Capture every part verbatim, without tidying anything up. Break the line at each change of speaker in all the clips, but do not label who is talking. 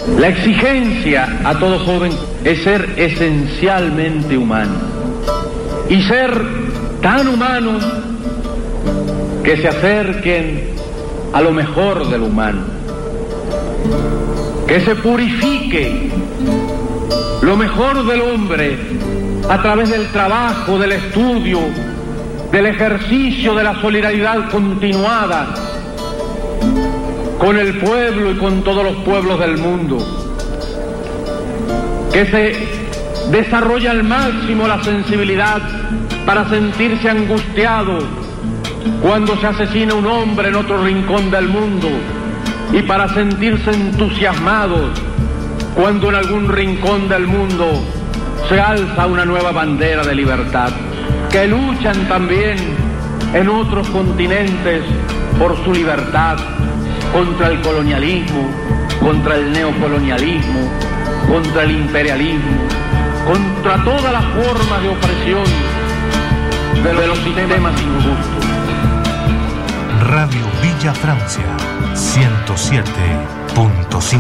La exigencia a todo joven es ser esencialmente humano y ser tan humanos que se acerquen a lo mejor del humano, que se purifique lo mejor del hombre a través del trabajo, del estudio, del ejercicio de la solidaridad continuada con el pueblo y con todos los pueblos del mundo, que se desarrolle al máximo la sensibilidad para sentirse angustiado cuando se asesina un hombre en otro rincón del mundo y para sentirse entusiasmados cuando en algún rincón del mundo se alza una nueva bandera de libertad, que luchan también en otros continentes por su libertad, contra el colonialismo, contra el neocolonialismo, contra el imperialismo, contra todas las formas de opresión de los sistemas injustos.
Radio Villa Francia, ciento siete punto cinco.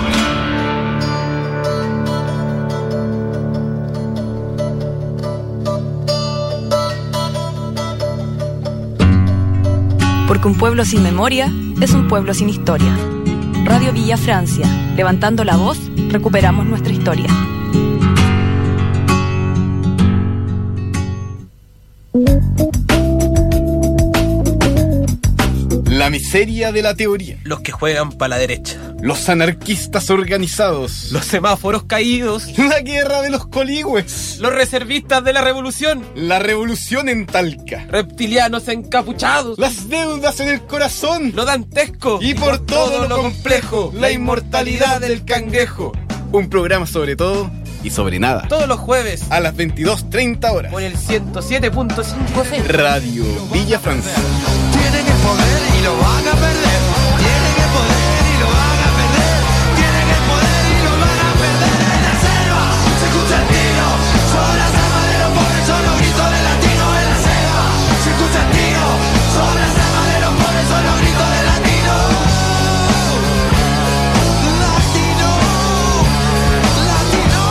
Porque un pueblo sin memoria es un pueblo sin historia. Radio Villa Francia, levantando la voz, recuperamos nuestra historia.
La miseria de la teoría.
Los que juegan para la derecha.
Los anarquistas organizados.
Los semáforos caídos.
La guerra de los coligües.
Los reservistas de la revolución.
La revolución en Talca.
Reptilianos encapuchados.
Las deudas en el corazón.
Lo dantesco.
Y por todo, todo lo complejo, la inmortalidad del cangrejo. Un programa sobre todo y sobre nada.
Todos los jueves
a las veintidós treinta horas.
Por el ciento siete punto cinco F M.
Radio Villa Francia.
Tienen el poder y lo van a perder. Tienen el poder y lo van a perder. Tienen el poder y lo van a perder. En la selva se escucha el tiro. Son las armas de los pobres, son los gritos de latino. En la selva se escucha el tiro. Son las armas de los pobres, son los gritos de latino. Latino, latino.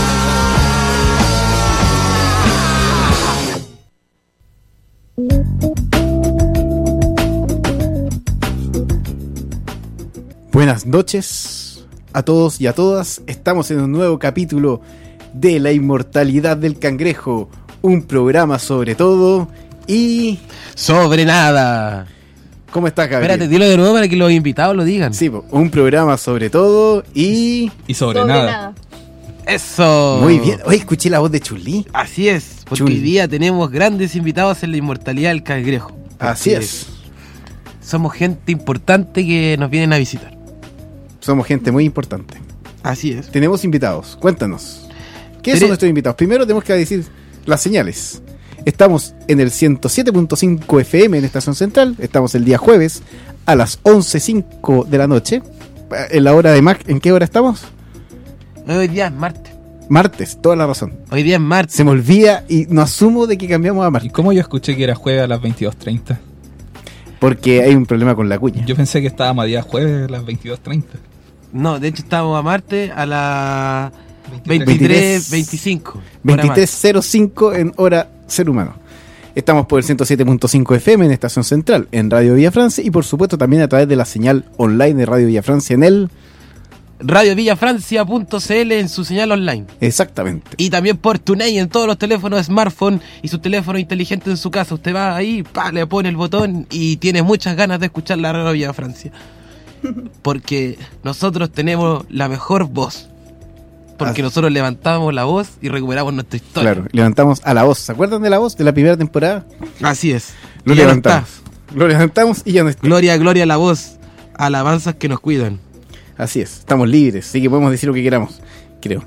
Buenas noches a todos y a todas. Estamos en un nuevo capítulo de La Inmortalidad del Cangrejo, un programa sobre todo y...
sobre nada.
¿Cómo estás, Gabriel?
Espérate, dilo de nuevo para que los invitados lo digan.
Sí, un programa sobre todo y...
y sobre, sobre nada. nada.
Eso.
Muy bien. Hoy escuché la voz de Chulí.
Así es, porque
Chulí.
Hoy día tenemos grandes invitados en La Inmortalidad del Cangrejo.
Así es.
Somos gente importante que nos vienen a visitar.
Somos gente muy importante.
Así es.
Tenemos invitados. Cuéntanos. ¿Qué
Tere...
son nuestros invitados? Primero tenemos que decir las señales. Estamos en el ciento siete punto cinco F M en Estación Central. Estamos el día jueves a las once cinco de la noche. En la hora de Mac, ¿en qué hora estamos?
Hoy día es martes.
Martes, toda la razón.
Hoy día es martes.
Se me olvida y no asumo de que cambiamos a martes.
¿Y cómo yo escuché que era jueves a las veintidós treinta?
Porque hay un problema con la cuña.
Yo pensé que estábamos a día jueves a las veintidós treinta.
No, de hecho estábamos a martes a las veintitrés veinticinco.
veintitrés cero cinco en hora ser humano. Estamos por el ciento siete punto cinco F M en Estación Central, en Radio Villa Francia y por supuesto también a través de la señal online de Radio Villa Francia en el...
radio villa francia punto c l en su señal online.
Exactamente.
Y también por TuneIn en todos los teléfonos smartphone y su teléfono inteligente en su casa. Usted va ahí, pa, le pone el botón y tiene muchas ganas de escuchar la Radio Villa Francia. Porque nosotros tenemos la mejor voz. Porque Así. nosotros levantamos la voz y recuperamos nuestra historia.
Claro, levantamos a la voz. ¿Se acuerdan de la voz de la primera temporada?
Así es.
Lo levantamos. No Lo levantamos y ya no está.
Gloria, gloria a la voz. Alabanzas que nos cuidan.
Así es, estamos libres, así que podemos decir lo que queramos, creo.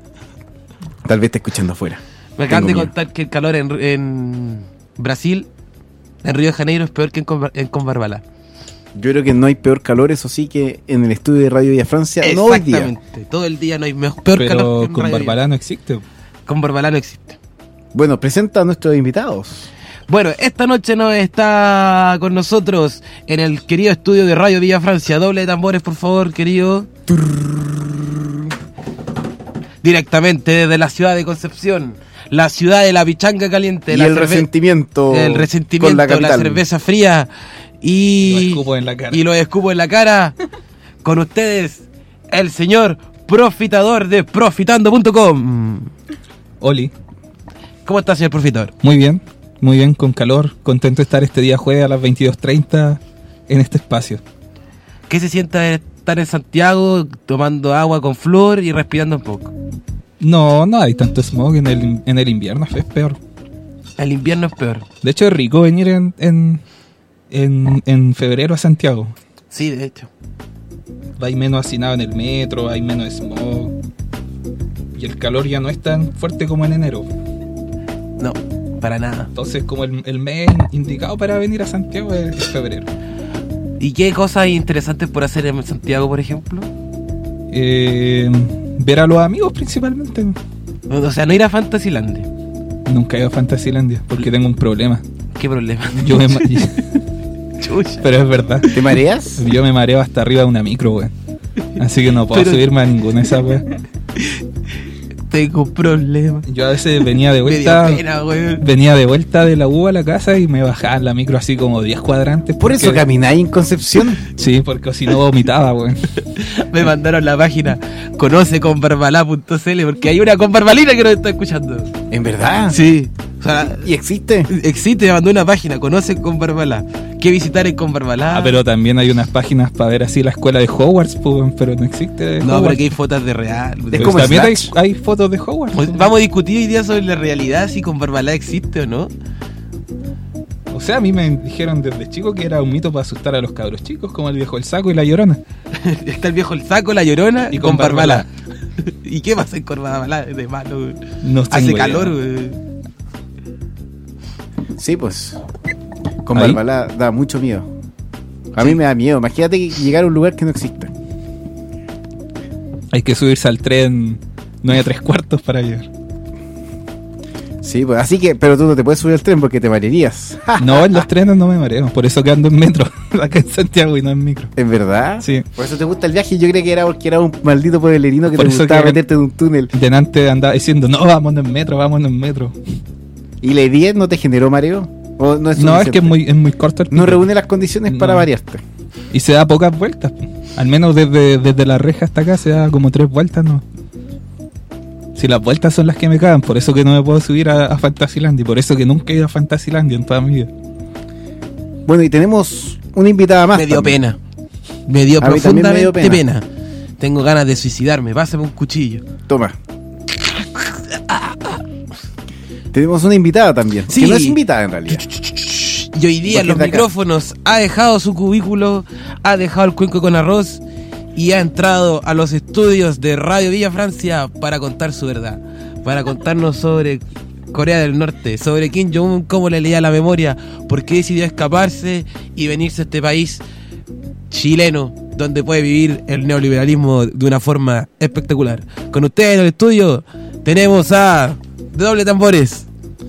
Tal vez esté escuchando afuera.
Me acaban de contar que el calor en, en Brasil, en Río de Janeiro, es peor que en, en Combarbalá.
Yo creo que no hay peor calor, eso sí, que en el estudio de Radio Villa Francia. No hoy día.
Exactamente, todo el día no hay mejor, peor
Pero
calor que en
Combarbalá no existe.
Combarbalá no existe.
Bueno, presenta a nuestros invitados.
Bueno, esta noche nos está con nosotros en el querido estudio de Radio Villa Francia. Doble de tambores, por favor, querido. Directamente desde la ciudad de Concepción, la ciudad de la pichanga caliente,
Y
la
el
cerve-
resentimiento.
el resentimiento,
con la
la,
capital.
cerveza fría y
Los escupos en la cara.
y los escupos en la cara. Con ustedes, el señor Profitador de Profitando punto com.
Oli,
¿Cómo está, señor Profitador?
muy bien, muy bien, con calor, contento de estar este día jueves a las veintidós treinta en este espacio.
¿Qué se siente estar en Santiago tomando agua con flúor y respirando un poco?
No, no hay tanto smog en el, en el invierno, es peor.
El invierno es peor.
De hecho es rico venir en, en, en, en febrero a Santiago.
Sí, de hecho.
Hay menos hacinado en el metro, hay menos smog. Y el calor ya no es tan fuerte como en enero.
No, para nada.
Entonces como el, el mes indicado para venir a Santiago es, es febrero.
¿Y qué cosas hay interesantes por hacer en Santiago, por ejemplo?
Eh, ver a los amigos principalmente.
O sea, no ir a Fantasylandia.
Nunca he ido a Fantasylandia porque tengo un problema.
¿Qué problema?
Yo me ma-
Chucha.
Pero es verdad.
¿Te mareas?
Yo me mareo hasta arriba de una micro, weón. Así que no puedo
Pero-
subirme a ninguna de esas, weón.
Tengo un problema.
Yo a veces venía de
Me dio
vuelta.
pena, güey.
Venía de vuelta de la U a la casa y me bajaba en la micro así como diez cuadrantes.
Por eso
porque-
camináis en Concepción.
Sí, porque si no vomitaba, weón.
Me mandaron la página conoce con barbalá punto c l porque hay una con barbalina que nos está escuchando.
¿En verdad?
Sí. O sea,
¿Y existe?
existe, me mandó una página, conoce con barbalá. ¿Qué visitar en con barbalá?
Ah, pero también hay unas páginas para ver así la escuela de Hogwarts, pues, weón, pero no existe.
No,
Hogwarts.
pero aquí hay fotos de real.
Es
Pero
como
también hay,
Snatch.
hay fotos de Hogwarts.
Pues vamos a discutir hoy día sobre la realidad, si con barbalá existe o no.
O sea, a mí me dijeron desde chico que era un mito para asustar a los cabros chicos, como el viejo el saco y la llorona.
Está el viejo el saco, la llorona y
Y
con,
con
barbalá.
Barbalá.
¿Y qué pasa con barbalá de malo? Güey?
No
Hace
tengo
calor,
idea.
güey.
Sí, pues. Con
¿Ahí?
Barbalá da mucho miedo. A mí me da miedo. Imagínate que llegar a un lugar que no exista.
Hay que subirse al tren nueve a tres cuartos para llegar.
Sí, pues. Así que, pero tú no te puedes subir al tren porque te marearías.
No, en los trenes no me mareo. Por eso que ando en metro, acá en Santiago y no en micro.
¿En verdad?
Sí.
Por eso te gusta el viaje. Yo creo que era porque era un maldito pueblerino que
Por
te
eso
gustaba
que-
meterte en un túnel.
Delante andaba diciendo, no, vámonos en metro, vámonos en metro.
¿Y la diez no te generó mareo? ¿O no es
No, es
suficiente?
que es muy, es muy corto el
No
pico.
reúne las condiciones para
No.
variarte.
Y se da pocas vueltas. Al menos desde, desde la reja hasta acá se da como tres vueltas, ¿no? Si las vueltas son las que me cagan, por eso que no me puedo subir a, a Fantasylandia. Y por eso que nunca he ido a Fantasylandia en toda mi vida.
Bueno, y tenemos una invitada más.
Me dio
también.
pena. Me dio
A mí también me dio
profundamente
pena.
pena. Tengo ganas de suicidarme. Pásame un cuchillo.
Toma. Tenemos una invitada también.
Sí.
Que no es invitada en realidad.
Y hoy día
Porque
en los
es de acá.
micrófonos ha dejado su cubículo, ha dejado el cuenco con arroz y ha entrado a los estudios de Radio Villa Francia para contar su verdad. Para contarnos sobre Corea del Norte, sobre Kim Jong-un, cómo le leía la memoria, por qué decidió escaparse y venirse a este país chileno, donde puede vivir el neoliberalismo de una forma espectacular. Con ustedes en el estudio tenemos a Doble Tambores.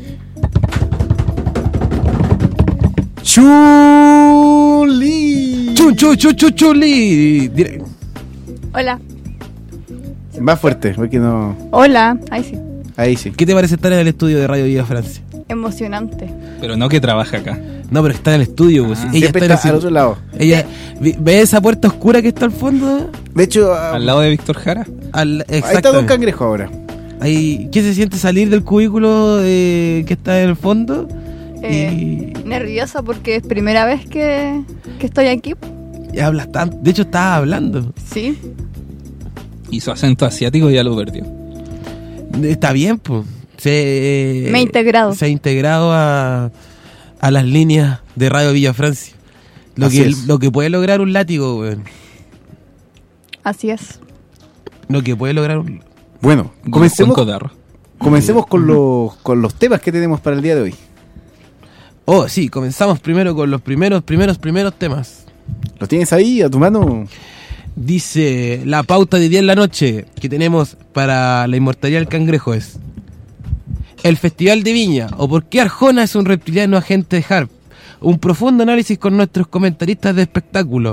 Chuli.
Chun, chun, chun, chun, chuli. Dire-
Hola.
Más fuerte, porque no.
Hola. Ahí sí.
Ahí sí.
¿Qué te parece estar en el estudio de Radio Villa Francia?
Emocionante.
Pero no que trabaja acá.
No, pero está en el estudio. Pues.
Ah.
Ella
Siempre
está,
está
en
al
el-
otro lado.
Ella, vi- ¿Ve esa puerta oscura que está al fondo?
De hecho, ah,
Al lado de Víctor Jara.
Al,
ahí está
exacto.
Don Cangrejo ahora.
Ahí, ¿qué se siente salir del cubículo eh, que está en el fondo?
Eh, Nerviosa porque es primera vez que, que estoy aquí.
Y hablas tanto. De hecho, estaba hablando.
Sí.
Y su acento asiático ya lo perdió.
Está bien, pues. Se,
Me he integrado.
Se ha integrado a, a las líneas de Radio Villa Francia. Lo
Así
que,
es.
lo que puede lograr un látigo, weón.
Así es.
Lo que puede lograr un...
Bueno,
Con
comencemos,
codarro.
comencemos con, los, con los temas que tenemos para el día de hoy.
Oh, sí, comenzamos primero con los primeros, primeros, primeros temas.
¿Los tienes ahí a tu mano?
Dice la pauta de día en la noche que tenemos para la inmortalidad del cangrejo es el Festival de Viña o por qué Arjona es un reptiliano agente de Harp. Un profundo análisis con nuestros comentaristas de espectáculo.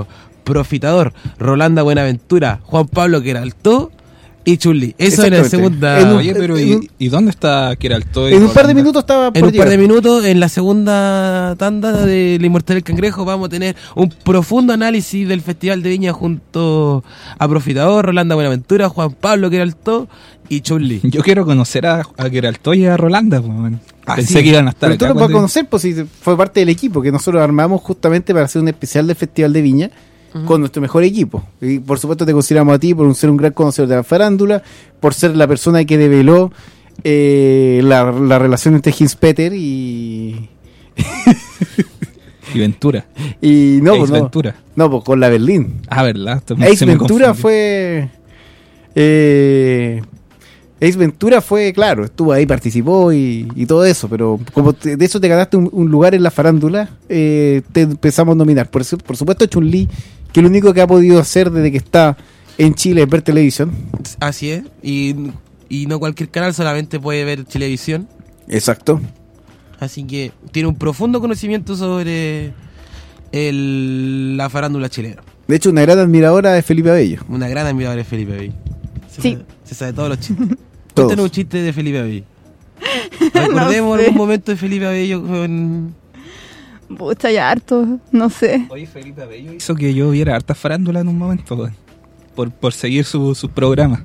Profitador, Rolanda Buenaventura, Juan Pablo Queraltó y Chun-Li. Eso en la
Exactamente.
segunda.
En un-
Oye, pero
en un-
¿y, ¿y dónde está Queraltó?
En un par de minutos estaba
En
por
un par de
llegar.
minutos, en la segunda tanda de La Inmortal del Cangrejo, vamos a tener un profundo análisis del Festival de Viña junto a Profitador, Rolanda Buenaventura, Juan Pablo Queraltó y Chun-Li.
Yo quiero conocer a, a Queraltó y a Rolanda. Pues, man.
Ah,
Pensé
sí.
que iban a estar
Pero tú
acá
lo vas a
cuando-
conocer, pues si fue parte del equipo que nosotros armamos justamente para hacer un especial del Festival de Viña con nuestro mejor equipo. Y por supuesto te consideramos a ti por un- ser un gran conocedor de la farándula, por ser la persona que develó eh, la, la relación entre Hinspeter y...
Y Ventura.
y no,
Ace
pues no,
Ventura.
no, pues con la Berlín.
Ah, ¿verdad? Se me-
Ace
se me
Ventura
confundió.
fue... Eh, Ace Ventura fue, claro, estuvo ahí, participó y, y todo eso, pero como te- de eso te ganaste un, un lugar en la farándula, eh, te empezamos a nominar. Por, eso- por supuesto, Chun-Li, que lo único que ha podido hacer desde que está en Chile es ver televisión.
Así es. Y, y no cualquier canal solamente puede ver televisión.
Exacto.
Así que tiene un profundo conocimiento sobre el- la farándula chilena.
De hecho, una gran admiradora de Felipe Abello.
Una gran admiradora de Felipe Abello. Se
Sí.
sabe- Se sabe todos los chistes.
Todos.
Cuéntanos un chiste de Felipe Abello. Recordemos
No sé.
algún momento de Felipe Abello con...
Pucha, ya harto, no sé.
Oye, Felipe Abello hizo que yo viera harta farándula en un momento, weón. por, por seguir su- sus programas.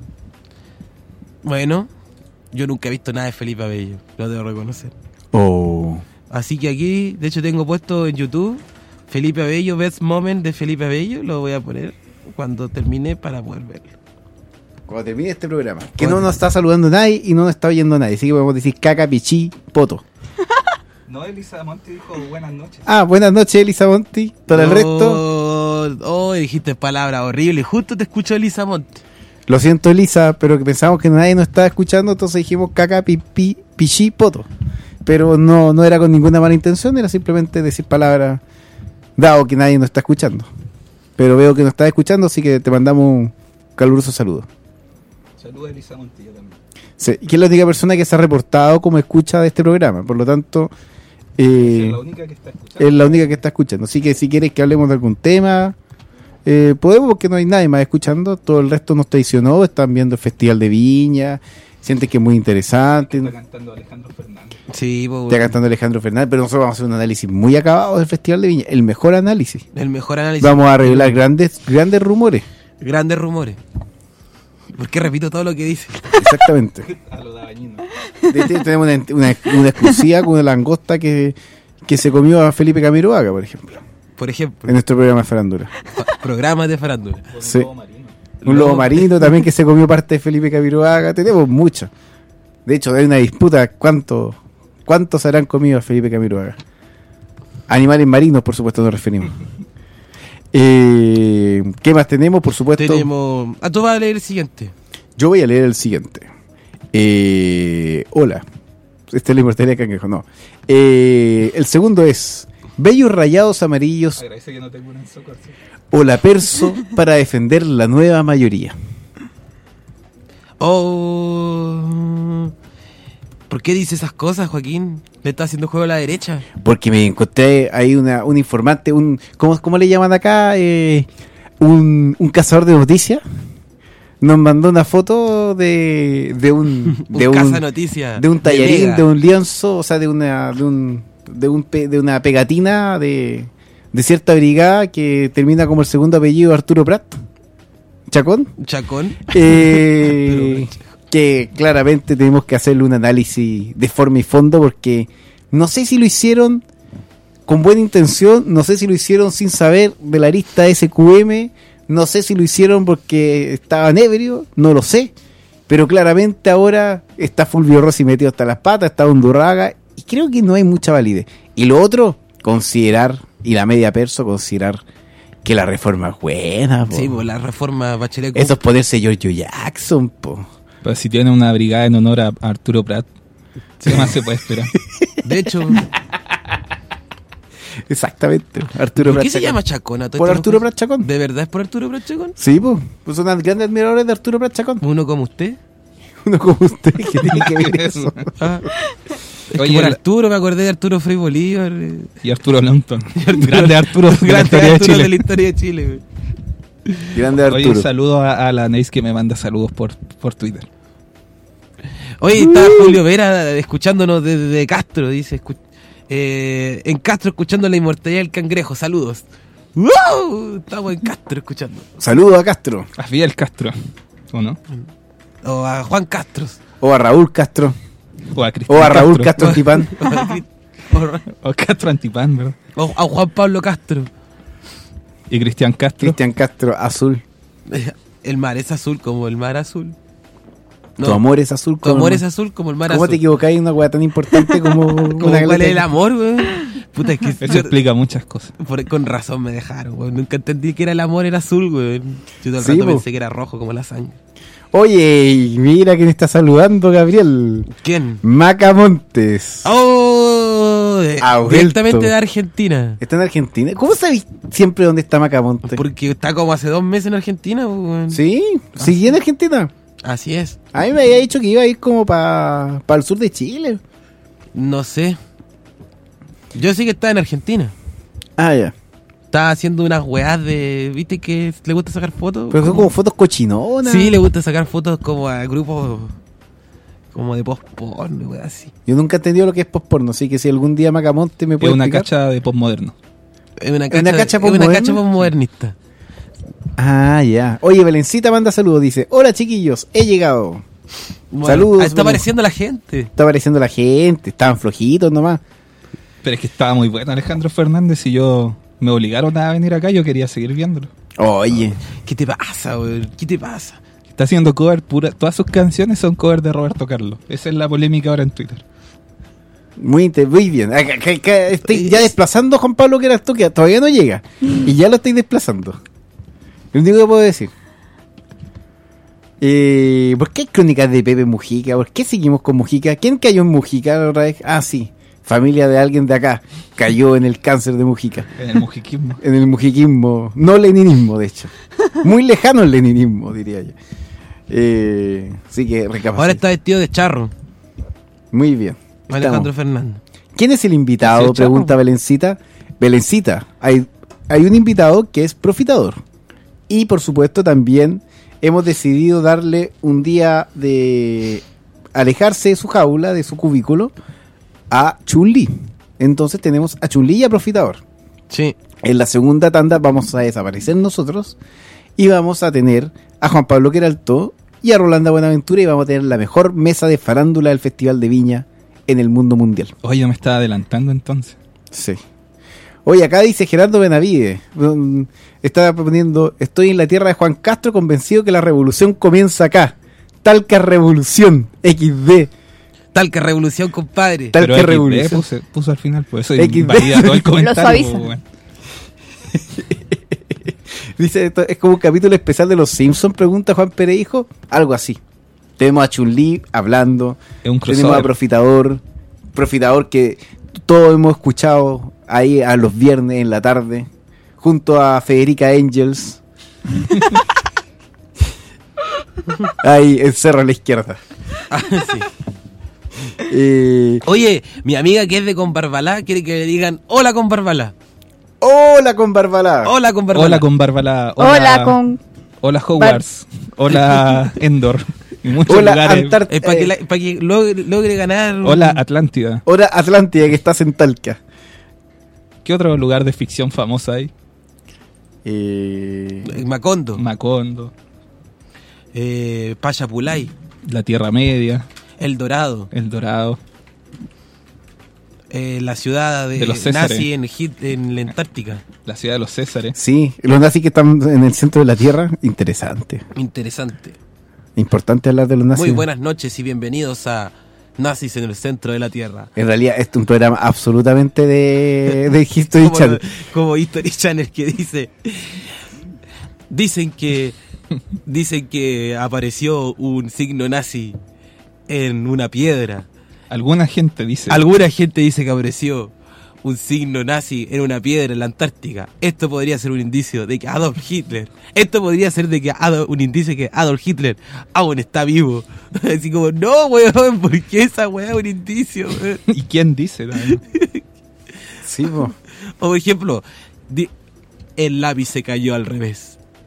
Bueno, yo nunca he visto nada de Felipe Abello, lo debo reconocer.
Oh.
Así que aquí, de hecho tengo puesto en YouTube Felipe Abello, Best Moment de Felipe Abello. Lo voy a poner cuando termine para poder verlo.
Cuando termine este programa. Que
Bueno.
no nos está saludando nadie y no nos está oyendo nadie. Así que podemos decir caca, pichí, poto.
No, Elisa Monti dijo buenas noches.
Ah, buenas noches, Elisa Monti. Todo el
No,
resto.
Oh, dijiste palabras horribles. Justo te escuchó Elisa Monte.
Lo siento, Elisa, pero que pensamos que nadie nos estaba escuchando, entonces dijimos caca, pipi, pichí, poto. Pero no, no era con ninguna mala intención, era simplemente decir palabras, dado que nadie nos está escuchando. Pero veo que nos está escuchando, así que te mandamos un caluroso saludo.
Saludos a Elisa Monti, yo también.
Sí, y que es la única persona que se ha reportado como escucha de este programa, por lo tanto, eh,
Es la única que está escuchando.
es la única que está escuchando. Así que si quieres que hablemos de algún tema, eh, podemos, porque no hay nadie más escuchando. Todo el resto nos traicionó, están viendo el Festival de Viña, sienten que es muy interesante.
Está cantando Alejandro Fernández.
Sí, pues,
Está cantando Alejandro Fernández, pero nosotros vamos a hacer un análisis muy acabado del Festival de Viña, el mejor análisis.
el mejor análisis.
Vamos a revelar grandes grandes rumores.
Grandes rumores. ¿Por qué repito todo lo que dice?
Exactamente.
A lo dañino.
De hecho, tenemos una, una, una exclusiva con una langosta que, que se comió a Felipe Camiroaga, por ejemplo,
Por ejemplo,
en nuestro programa de farándula.
programas de farándula.
Sí.
Un lobo marino.
Un lobo marino también que se comió parte de Felipe Camiroaga. Tenemos muchas. De hecho, hay una disputa. ¿Cuánto, ¿Cuántos habrán comido a Felipe Camiroaga? Animales marinos, por supuesto, nos referimos. Eh, ¿Qué más tenemos? Por supuesto,
Tenemos... Ah, tú vas a leer el siguiente.
yo voy a leer el siguiente. Eh, hola. Este es la inmortalidad de Cangrejo, no. Eh, el segundo es bellos rayados amarillos
Agradece que no tengo un enzocor, sí.
o la perso para defender la nueva mayoría.
Oh... ¿Por qué dice esas cosas, Joaquín? Le está haciendo juego a la derecha.
Porque me encontré ahí una, un informante, un ¿cómo, cómo le llaman acá? Eh, un, un cazador de noticias. Nos mandó una foto de, de un de
un
un,
caza noticias.
de un tallarín,
Mega.
de un lienzo, o sea, de una de un de un pe- de una pegatina de, de cierta brigada que termina como el segundo apellido de Arturo Prat. Chacón.
Chacón.
Eh, que claramente tenemos que hacerle un análisis de forma y fondo porque no sé si lo hicieron con buena intención, no sé si lo hicieron sin saber de la lista S Q M, no sé si lo hicieron porque estaban ebrios, no lo sé, pero claramente ahora está Fulvio Rossi metido hasta las patas, está Undurraga y creo que no hay mucha validez. Y lo otro, considerar, y la media perso, considerar que la reforma es buena, po.
Sí, pues la reforma Bachelet.
Eso es ponerse Giorgio Jackson, po.
Pero si tiene una brigada en honor a Arturo Prat, ¿qué más se puede esperar?
De hecho,
Exactamente. Arturo
¿por
Prat
qué se
Chacón.
llama Chacón? a todo
Por
esto?
Arturo Prat Chacón.
¿De verdad es por Arturo Prat Chacón?
Sí, pues. Pues son grandes admiradores de Arturo Prat Chacón.
Uno como usted.
Uno como usted, que tiene que ver eso.
Ah. Es
Oye,
que por
la-
Arturo me acordé de Arturo Frei Bolívar. eh.
Y Arturo Longton.
Arturo-
Grande Arturo de la
Grande
historia de
Arturo
Chile.
de la historia de Chile. güey.
Grande
Oye,
Arturo.
un saludo a, a la Neis que me manda saludos por, por Twitter.
Oye, está Julio Vera escuchándonos desde de Castro, dice. escu- eh, en Castro escuchando la inmortalidad del cangrejo. Saludos. ¡Wow! Estamos en Castro escuchando.
Saludos a Castro.
A Fidel Castro, ¿o no?
O a Juan Castro.
O a Raúl Castro.
O a Cristian
O a Raúl
Castro.
Castro Antipán.
O,
O Castro Antipán, ¿verdad?
o a Juan Pablo Castro.
Y Cristian Castro.
Cristian Castro Azul.
El mar es azul como el mar azul. No,
Tu amor es azul.
tu
como
amor
el
es azul como el mar
¿Cómo
azul.
te equivocáis en una weá tan importante como
Como
una
¿Cuál
galeta?
es el amor, güey? Puta, es que
Eso
yo-
explica muchas cosas.
por- con razón me dejaron, güey. Nunca entendí que era el amor, era azul, güey. Yo todo el
Sí,
rato
po.
pensé que era rojo como la sangre.
Oye, y mira quién está saludando, Gabriel.
¿Quién?
Macamontes.
¡Oh! de-
Ha vuelto.
Directamente de Argentina.
¿Está en Argentina? ¿Cómo sabéis siempre dónde está Macamontes?
Porque está como hace dos meses en Argentina, güey.
¿Sí? ¿Sigue en Argentina?
Así es.
A mí me había dicho que iba a ir como para el sur de Chile.
No sé. Yo sí que estaba en Argentina.
Ah, ya.
Estaba haciendo unas weás de... ¿Viste que le gusta sacar fotos?
Pero son como fotos cochinonas.
Sí, le gusta sacar fotos como a grupos... Como de post-porno, weá, así.
Yo nunca he entendido lo que es post-porno, así que si algún día Macamonte me
Es
puede
una
explicar.
cacha de postmoderno.
Es una
¿Es
cacha,
una cacha
es una
postmoderna?
cacha postmodernista.
Ah, ya. Oye, Belencita manda saludos, dice: hola chiquillos, he llegado.
Bueno,
Saludos,
ah, está
Belén.
apareciendo la gente.
Está apareciendo la gente, estaban flojitos nomás.
Pero es que estaba muy bueno Alejandro Fernández y yo me obligaron a venir acá, yo quería seguir viéndolo.
Oye,
¿Qué te pasa, güey? ¿Qué te pasa?
Está haciendo cover pura, todas sus canciones son cover de Roberto Carlos. Esa es la polémica ahora en Twitter.
muy, inte- muy bien. Acá- acá- acá estoy ya desplazando a Juan Pablo que era tú, que todavía no llega. Y ya lo estoy desplazando. Lo único que puedo decir. Eh, ¿Por qué hay crónicas de Pepe Mujica? ¿Por qué seguimos con Mujica? ¿Quién cayó en Mujica la otra vez? Ah, sí. Familia de alguien de acá cayó en el cáncer de Mujica.
En el mujiquismo.
En el mujiquismo. No leninismo, de hecho. Muy lejano el leninismo, diría yo. Eh, así que recapaciten.
Ahora está vestido de charro,
Muy bien.
Alejandro
Estamos.
Fernández.
¿Quién es el invitado?
Sí, el
Pregunta
chavo.
Belencita. Belencita, hay, hay un invitado que es profitador. Y por supuesto también hemos decidido darle un día de alejarse de su jaula, de su cubículo, a Chun-Li. Entonces tenemos a Chun-Li y a Profitador.
Sí.
En la segunda tanda vamos a desaparecer nosotros y vamos a tener a Juan Pablo Queraltó y a Rolanda Buenaventura y vamos a tener la mejor mesa de farándula del Festival de Viña en el mundo mundial.
Oye, yo me estaba adelantando entonces.
Sí. Oye, acá dice Gerardo Benavides, um, está poniendo: estoy en la tierra de Juan Castro convencido que la revolución comienza acá. Talca Revolución, equis de.
Talca Revolución, compadre.
Tal
Pero
que
X D
revolución.
puse- puso al final, por eso
X D.
invalida todo el comentario.
suaviza.
pues, bueno.
Dice, esto es como un capítulo especial de Los Simpsons, pregunta Juan Pereijo. Algo así. Tenemos a Chun-Li hablando.
Es un
Tenemos a
crossover.
Profitador. Profitador que todos hemos escuchado ahí a los viernes en la tarde. Junto a Federica Angels. Ahí, el cerro a la izquierda.
Ah, sí.
Eh,
Oye, mi amiga que es de Combarbalá quiere que le digan hola Combarbalá.
hola con Barbalá.
Hola Combarbalá.
Hola con Bárbara.
Hola, con...
Hola Hogwarts. Hola Endor. Y muchos
Hola
lugares.
Antártida.
Es para que, la- pa' que logre, logre ganar. un-
Hola Atlántida.
Hola Atlántida, que estás en Talca.
¿Qué otro lugar de ficción famosa hay?
Eh,
Macondo.
Macondo.
eh, Payapulay.
La Tierra Media.
El Dorado.
El Dorado.
eh, la ciudad de,
De los Césares.
nazi en, Hit- en la Antártica.
La ciudad de los Césares.
sí, los nazis que están en el centro de la Tierra. Interesante.
Interesante.
Importante hablar de los nazis.
Muy buenas noches y bienvenidos a Nazis en el centro de la Tierra.
En realidad, este es un programa absolutamente de, de History
como,
Channel.
como History Channel que dice dicen que dicen que apareció un signo nazi en una piedra.
Alguna gente dice.
Alguna gente dice que apareció un signo nazi en una piedra en la Antártica. Esto podría ser un indicio de que Adolf Hitler. Esto podría ser de que Adolf, un indicio de que Adolf Hitler aún está vivo. Así como, no, weón, ¿por qué esa weá es un indicio, weón?
¿Y quién dice también?
Sí, po.
O por ejemplo, di- el lápiz se cayó al revés.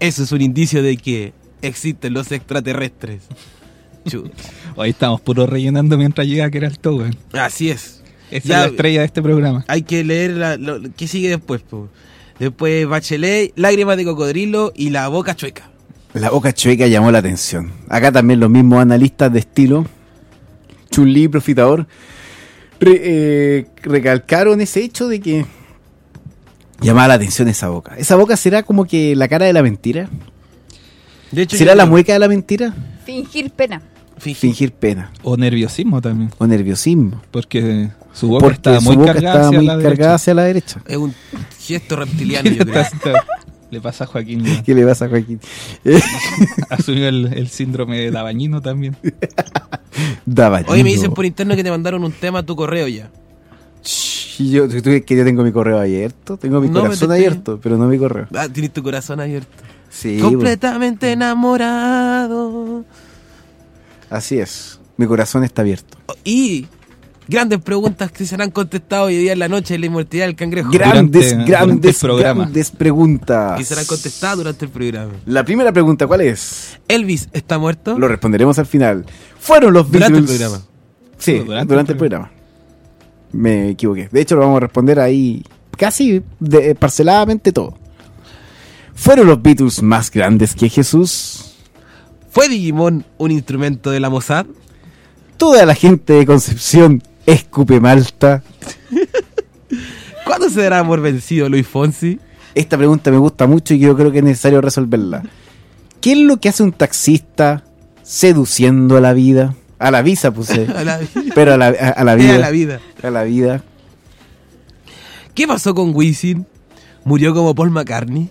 Eso es un indicio de que existen los extraterrestres. Chuta.
Hoy estamos puro rellenando mientras llega que era el todo, weón.
Así es.
Esa
Ya,
es la estrella de este programa.
Hay que leer la, lo, qué sigue después, po. Después Bachelet, lágrimas de cocodrilo y la boca chueca.
La boca chueca llamó la atención. Acá también los mismos analistas de estilo, Chun-Li, Profitador, re- eh, recalcaron ese hecho de que llamaba la atención esa boca. ¿Esa boca será como que la cara de la mentira?
De hecho,
¿Será
yo
la
creo-
mueca de la mentira?
Fingir pena.
Fingir.
Fingir pena
O nerviosismo también.
o nerviosismo.
Porque su boca
Porque
estaba
su
muy
boca
cargada
estaba
hacia
muy
la
cargada
derecha.
hacia la derecha.
Es un gesto reptiliano, yo creo.
Le pasa a Joaquín. ya.
¿Qué le pasa a Joaquín?
Asumió el, el síndrome de Dabañino también.
Daba
Oye, me
lindo.
dicen por interno que te mandaron un tema a tu correo ya.
Shh, y yo, tú ves que yo tengo mi correo abierto, tengo mi
No,
corazón
métete.
abierto, pero no mi correo.
Ah, tienes tu corazón abierto.
Sí,
Completamente enamorado.
bueno, así es. Mi corazón está abierto.
Y grandes preguntas que serán contestadas hoy día en la noche en la inmortalidad del cangrejo.
Grandes,
durante
grandes,
el programa.
grandes preguntas.
Que serán contestadas durante el programa.
La primera pregunta, ¿cuál es?
¿Elvis está muerto?
Lo responderemos al final. ¿Fueron los
Durante el
Beatles?
programa.
Sí,
No,
durante,
durante
el
el
programa. Me equivoqué. De hecho, lo vamos a responder ahí casi de- parceladamente todo. ¿Fueron los Beatles más grandes que Jesús?
¿Fue Digimon un instrumento de la Mossad?
Toda la gente de Concepción escupe malta.
¿Cuándo se dará por vencido Luis Fonsi?
Esta pregunta me gusta mucho y yo creo que es necesario resolverla. ¿Qué es lo que hace un taxista seduciendo a la vida? A la visa puse.
A la,
Pero a la, a, a la
Eh,
vida.
a la vida.
A la vida.
¿Qué pasó con Wisin? ¿Murió como Paul McCartney?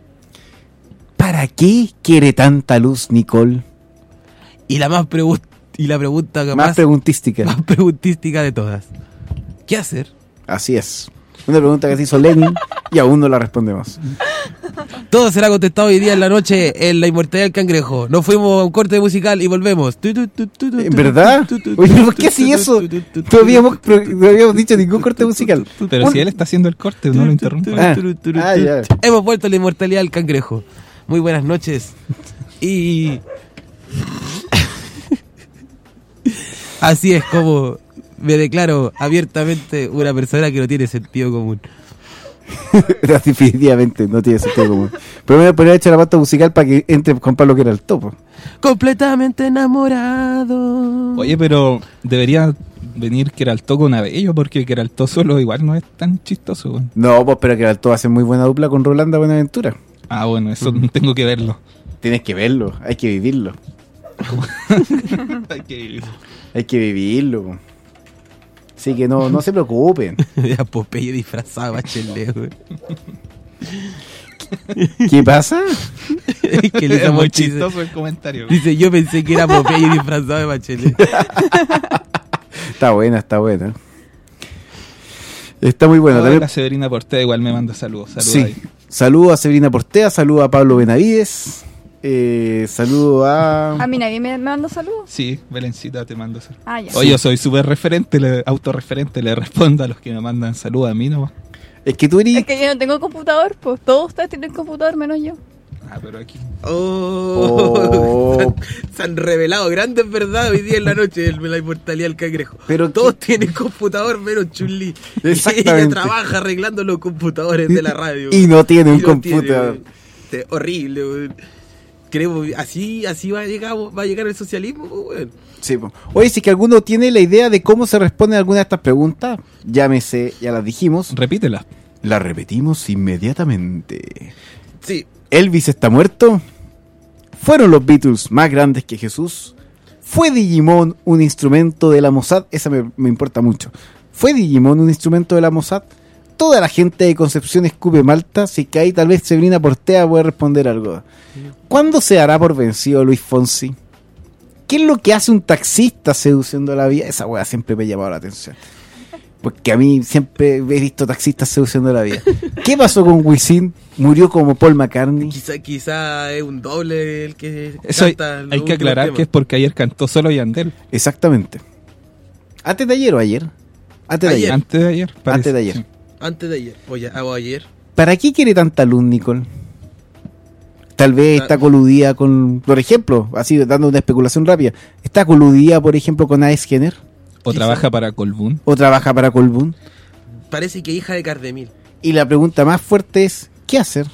¿Para qué quiere tanta luz, Nicole?
Y la más pregun- y la pregunta que
Más
más,
preguntística.
más preguntística de todas. ¿Qué hacer?
Así es. Una pregunta que se hizo Lenin y aún no la respondemos.
Todo será contestado hoy día en la noche en la inmortalidad del cangrejo. Nos fuimos a un corte musical y volvemos.
¿En verdad? Oye, ¿por qué así eso? No habíamos, pro- no habíamos dicho ningún corte musical.
Pero
Un-
si él está haciendo el corte, no lo interrumpa.
Ah, ah, ya.
Hemos vuelto a la inmortalidad del cangrejo. Muy buenas noches. Y así es como me declaro abiertamente una persona que no tiene sentido común.
Definitivamente no tiene sentido común. Pero me voy a poner a echar la pata musical para que entre con Pablo que era el topo.
Completamente enamorado.
Oye, pero debería venir Queraltó con Abello, porque Queraltó solo igual no es tan chistoso, weón.
No, pues pero que el topo hace muy buena dupla con Rolanda Buenaventura.
Ah, bueno, eso tengo que verlo.
Tienes que verlo, hay que vivirlo.
Hay que ir.
Hay que vivirlo. Así que no, no se preocupen.
Ya Popeye disfrazado de Bachelet, güey.
¿Qué pasa?
Que le
Es muy
dice,
chistoso el comentario.
dice, yo pensé que era Popeye disfrazado de Bachelet.
Está buena, está buena. Está muy buena.
Ahora
También-
la Severina Portea igual me manda saludos. Saludos
Sí.
ahí.
Saludo a Severina Portea, saludo a Pablo Benavides, eh, saludo a...
A mí nadie me, me manda saludos.
Sí, Belencita te mando saludos.
Ah, ya.
Oye, yo soy súper referente, le- autorreferente, le respondo a los que me mandan saludos a mí, ¿no?
Es que tú eres...
Es que yo no tengo computador, pues todos ustedes tienen computador menos yo.
Ah, pero aquí.
Oh,
Oh.
Se, han, se han revelado grandes verdades hoy día en la noche de la inmortalidad del cangrejo.
Pero
todos
¿qué?
tienen computador menos Chun-Li. Y
Exactamente.
ella trabaja arreglando los computadores de la radio.
Y no tiene un
Y no tiene,
computador.
güey. Este, horrible, güey. Creo, así, así va a llegar, va a llegar el socialismo, güey.
Sí, po. Oye, si que alguno tiene la idea de cómo se responden alguna de estas preguntas, llámese, ya las dijimos.
Repítela.
La repetimos inmediatamente.
Sí.
¿Elvis está muerto? ¿Fueron los Beatles más grandes que Jesús? ¿Fue Digimon un instrumento de la Mossad? Esa me, me importa mucho. ¿Fue Digimon un instrumento de la Mossad? Toda la gente de Concepción escupe malta, si que ahí tal vez Severina Portea puede responder algo. ¿Cuándo se dará por vencido Luis Fonsi? ¿Qué es lo que hace un taxista seduciendo a la vida? Esa weá siempre me ha llamado la atención. Porque a mí siempre he visto taxistas seduciendo a la vida. ¿Qué pasó con Wisin? ¿Murió como Paul McCartney?
Quizá, quizá es un doble el que
Eso hay,
canta los
hay que
últimos
aclarar
temas.
que es porque ayer cantó solo Yandel.
Exactamente. ¿Antes de ayer o ayer? Antes de
Ayer.
ayer.
Antes de ayer. parece.
Antes de ayer.
Sí.
Antes de ayer, o ya, o ayer.
¿Para qué quiere tanta luz, Nicole? Tal vez está coludida con, por ejemplo, así dando una especulación rápida, está coludida, por ejemplo, con Aes Jenner.
O
Quizá.
trabaja para Colbún.
O trabaja para Colbún.
Parece que hija de Cardemil.
Y la pregunta más fuerte es, ¿qué hacer?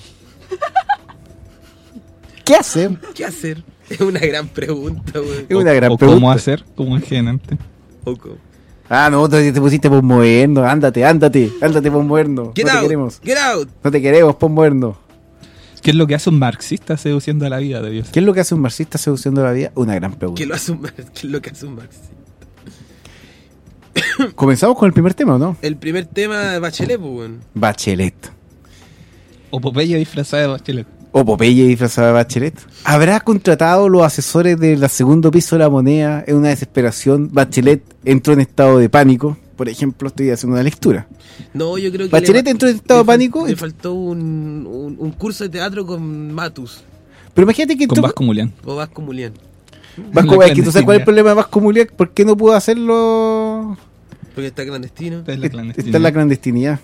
¿Qué hacer?
¿Qué hacer? Es una gran pregunta, güey.
Es una gran
o
pregunta.
cómo hacer, como es genante.
Oco.
Ah, no, te, te pusiste posmoderno, ándate, ándate, ándate posmoderno.
Get
No te
out,
queremos.
get out.
No te queremos, posmoderno.
¿Qué es lo que hace un marxista seduciendo a la vida de Dios?
¿Qué es lo que hace un marxista seduciendo la vida? Una gran pregunta.
¿Qué, lo hace un mar- ¿Qué es lo que hace un marxista?
¿Comenzamos con el primer tema o no?
El primer tema de Bachelet, pues, güey.
Bachelet.
O Popeye disfrazada de Bachelet.
O Popeye disfrazada de Bachelet. ¿Habrá contratado los asesores del segundo piso de la moneda en una desesperación? Bachelet entró en estado de pánico. Por ejemplo, estoy haciendo una lectura.
No, yo creo que.
Bachelet
le-
entró en estado de
le fal-
pánico.
Le faltó un, un, un curso de teatro con Matus
Pero imagínate que
Con
entró...
Vasco Mulián.
o Vasco Mulián.
Vasco,
La
es que tú sabes cuál es el
clandestinidad.
problema de Vasco Mulián. ¿Por qué no pudo hacerlo?
Porque está clandestino.
Esta es la
Está en
clandestinidad.
la clandestinidad.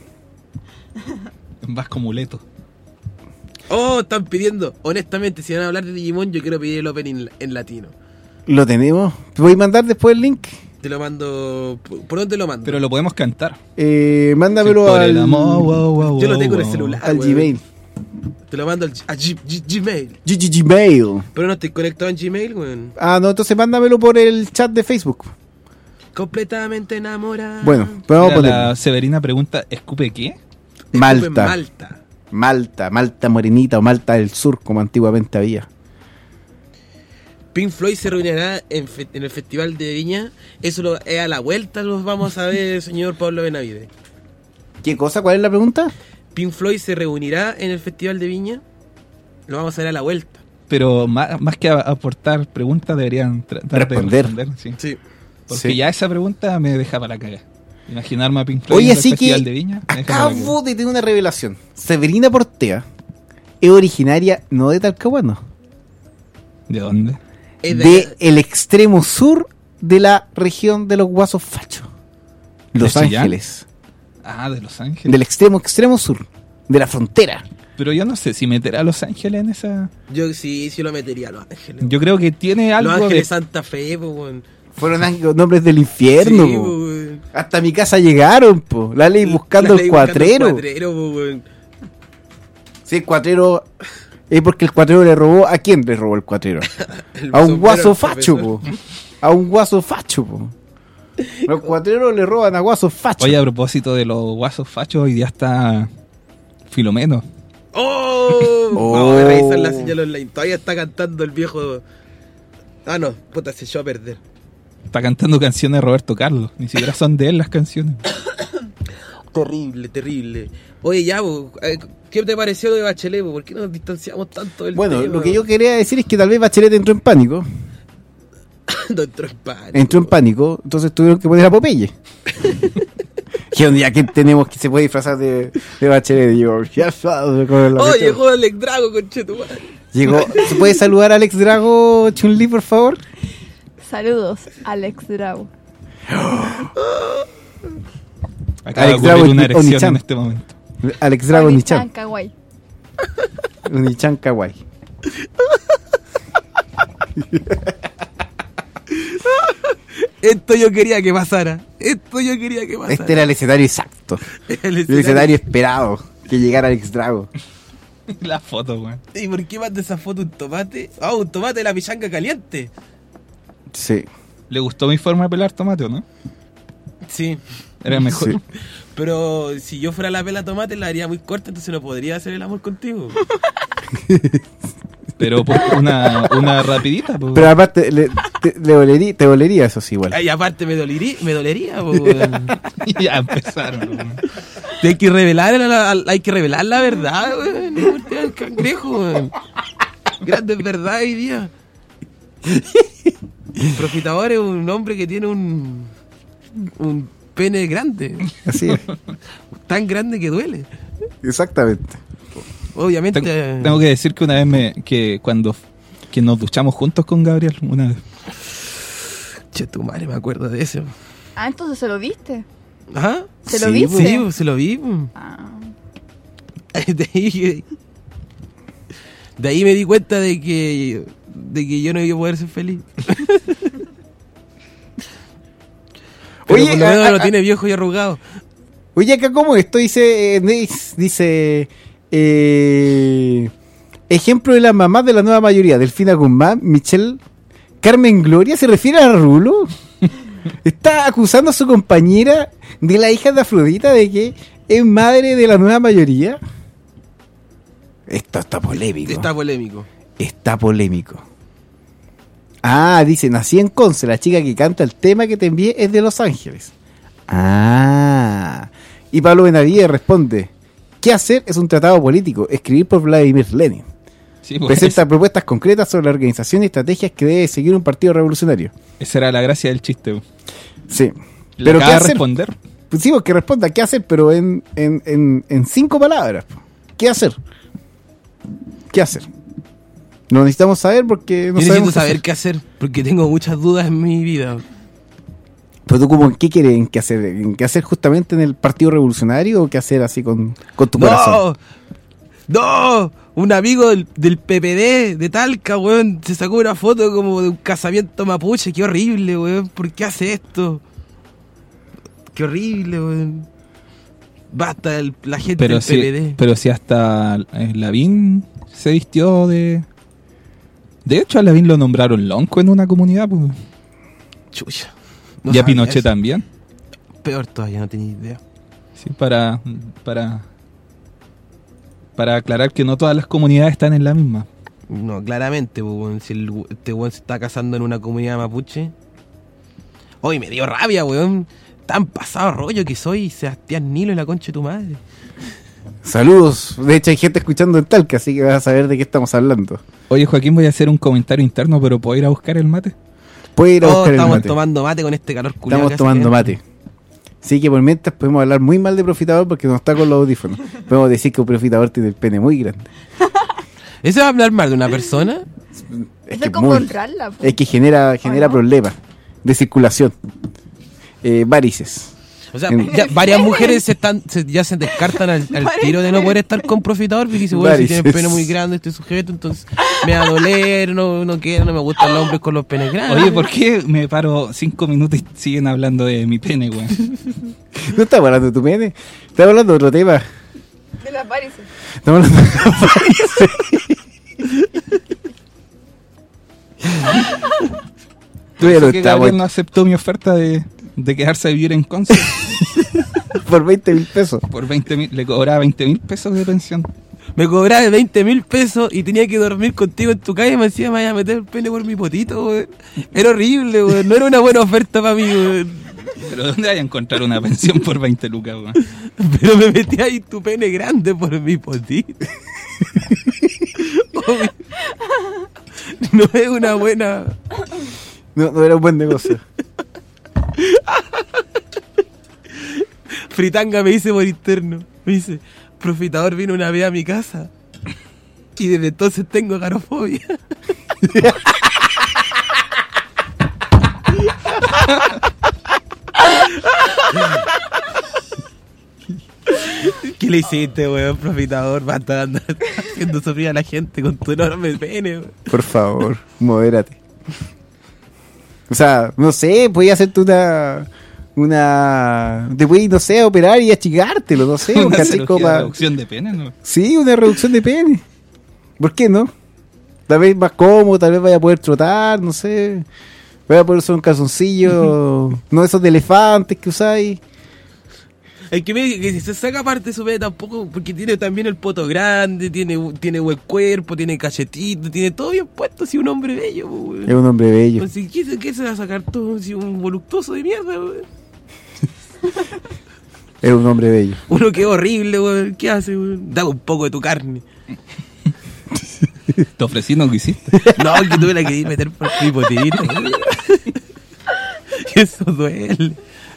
Vasco Muleto.
Oh, están pidiendo. Honestamente, si van a hablar de Digimon, yo quiero pedir el opening en latino.
Lo tenemos. ¿Te voy a mandar después el link?
Te lo mando. ¿Por por dónde lo mando?
Pero lo podemos cantar.
Eh, mándamelo
Por
al,
el amor, wow, wow,
Yo lo
wow,
tengo en el
wow.
celular.
al
güey.
Gmail.
Te lo mando al, a G- G- Gmail.
G- G- Gmail.
Pero no estoy conectado en Gmail, güey.
Ah, no, entonces mándamelo por el chat de Facebook.
Completamente enamorada.
Bueno, pues vamos a
Mira,
poner
la Severina pregunta, ¿escupe qué?
Escupe
Malta.
Malta.
Malta, Malta morenita o Malta del Sur, como antiguamente había.
Pink Floyd se reunirá en, fe- en el Festival de Viña. Eso lo, es a la vuelta, los vamos a ver, señor Pablo Benavides.
¿Qué cosa? ¿Cuál es la pregunta?
Pink Floyd se reunirá en el Festival de Viña. Lo vamos a ver a la vuelta.
Pero más, más que a- aportar preguntas, deberían tratar
Responder.
de responder. Sí.
Sí.
Porque
Sí.
ya esa pregunta me deja para la caga. Imaginarme a Pink Floyd
Oye,
en el
así que
Festival de Viña. me deja para la
acabo de tener una revelación. Severina Portea es originaria no de Talcahuano,
caga. ¿De dónde?
Es de-
de el extremo sur de la región de los Guasos Fachos. Los
¿De Chillán?
Ángeles.
Ah, de Los Ángeles.
Del extremo, extremo sur. De la frontera.
Pero yo no sé si meter a Los Ángeles en esa...
Yo sí, sí lo metería a Los Ángeles.
Yo creo que tiene algo
Los Ángeles
de...
Santa Fe, pues, weón.
Fueron ángel- nombres del infierno.
Sí,
po.
po, weón.
Hasta mi casa llegaron, po. La ley buscando
La ley
el
buscando
cuatrero.
el cuatrero, po, weón.
Sí, el cuatrero. Es porque el cuatrero le robó. ¿A quién le robó el cuatrero?
El
A un
sombrero
guaso
del
facho,
profesor.
po. A un guaso facho, po. Los cuatreros le roban a guasos fachos.
Oye, a propósito de los guasos fachos, hoy día está Filomeno.
¡Oh!
Oh.
Vamos a revisar la señal online. Todavía está cantando el viejo. Ah, no, puta, se echó a perder.
Está cantando canciones de Roberto Carlos. Ni siquiera son de él las canciones.
Terrible, terrible. Oye, ya, po, eh, ¿qué te pareció lo de Bachelet? Po? ¿Por qué nos distanciamos tanto del
Bueno,
tema?
lo que yo quería decir es que tal vez Bachelet entró en pánico.
No entró en pánico.
Entró en pánico, entonces tuvieron que poner a Popeye. Que un día que tenemos que se puede disfrazar de, de Bachelet. Digo, ya sabes, con la
Oh,
cuestión.
llegó Alex Drago, conchetumadre.
Llegó. ¿Se puede saludar a Alex Drago, Chun-Li, por favor?
Saludos, Alex Drago.
Acaba
Alex
de
Drago
ocurrir una
y
erección
Onichan.
en este momento.
Alex Drago
Onichan,
Nichan.
kawaii.
Unichan Kawaii.
Esto yo quería que pasara. Esto yo quería que pasara.
Este era el escenario exacto.
El
El escenario esperado. Que llegara Alex Drago.
La foto, weón.
¿Y por qué manda esa foto un tomate? Ah, un tomate de la pichanga caliente.
Sí.
¿Le gustó mi forma de pelar tomate o no?
Sí.
Era mejor.
Sí.
Pero si yo fuera la pela tomate la haría muy corta, entonces no podría hacer el amor contigo.
Pero po- una, una rapidita, po.
Pero aparte, le, te, le olería, te olería eso sí igual.
Y aparte me dolería, me dolería, po, weón.
ya empezaron. weón.
Hay que revelar la, la- hay que revelar la verdad, weón. No voltea el cangrejo, weón. Grandes verdades hoy día. El profitador es un hombre que tiene un un pene grande,
Así es.
tan grande que duele.
Exactamente.
Obviamente.
Tengo, tengo que decir que una vez me, que cuando que nos duchamos juntos con Gabriel, una vez.
Che, tu madre, me acuerdo de eso.
Ah, entonces se lo viste.
¿Ah?
¿Se lo
Sí,
viste?
Sí, se lo vi.
Ah.
Te dije. De ahí me di cuenta de que de que yo no iba a poder ser feliz. Pero
Oye,
por lo menos
a-
lo
a-
tiene viejo y arrugado.
Oye, acá cómo esto dice, eh, Neis, dice eh, ejemplo de la mamá de la nueva mayoría, Delfina Guzmán, Michelle, Carmen Gloria, ¿se refiere a Rulo? Está acusando a su compañera de la hija de Afrodita de que es madre de la nueva mayoría. Esto está polémico.
Está polémico.
Está polémico. Ah, dice, nací en Conce, la chica que canta el tema que te envié es de Los Ángeles. Ah. Y Pablo Benavides responde, ¿qué hacer? Es un tratado político, escribir por Vladimir Lenin.
Sí, pues,
Presenta propuestas concretas sobre la organización y estrategias que debe seguir un partido revolucionario.
esa era la gracia del chiste.
Sí.
Le
Pero ¿qué
acaba de
hacer?
responder.
Pues sí, pues que responda, ¿qué hacer? Pero en, en, en, en cinco palabras. ¿Qué hacer? ¿Qué hacer? Lo necesitamos saber porque no
Yo
sabemos
necesito
qué
saber
hacer.
qué hacer, porque tengo muchas dudas en mi vida.
Pero tú, como, ¿qué quieres? ¿En qué hacer? ¿En qué hacer justamente en el Partido Revolucionario o qué hacer así con, con tu corazón?
¡No! ¡No! Un amigo del, del P P D de Talca, weón, se sacó una foto como de un casamiento mapuche. ¡Qué horrible, weón! ¿Por qué hace esto? ¡Qué horrible, weón! Basta el- la gente
Pero
del
si,
P P D.
pero si hasta eh, Lavín se vistió de... De hecho, a Lavín lo nombraron lonco en una comunidad. Pues.
Chucha.
Y a
sabía
Pinochet
eso.
también.
Peor todavía, no tenía idea.
Sí, para, para, para aclarar que no todas las comunidades están en la misma.
No, claramente, pues, weón, si el, este weón se está casando en una comunidad mapuche. Hoy me dio rabia, weón. Tan pasado rollo que soy, Sebastián Nilo y la concha de tu madre.
Saludos. De hecho, hay gente escuchando en Talca, así que vas a saber de qué estamos hablando.
Oye, Joaquín, voy a hacer un comentario interno, pero ¿puedo ir a buscar el mate?
Puede ir a
Oh,
buscar el
estamos
mate.
tomando mate con este calor culiado.
Estamos tomando mate. Sí, que por mientras podemos hablar muy mal de Profitador porque no está con los audífonos. Podemos decir que un Profitador tiene el pene muy grande.
¿Eso va a hablar mal de una persona?
Es
Eso
que,
es como
muy-
honrarla. po.
es que genera, genera
no?
problemas de circulación. Eh, varices.
O sea,
En-
ya varias mujeres se están, se- ya se descartan al, al tiro de no poder estar con Profitador porque dice, bueno, si
Varices.
tiene el pene muy grande este sujeto, entonces me va a doler, no, no quiero, no me gustan los hombres con los penes grandes.
Oye, ¿por qué me paro cinco minutos y siguen hablando de mi pene, güey?
No estamos hablando de tu pene. Estamos hablando de otro tema.
De las varices.
Estamos hablando de las varices. Tú ya lo
¿Por qué
estamos
Gabriel no aceptó mi oferta de, de quedarse a vivir en Conce?
por veinte mil pesos.
Por veinte mil, le cobraba veinte mil pesos de pensión.
Me cobraba veinte mil pesos y tenía que dormir contigo en tu calle y me decía, me vaya a meter el pene por mi potito, weón. Era horrible, weón. No era una buena oferta para mí, weón.
¿Pero dónde hay a encontrar una pensión por veinte lucas, güey?
Pero me metí ahí tu pene grande por mi potito. Obvio. No es una buena...
No, no era un buen negocio.
Fritanga me dice por interno. Me dice, Profitador vino una vez a mi casa. Y desde entonces tengo agarofobia. ¿Qué le hiciste, weón, Profitador? Basta de andar haciendo sufrir a la gente con tu enorme pene, weón.
Por favor, modérate. O sea, no sé, podía hacerte una... Una... Te puedes, no sé, operar y achicártelo, no sé.
Una
¿cachai?
cirugía
Como
de
pa-
reducción de pene, ¿no?
Sí, una reducción de pene. ¿Por qué no? Tal vez más cómodo, tal vez vaya a poder trotar, no sé. Vaya a poder usar un calzoncillo, no esos de elefantes que usáis.
El que me dice que si se saca parte de su pene tampoco, porque tiene también el poto grande, tiene, tiene buen cuerpo, tiene cachetito, tiene todo bien puesto, así un hombre bello, po, weón.
Es un hombre bello.
Entonces, ¿qué, se- ¿qué se va a sacar todo? Así un voluptuoso de mierda, weón.
Es un hombre bello.
Uno que es horrible, weón. ¿Qué hace, weón? Dame un poco de tu carne.
Te ofrecí, no quisiste.
No, que tuve la que meter por mi potito, weón. Y eso duele.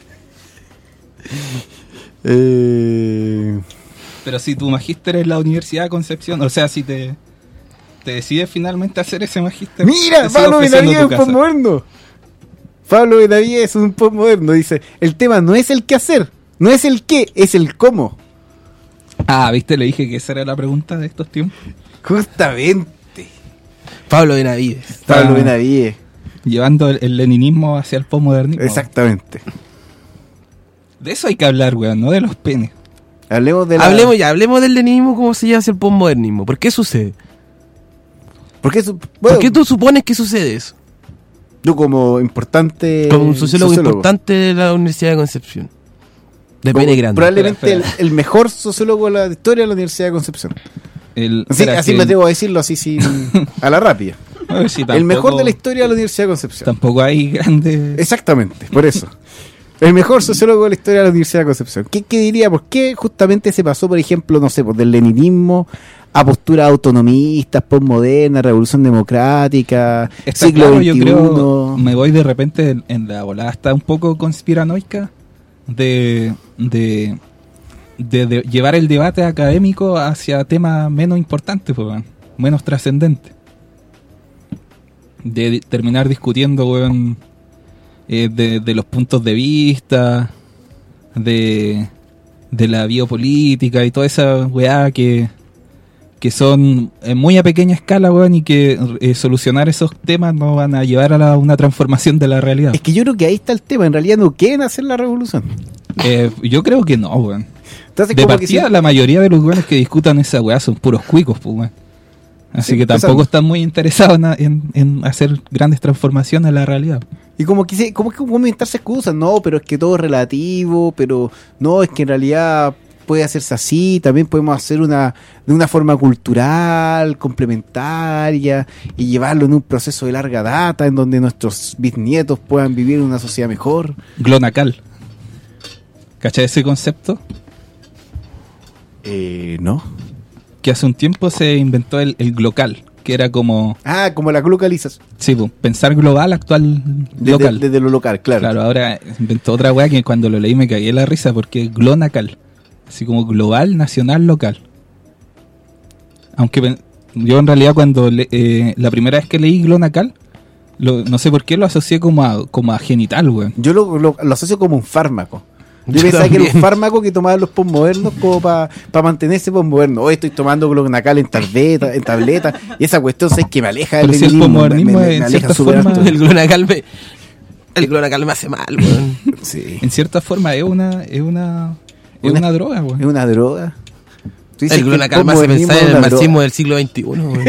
Eh...
Pero si tu magíster es la Universidad de Concepción, o sea, si te, te decides finalmente hacer ese magíster...
Mira,
te sigo
Pablo
ofreciendo
Benavides es
tu
un
casa.
postmoderno. Pablo Benavides es un postmoderno. Dice, el tema no es el qué hacer, no es el qué, es el cómo.
Ah, viste, le dije que esa era la pregunta de estos tiempos.
Justamente.
Pablo Benavides.
Pablo Benavides.
Llevando el, el leninismo hacia el posmodernismo.
Exactamente.
De eso hay que hablar, weón, no de los penes.
Hablemos de la...
Hablemos ya, hablemos del leninismo, cómo se lleva hacia el posmodernismo. ¿Por qué sucede?
¿Por qué, su-
¿Por
bueno,
qué tú supones que sucede eso?
tú como importante
Como un sociólogo, importante de la Universidad de Concepción. De
como
pene grande.
probablemente
Espera,
el, el mejor sociólogo de la historia de la Universidad de Concepción.
El,
Así,
espera,
así
que-
me atrevo a decirlo así sin, a la rápida.
a ver si
El
tampoco-
mejor de la historia de la Universidad de Concepción.
Tampoco hay grandes...
Exactamente, por eso. El mejor sociólogo de la historia de la Universidad de Concepción. ¿Qué, qué diría? ¿Por qué justamente se pasó, por ejemplo, no sé, pues, del leninismo a posturas autonomistas, postmodernas, revolución democrática,
Está
siglo
claro,
veintiuno?
yo creo, me voy de repente en, en la volada hasta un poco conspiranoica de, de, de, de llevar el debate académico hacia temas menos importantes, pues, weón, menos trascendentes. De, de terminar discutiendo, weón, eh, de, de los puntos de vista, de, de la biopolítica y toda esa weá que... que son eh, muy a pequeña escala, weón, y que eh, solucionar esos temas no van a llevar a la- una transformación de la realidad.
Es que yo creo que ahí está el tema. En realidad no quieren hacer la revolución.
Eh, yo creo que no, weón.
Entonces,
De
como que
partida,
sí-
la mayoría de los weones que discutan esa weá son puros cuicos, pues, weón. Así
Sí,
que tampoco
empezando.
están muy interesados en, en- en hacer grandes transformaciones en la realidad.
Y como que se- como que como inventarse excusas, no, pero es que todo es relativo, pero no, es que en realidad puede hacerse así, también podemos hacer una de una forma cultural, complementaria, y llevarlo en un proceso de larga data, en donde nuestros bisnietos puedan vivir en una sociedad mejor.
Glonacal. ¿Cachai ese concepto?
Eh, ¿no?
Que hace un tiempo se inventó el, el glocal, que era como,
Ah, como la localización.
sí, pues, pensar global, actual
Desde,
local.
desde lo local, claro.
Claro, ahora inventó otra weá que cuando lo leí me cagué la risa porque es glonacal. Así como global, nacional, local. Aunque pen- yo en realidad cuando le- eh, la primera vez que leí glonacal, lo- no sé por qué lo asocié como a, como a genital, weón.
Yo lo, lo- lo asocio como un fármaco. Yo,
Yo
pensaba que era un
también.
fármaco que tomaban los postmodernos como para mantenerse postmoderno. Hoy estoy tomando Glonacal en tableta, en tableta, y esa cuestión es que me aleja del
Pero si el
leninismo,
postmodernismo
me- me-
en
me aleja
cierta
súper
forma-
harto.
El Glonacal me... El Glonacal me hace mal, weón.
Sí.
En cierta forma es una es una es
Una-
una, droga,
Es
weón.
una droga. Tú dices
El
que
Glonacal me hace
postmodernismo
pensar
es
en el
una
marxismo
droga.
del siglo veintiuno, weón.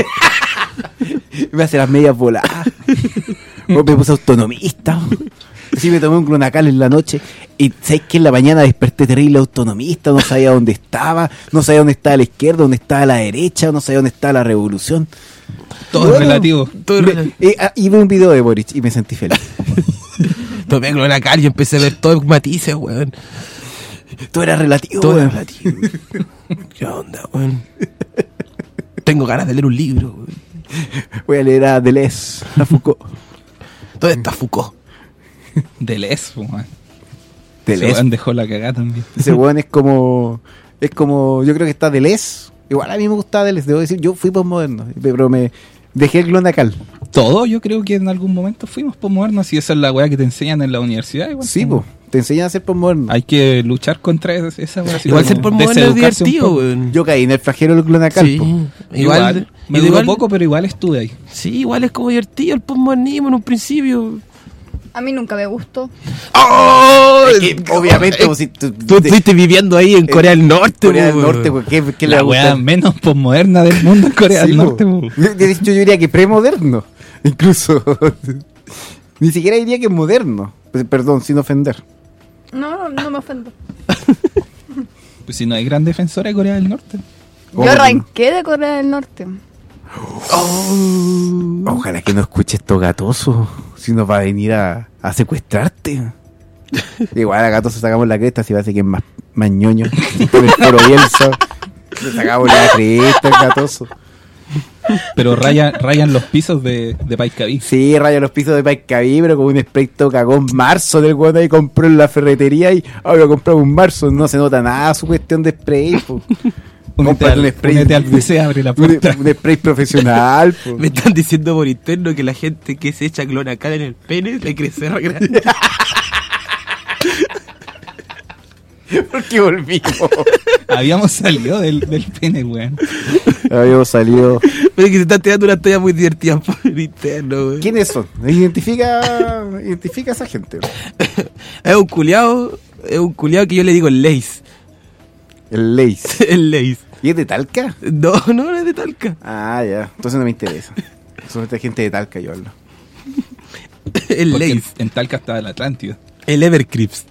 Me hace las medias voladas. O me puse autonomista. Sí, me tomé un Glonacal en la noche y sabes que en la mañana desperté terrible autonomista, no sabía dónde estaba, no sabía dónde estaba la izquierda, dónde estaba la derecha, no sabía dónde estaba la revolución.
Todo
Bueno,
es relativo.
Todo es
Me-
relativo.
y, ah, y vi un video de Boric y me sentí feliz.
Tomé Glonacal y empecé a ver todos los matices, weón.
Todo era relativo.
Todo
weón.
es relativo. ¿Qué onda, weón? Tengo ganas de leer un libro, weón.
Voy a leer a Deleuze, a Foucault.
¿Dónde está Foucault?
Deleuze, weón. Ese
Deleuze.
weón dejó la cagada también.
Ese weón es como. Es como. Yo creo que está Deleuze. Igual a mí me gusta Deleuze, debo decir. Yo fui postmoderno, pero me dejé el Glonacal.
Todo, yo creo que en algún momento fuimos postmodernos y esa es la weá que te enseñan en la universidad. Igual,
Sí,
como-
po. Te enseñan a ser postmoderno.
Hay que luchar contra esa esa weá. así
Igual
como
ser postmoderno es
deseducarse un
divertido,
poco.
weón.
Yo caí en el flagelo del Glonacal.
Sí,
po.
igual,
Me
y
duró
igual-
poco, pero igual estuve ahí.
Sí, igual es como divertido el postmodernismo en un principio.
A mí nunca me gustó.
¡Oh!
Es que, obviamente, pues, si tú,
Tú
de-
estuviste viviendo ahí en Corea del Norte,
Corea del
weón.
Norte, pues, ¿qué, qué le va
La
a
weá
gustar?
menos postmoderna del mundo en Corea
Sí,
del
po.
Norte. po.
Yo, de hecho, yo diría que premoderno. Incluso. Ni siquiera diría que es moderno. Pues, Perdón, sin ofender.
No, no, no me ofendo.
Pues si no hay gran defensora de Corea del Norte.
Oh,
Yo arranqué de Corea del Norte.
Ojalá que no escuche esto Gatoso. Si nos va a venir a, a secuestrarte. Igual a Gatoso sacamos la cresta, si parece que es más, más ñoño. Con el foro Bielsa. Le sacamos la cresta al Gatoso.
Pero rayan, rayan los pisos de, de Paiscaví.
Sí, raya los pisos de Paiscaví, pero con un spray todo cagón marzo del weón ahí compró en la ferretería y ahora compró un marzo. No se nota nada su cuestión de spray, po.
Únete
Cómprate
al,
un spray.
únete al P C, abre la
Un,
puerta.
un spray profesional, po.
Me están diciendo por interno que la gente que se echa Glonacal en el pene le crece re grande.
¿Por qué volvimos?
Habíamos salido del, del pene, weón.
Habíamos salido.
Pero que se están tirando una talla muy divertida por interno, güey.
¿Quiénes son? Identifica, identifica a esa gente.
Es un culiao, es un culiao que yo le digo el Leis.
El Leis.
El Leis.
¿Y es de Talca?
No, no, no es de Talca.
Ah, ya. Entonces no me interesa. Solamente hay gente de Talca, yo hablo.
El
Porque en,
Leis.
en Talca estaba el Atlántida.
El Evercrisp.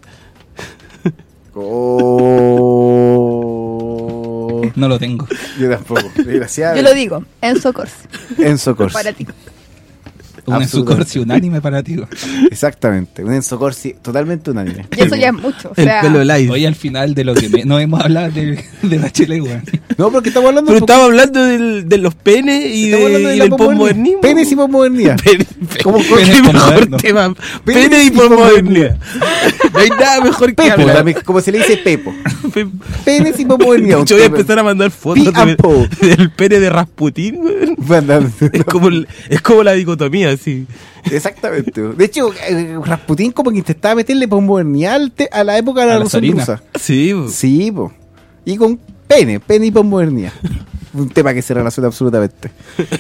Oh.
No lo tengo.
Yo tampoco. Desgraciado.
Yo lo digo, Enzo Corsi.
Enzo Corsi.
Para ti.
Un Enzo
Absolutamente.
Corsi unánime para ti.
Exactamente. Un Enzo Corsi totalmente unánime.
Y eso ya es mucho. O
El
sea,
pelo Light.
Hoy al final de lo que me- no hemos hablado de, de Bachelet, weón.
No, porque estamos hablando
Pero
un poco-
estamos hablando del, de los penes y,
estamos hablando
de,
de
y
la
del
posmodernidad.
posmodernismo.
Penes y posmodernidad.
Pene,
¿Cómo-
qué
penes
mejor
posmodernos?
tema.
Penes
Pene
y
y posmodernidad. No hay nada mejor que
Pepo,
hablar.
también, como se le dice Pepo.
Pe-
Penes y posmodernidad. un
Yo voy a
tema.
empezar a mandar
Pi
fotos
and
de-
po.
del pene de Rasputín, güey.
Mandan-
Es como, el- es como la dicotomía, así.
Exactamente. De hecho, eh, Rasputín como que intentaba meterle posmodernidad al te- a la época de la
A la
Revolución
zarina.
Rusa.
Sí, po.
Sí, po. Y con pene, pene y posmodernidad. Un tema que se relaciona absolutamente.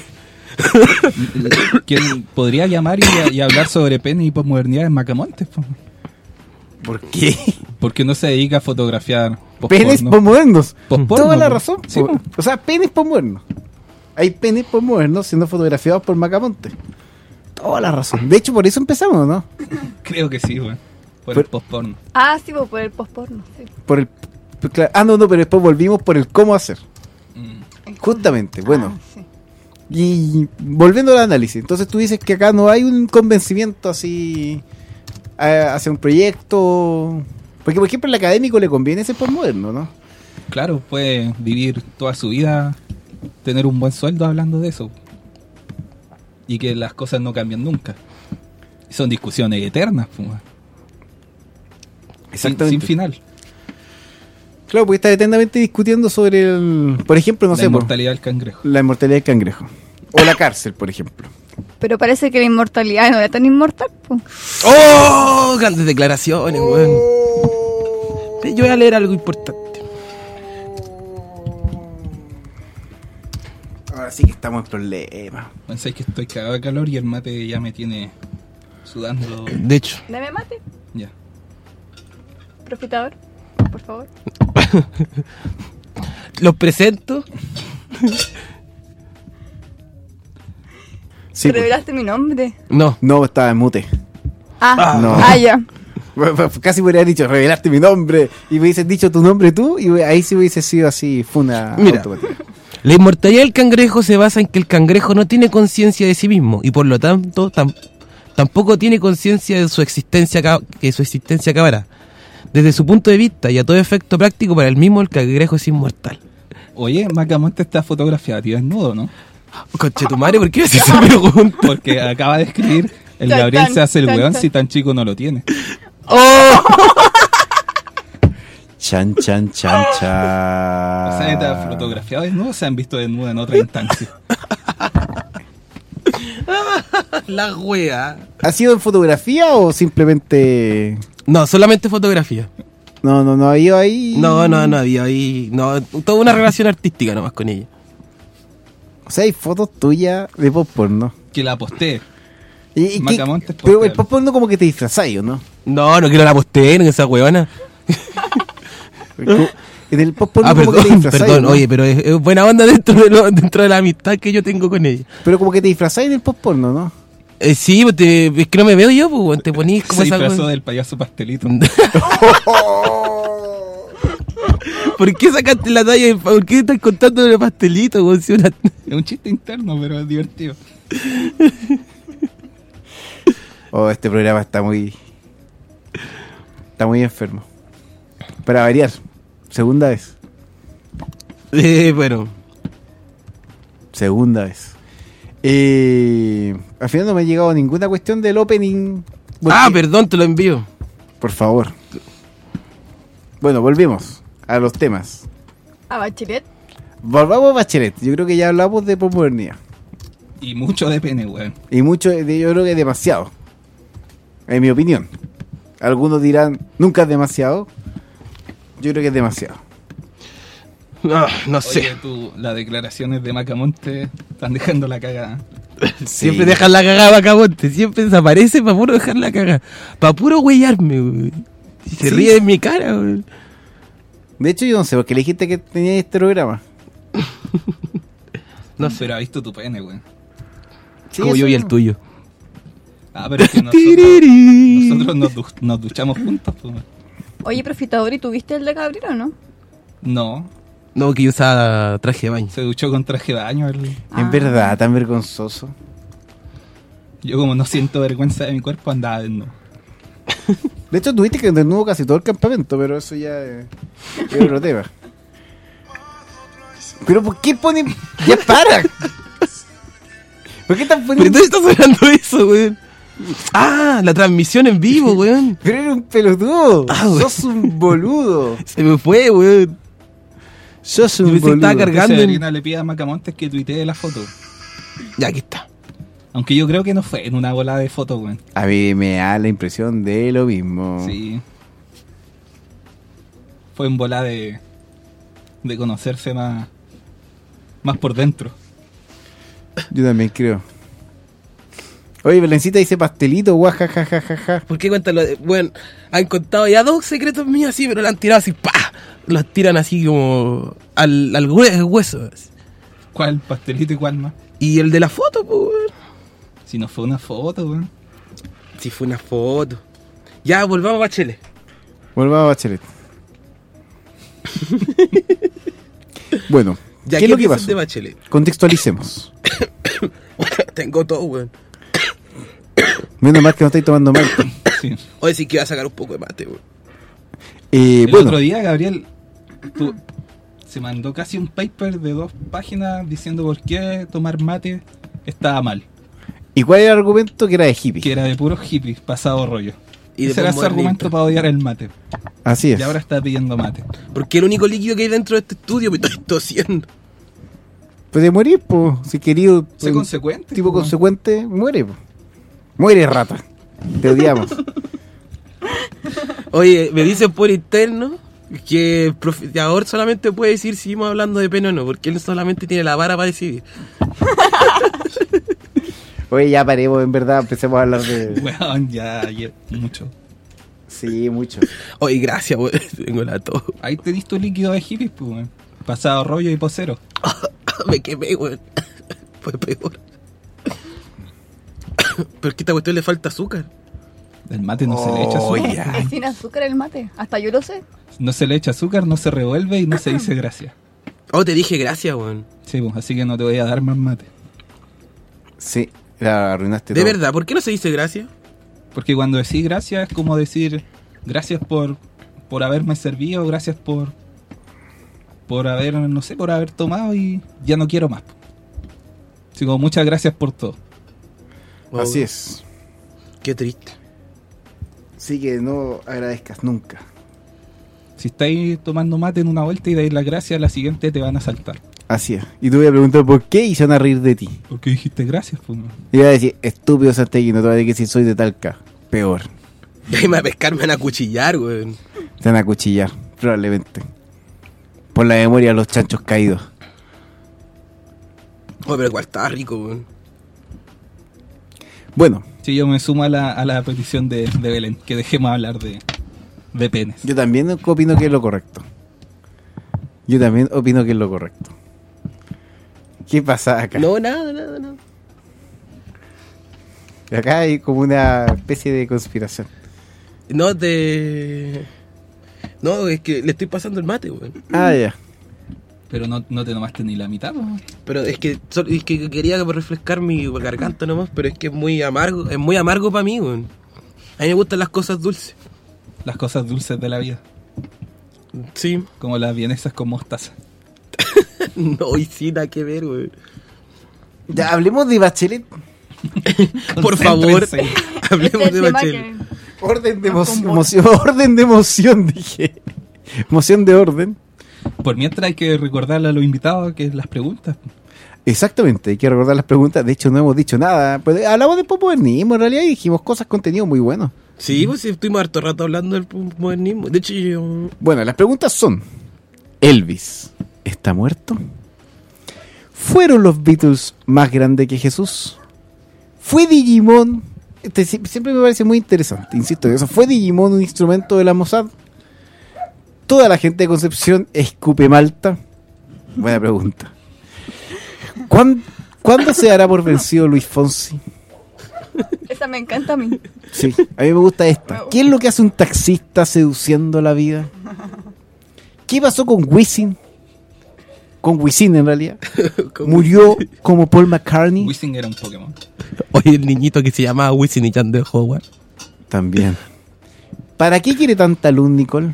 Quien podría llamar y, y hablar sobre pene y posmodernidad en Macamontes, po.
¿Por qué?
Porque no se dedica a fotografiar
Penes
posporno.
posmodernos.
Posporno,
Toda la
po.
razón.
Sí,
po.
po.
O sea, penes posmodernos. Hay penes posmodernos siendo fotografiados por Macamonte. Toda la razón. De hecho, por eso empezamos, ¿no?
Creo que sí, weón. Por
Por-
el postporno.
Ah, sí, pues, por el postporno. Sí.
Por el. claro, Ah, no, no, pero después volvimos por el cómo hacer.
Mm.
Justamente, bueno.
Ah, sí.
Y volviendo al análisis, entonces tú dices que acá no hay un convencimiento así a- hacia un proyecto. Porque, por ejemplo, al académico le conviene ser posmoderno, ¿no?
Claro, puede vivir toda su vida, tener un buen sueldo hablando de eso. Y que las cosas no cambian nunca. Y son discusiones eternas, pues, weón. Sin,
Exactamente.
sin final.
Claro, porque está eternamente discutiendo sobre el. Por ejemplo, no
la
sé, po,
inmortalidad del cangrejo.
la inmortalidad del cangrejo. O la cárcel, por ejemplo.
Pero parece que la inmortalidad no era tan inmortal, pues.
¡Oh! Grandes declaraciones, weón. Yo voy a leer algo importante.
Ahora sí que estamos en problemas.
Pensáis que estoy cagado de calor y el mate ya me tiene sudando.
De hecho,
Dame mate,
Ya.
profitador, por favor.
los presento.
Sí, po.
Revelaste mi nombre.
No.
No, estaba en mute.
Ah,
no.
ah, ya.
Casi me hubiera dicho, revelaste mi nombre. Y me hubieses dicho tu nombre tú. Y ahí sí hubiese sido así. Fue una
Mira.
automática.
La inmortalidad del cangrejo se basa en que el cangrejo no tiene conciencia de sí mismo y por lo tanto tam- tampoco tiene conciencia de su existencia ca- que su existencia acabará. Desde su punto de vista y a todo efecto práctico para el mismo, el cangrejo es inmortal.
Oye, Macamonte está fotografiado a ti desnudo, ¿no?
Conche tu madre, ¿por qué haces esa pregunta?
Porque acaba de escribir, el
Chan,
Gabriel
chan,
se hace el
chan,
weón
chan.
si tan chico no lo tiene.
¡Oh!
Chan, chan, chan, chan.
O sea, está fotografiado desnudo o se han visto desnudo en otra instancia.
La wea.
¿Ha sido en fotografía o simplemente.?
No, solamente fotografía.
No, no, no ha ido ahí.
No, no, no había ahí. No, toda una relación artística nomás con ella.
O sea, hay fotos tuyas de pop porno.
Que la posté.
Y, y que-
Macamontes
pero
postea.
el pop porno como que te disfrazáis, ¿o no?
No, no quiero la posteen en esa weona.
Como- En el pop porno
Ah,
como que te
perdón,
disfrazáis.
perdón.
¿no?
Oye, pero es, es buena onda dentro de, lo- dentro de la amistad que yo tengo con ella.
Pero como que te disfrazáis en el pop porno, ¿no?
Eh, sí, pues te- es que no me veo yo, pues weón, te ponís como
Se
esa
disfrazó
weón.
del payaso pastelito.
¿Por qué sacaste la talla? ¿Por qué estás contando de pastelito, weón? Si una-
Es un chiste interno, pero es divertido.
Oh, este programa está muy. Está muy enfermo. Para variar. Segunda vez.
Eh, bueno,
Segunda vez. Eh, al final no me ha llegado ninguna cuestión del opening.
ah,
Porque-
perdón, te lo envío.
Por favor. Bueno, volvemos a los temas.
A Bachelet.
Volvamos a Bachelet. Yo creo que ya hablamos de posmodernidad.
Y mucho de pene, weón.
Y mucho, de, yo creo que demasiado. En mi opinión. Algunos dirán, nunca es demasiado. Yo creo que es demasiado.
No, no sé.
Oye, tú, las declaraciones de Macamonte están dejando la cagada.
Siempre dejan la cagada Macamonte. Siempre desaparece para puro dejar la cagada. Para puro huellarme, weón. Y se
Sí.
ríe de mi cara, weón.
De hecho, yo no sé por qué le dijiste que tenía este programa.
No sé.
Pero ha visto tu pene, güey.
Sí,
Como
eso
yo y el
no.
tuyo.
Ah, pero es que nosotros,
Tiriri.
nosotros nos, du- nos duchamos juntos, pues.
Oye, Profitador, ¿y tuviste el de Gabriel o no?
No,
No, que yo usaba traje de baño.
se duchó con traje de baño. el-
En
Ah.
verdad, tan vergonzoso.
Yo como no siento vergüenza de mi cuerpo andaba desnudo.
De hecho, tuviste que desnudo casi todo el campamento, pero eso ya eh, es otro tema. Pero ¿por qué ponen...? ¡Ya para! ¿Por qué están
¿Pero
poniendo...?
tú estás hablando de eso, weón? Ah, la transmisión en vivo, weón.
Pero eres un pelotudo.
Ah, güey.
Sos un boludo.
Se me fue, weón.
Sos
Yo
un
pensé que estaba
boludo.
cargando.
Entonces,
en-
Arena le pide a Macamontes que tuitee la foto.
Ya, aquí está.
Aunque yo creo que no fue en una volada de foto, güey.
A mí me da la impresión de lo mismo.
Sí. Fue en volada de, de conocerse más, más por dentro.
Yo también creo. Oye, Belencita dice pastelito, guajajajajaja.
¿Por qué cuéntalo? Bueno, han contado ya dos secretos míos así, pero lo han tirado así, ¡pa! Los tiran así como al, al hue- hueso. así.
¿Cuál pastelito y cuál más?
Y el de la foto, pues, weón.
Si no fue una foto, güey.
Si fue una foto. Ya, volvamos a Bachelet.
Volvamos a Bachelet. Bueno,
Ya,
¿qué es lo que
piensas
pasó?
de Bachelet?
Contextualicemos.
Tengo todo, weón.
Menos mal que no estáis tomando mal.
Sí.
Oye, sí que iba a sacar un poco de mate, weón.
Eh,
El
bueno,
otro día, Gabriel tu- se mandó casi un paper de dos páginas diciendo por qué tomar mate estaba mal.
¿y cuál era el argumento? Que era de hippie.
Que era de puros hippies, pasado rollo.
Y
Y
de
ese era su
modernismo.
argumento para odiar el mate.
Así es.
Y ahora está pidiendo mate.
Porque el único líquido que hay dentro de este estudio me estoy tosiendo.
Pues de morir, pues. Si querido.
Sé
un
consecuente.
Tipo
po.
consecuente, muere, po. Muere, rata. Te odiamos.
Oye, me dicen por interno que el profesador solamente puede decir si seguimos hablando de pene o no, porque él solamente tiene la vara para decidir.
Oye, ya paremos, en verdad. Empecemos a hablar de.
Weón, ya, ya, mucho.
Sí, mucho.
Oye, gracias, weón. Tengo la tos.
Ahí te diste un líquido de hippies, pues, weón. Pasado rollo y posero.
Me quemé, weón. Fue peor. Pero es que a esta cuestión le falta azúcar.
El mate no se le echa
Oh,
azúcar.
ya.
Es sin azúcar el mate. Hasta yo lo sé.
No se le echa azúcar, no se revuelve y no se dice gracias.
Oh, te dije gracias, weón.
Sí, pues, así que no te voy a dar más mate.
Sí, la arruinaste
De
todo.
verdad, ¿por qué no se dice gracias?
Porque cuando decís gracias es como decir gracias por, por haberme servido, gracias por por haber, no sé, por haber tomado y ya no quiero más. Así como muchas gracias por todo.
Así es.
Qué triste.
Sí que no agradezcas nunca.
Si estáis tomando mate en una vuelta y dais las gracias, la siguiente te van a saltar.
Así es. Y te voy a preguntar por qué y se van a reír de ti.
¿Por qué dijiste gracias? Pues, no?
Y voy a decir, estúpido Santegui, no te voy a decir que si soy de Talca. Peor.
Y ahí me va a pescar, me van a cuchillar, weón.
Te van a cuchillar, probablemente. Por la memoria de los chanchos caídos.
Oh, pero igual estaba rico, weón.
Bueno,
Sí, yo me sumo a la, a la petición de, de Belén, que dejemos hablar de, de penes.
yo también opino que es lo correcto. Yo también opino que es lo correcto. ¿Qué pasa acá?
No, nada, nada, nada.
Acá hay como una especie de conspiración.
No, te... No, es que le estoy pasando el mate, weón.
Ah, ya.
Pero no, no te tomaste ni la mitad, pues.
Pero es que, sol- es que quería refrescar mi garganta nomás, pero es que es muy amargo, es muy amargo para mí, weón. A mí me gustan las cosas dulces.
Las cosas dulces de la vida.
Sí.
Como las vienesas con mostaza.
No, y sí, nada que ver, weón.
Ya, hablemos de Bachelet.
Por favor,
Concéntrense.
hablemos
Este
de
tema
Bachelet.
que-
Orden de
Nos
emoción,
convoca.
emoción, orden de emoción, dije. Emoción de orden.
Por mientras hay que recordarle a los invitados que las preguntas.
Exactamente, hay que recordar las preguntas. De hecho, no hemos dicho nada. Pues, hablamos de posmodernismo, en realidad, y dijimos cosas, contenido muy bueno.
Sí, pues sí, estuvimos harto rato hablando del modernismo. De hecho, yo...
Bueno, las preguntas son: Elvis, está muerto? ¿Fueron los Beatles más grandes que Jesús? ¿Fue Digimon? Este sie- siempre me parece muy interesante, insisto en eso. ¿Fue Digimon un instrumento de la Mossad? ¿Toda la gente de Concepción escupe malta? Buena pregunta. ¿Cuán- ¿Cuándo se dará por vencido Luis Fonsi?
Esa me encanta a mí.
Sí, a mí me gusta esta. ¿Qué es lo que hace un taxista seduciendo la vida? ¿Qué pasó con Wisin? Con Wisin en realidad. Murió como Paul McCartney.
Wisin era un Pokémon.
Oye, el niñito que se llamaba Wisin y Yandel Howard.
También. ¿Para qué quiere tanta luz, Nicole?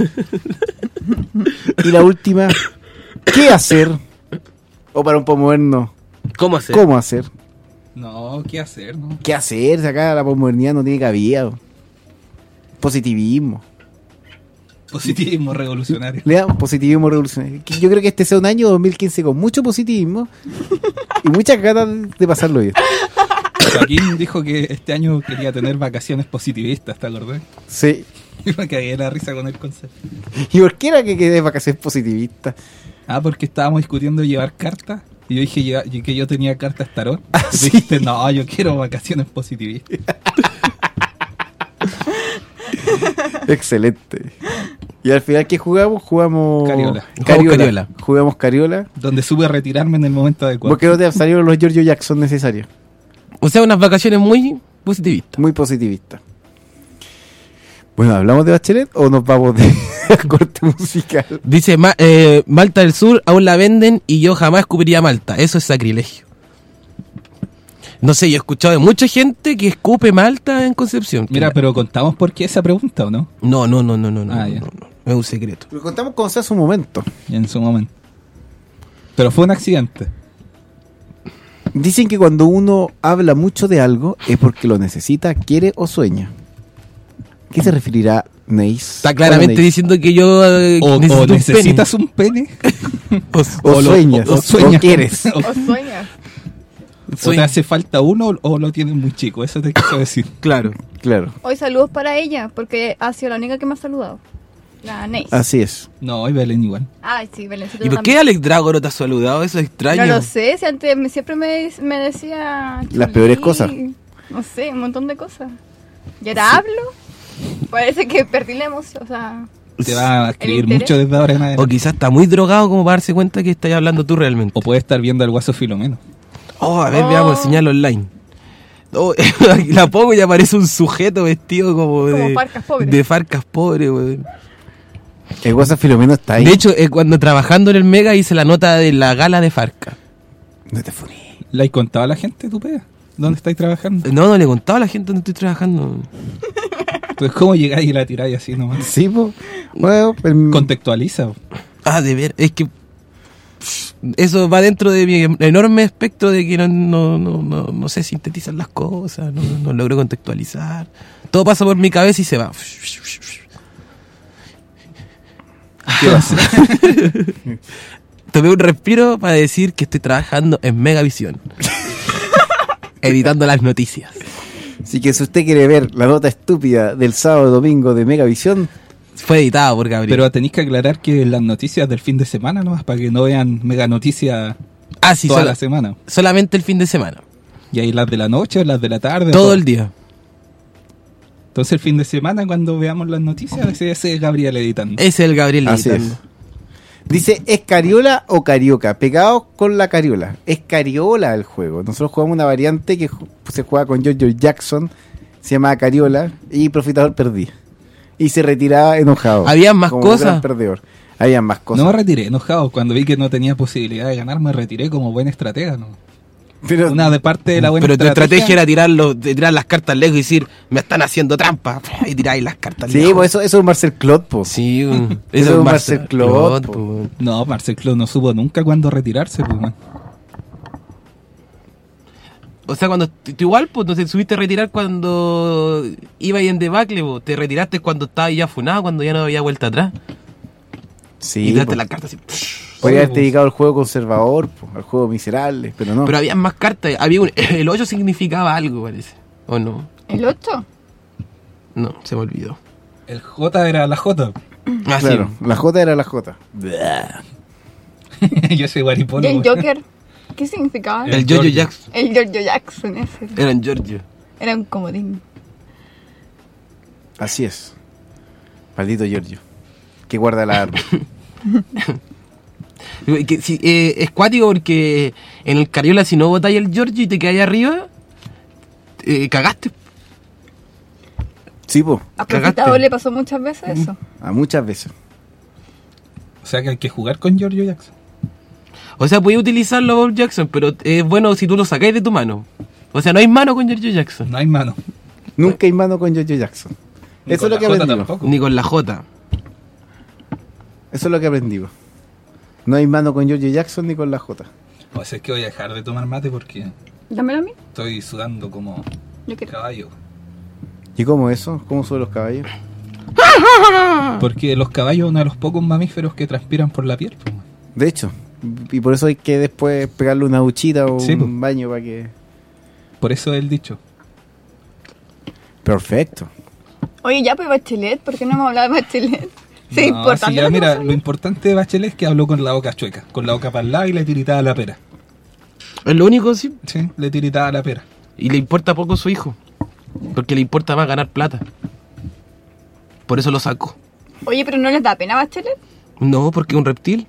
Y la última, ¿qué hacer? O para un posmoderno,
¿Cómo hacer?
¿cómo hacer?
No, ¿qué hacer? No?
¿Qué hacer? Si acá la posmodernidad no tiene cabida. Positivismo.
Positivismo revolucionario.
Le damos positivismo revolucionario. Que Yo creo que este sea un año dos mil quince con mucho positivismo y muchas ganas de pasarlo bien.
Joaquín dijo que este año quería tener vacaciones positivistas, ¿te acordás?
Sí.
Y me cagué la risa con el concepto.
¿Y por qué era que quedé vacaciones positivistas?
Ah, porque estábamos discutiendo llevar cartas. Y yo dije lleva- y que yo tenía cartas tarot.
Ah,
Y tú
sí.
dijiste, no, yo quiero vacaciones positivistas.
Excelente. Y al final, ¿qué jugamos? Jugamos...
Cariola.
Cariola.
Cariola.
Jugamos Cariola.
Donde supe retirarme en el momento adecuado.
Porque no te salieron los Giorgio Jackson necesarios.
O sea, unas vacaciones muy positivistas.
Muy positivistas. Bueno, ¿hablamos de Bachelet o nos vamos de corte musical?
Dice, Ma- eh, Malta del Sur aún la venden y yo jamás escupiría Malta. Eso es sacrilegio. No sé, yo he escuchado de mucha gente que escupe Malta en Concepción.
Mira, pero contamos por qué esa pregunta, ¿o no?
No, no, no, no, no, no,
Ah,
no,
ya.
no, no. Es un secreto.
Lo contamos como sea su momento.
En su momento. Pero fue un accidente.
Dicen que cuando uno habla mucho de algo es porque lo necesita, quiere o sueña. ¿Qué se referirá Neis?
Está claramente
Hola, Neis.
diciendo que yo eh,
O,
necesito
o
un
necesitas un pene.
pene. O,
O,
o lo-
sueñas,
o-
o,
o sueñas.
quieres.
O,
O sueñas.
o te
sueño.
hace falta uno o lo tienes muy chico. Eso te quiero decir.
Claro.
Claro,
Hoy saludos para ella, porque ha sido la única que me ha saludado. La Neis.
así es.
No, y Belén igual.
Ay, sí, Belencito
¿Y por qué
también.
Alex Drago no te ha saludado? Eso es extraño.
No lo sé, si antes me- siempre me, me decía...
Las
Chuli,
peores cosas.
No sé, un montón de cosas. Y ahora hablo. Parece que perdí la emoción, o sea...
Te va a escribir
interés.
mucho desde ahora en
O
adelante.
quizás está muy drogado como para darse cuenta que estás hablando tú realmente.
O puede estar viendo al guaso Filomeno.
Oh, a ver,
Oh.
veamos el señal online. Oh, la pongo y aparece un sujeto vestido como de...
Como Farcas pobre.
De Farcas pobre, weón.
El WhatsApp Filomeno está ahí.
De hecho, eh, cuando trabajando en el Mega hice la nota de la gala de Farca.
no te funí.
¿Le has contado a la gente tu pega? ¿Dónde estáis trabajando?
No, no le contaba a la gente donde estoy trabajando.
Entonces, ¿cómo llegáis y la tiráis así nomás?
Sí, po. Bueno, el-
Contextualiza. po.
Ah, de ver, es que pff, eso va dentro de mi enorme espectro de que no, no, no, no, no sé sintetizar las cosas, no, no logro contextualizar. Todo pasa por mi cabeza y se va.
¿Qué va a hacer?
Tomé un respiro para decir que estoy trabajando en Megavisión. Editando las noticias.
Así que si usted quiere ver la nota estúpida del sábado domingo de Megavisión,
Fue editado por Gabriel.
Pero tenéis que aclarar que las noticias del fin de semana nomás, para que no vean mega noticias
ah, sí,
toda
sola-
la semana.
solamente el fin de semana.
Y ahí las de la noche, las de la tarde.
Todo el día.
Entonces el fin de semana, cuando veamos las noticias, ese, ese es Gabriel editando.
Ese es el Gabriel
así
editando.
es. Dice, ¿es cariola o carioca? Pegados con la cariola. Es cariola el juego. Nosotros jugamos una variante que ju- se juega con Giorgio Jackson, se llamaba cariola, y Profitador perdía. Y se retiraba enojado.
¿Habían más
como
cosas?
gran perdedor. Habían más cosas.
No me retiré enojado. Cuando vi que no tenía posibilidad de ganar, me retiré como buen estratega, ¿no?
Pero,
Una de parte de la buena
Pero tu estrategia era tirar, los, de tirar las cartas lejos y decir, me están haciendo trampa. Y tiráis las cartas
sí,
lejos.
pues eso, eso es Marcel Clot, po.
Sí, um,
Eso
eso
es
es
Marcel
Marcel
Clot,
Clot,
po.
po.
No, Marcel Clot no supo nunca cuándo retirarse, pues, man.
O sea, cuando t- tú igual, pues, no te subiste a retirar cuando iba ahí en debacle, po. Te retiraste cuando estabas ya funado, cuando ya no había vuelta atrás.
Sí,
y tiraste
po.
las cartas así.
Podría
Oye,
haberte dedicado al juego conservador, po, al juego miserable, pero no.
Pero había más cartas. Había un, el ocho significaba algo, parece. ¿O no?
¿El ocho?
No, se me olvidó.
El J era la J.
Ah,
claro,
sí.
la J era la J.
Yo soy
¿Y
guaripolo.
el
weón.
Joker? ¿Qué significaba?
El
El Giorgio
Giorgio.
Jackson.
El Giorgio Jackson ese.
Eran Giorgio.
Era un comodín.
Así es. Maldito Giorgio. Que guarda la arma.
Que, si, eh, es cuático porque en el Cariola, si no botáis el Giorgio y te quedáis arriba, eh, cagaste.
Sí, po.
A
Cagaste.
Profitado le pasó muchas veces eso.
A muchas veces.
O sea que hay que jugar con Giorgio Jackson.
O sea, podéis utilizarlo Bob Jackson, pero es bueno si tú lo sacáis de tu mano. O sea, no hay mano con Giorgio Jackson.
No hay mano.
Nunca hay mano con Giorgio Jackson.
Ni
Eso
con
es lo que
la Jota
aprendimos.
tampoco.
Ni con la J.
Eso es lo que aprendimos. No hay mano con Giorgio Jackson ni con la J.
O sea, es que voy a dejar de tomar mate porque
Dámelo a mí.
estoy sudando como
Yo quiero.
caballo.
¿Y cómo eso? ¿Cómo suben los caballos?
Porque los caballos son uno de los pocos mamíferos que transpiran por la piel. pues, weón.
De hecho. Y por eso hay que después pegarle una duchita o
Sí,
un
po.
baño para que...
Por eso el dicho.
Perfecto.
Oye, ya, pues Bachelet, ¿por qué no hemos hablado de Bachelet? Sí,
No,
importante.
sí, ya,
lo que
mira,
pasó.
lo importante de Bachelet es que habló con la boca chueca, con la boca para el lado y le tiritaba la pera.
Es lo único, sí.
Sí, le tiritaba la pera.
Y le importa poco su hijo. Porque le importa más ganar plata. Por eso lo saco.
Oye, pero ¿no les da pena a Bachelet?
No, porque es un reptil.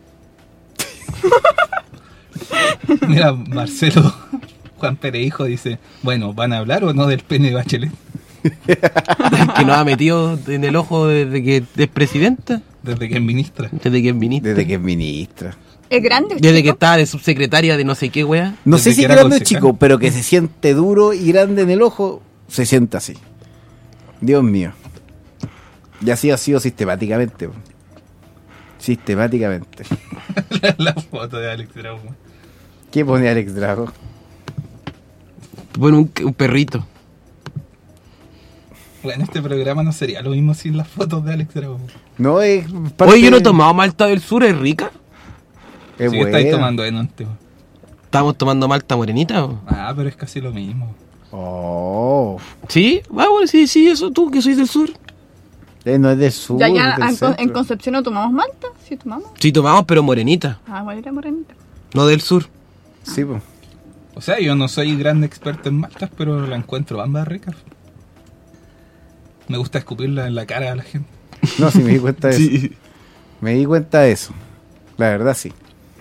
Mira, Marcelo Juan Pereijo dice, bueno, ¿van a hablar o no del pene de Bachelet?
Que nos ha metido en el ojo desde que es presidenta.
Desde que es ministra.
Desde que es ministra.
Desde que es ministra.
¿Es grande el
Desde que
chico?
estaba de subsecretaria de no sé qué wea.
No
Desde
sé si
que
es
era
grande o
concejal.
chico, pero que se siente duro y grande en el ojo, se siente así. Dios mío. Y así ha sido sistemáticamente. po. Sistemáticamente.
la, la foto de Alex Drago.
¿Qué pone Alex Drago?
Bueno, un, un perrito.
Bueno, este programa no sería lo mismo sin las fotos de Alex Drago.
No, es parte
Oye, yo no he
de-
tomado Malta del Sur, es rica.
Es
Sí, que estáis
buena.
tomando Enonte. weón.
Estamos tomando Malta morenita. ¿O?
Ah, pero es casi lo mismo.
Oh.
¿Sí? Ah, bueno, sí, sí, eso tú, que sois del sur.
Eh, no es del sur.
Ya, ya,
es del
en, Con- en
centro.
Concepción no tomamos Malta. Sí, tomamos.
Sí, tomamos, pero morenita.
Ah, igual era morenita.
No del sur.
Sí, po.
O sea, yo no soy gran experto en maltas, pero la encuentro ambas ricas. Me gusta escupirla en la cara a la gente.
No, sí me di cuenta de eso.
Sí.
Me di cuenta de eso. La verdad, sí.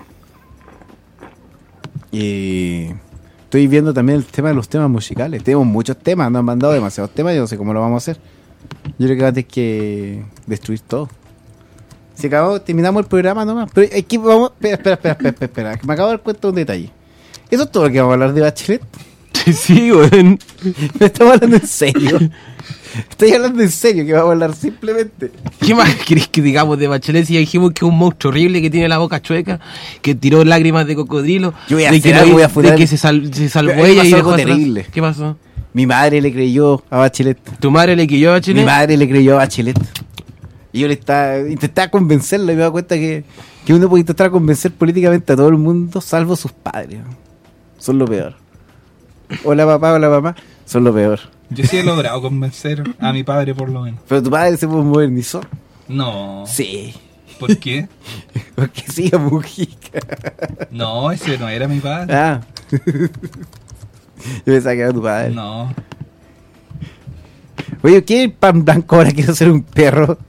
Y estoy viendo también el tema de los temas musicales. Tenemos muchos temas, nos han mandado demasiados temas. Yo no sé cómo lo vamos a hacer. Yo creo que va a tener que destruir todo. Se acabó, terminamos el programa nomás. Pero aquí vamos. Espera, espera, espera, espera, espera, espera, que me acabo de dar cuenta de un detalle. ¿Eso es todo lo que vamos a hablar de Bachelet?
Sí, weón.
¿Me estamos hablando en serio? Estoy hablando en serio, que vamos a hablar simplemente.
¿Qué más querés que digamos de Bachelet si ya dijimos que es un monstruo horrible que tiene la boca chueca, que tiró lágrimas de cocodrilo,
Yo voy a
de,
hacer
que,
algo,
no-
voy a funar-
de que se, sal- se salvó
Pero a mí me
ella y
pasó
dejó
algo
atrás?
terrible.
¿Qué pasó?
Mi madre le creyó a Bachelet.
¿Tu madre le quilló a
Mi
Bachelet?
madre le creyó a Bachelet. Y yo le estaba, intentaba convencerla y me da cuenta que, que uno puede intentar convencer políticamente a todo el mundo, salvo sus padres. Son lo peor. Hola papá, hola mamá, son lo peor.
Yo sí he logrado convencer a mi padre por lo menos.
Pero tu padre se modernizó.
No.
Sí.
¿Por qué?
Porque sí, es Mujica.
No, ese no era mi padre.
Ah. Yo pensaba que era tu padre.
No.
Oye, ¿qué es pan blanco ahora quiero ser un perro?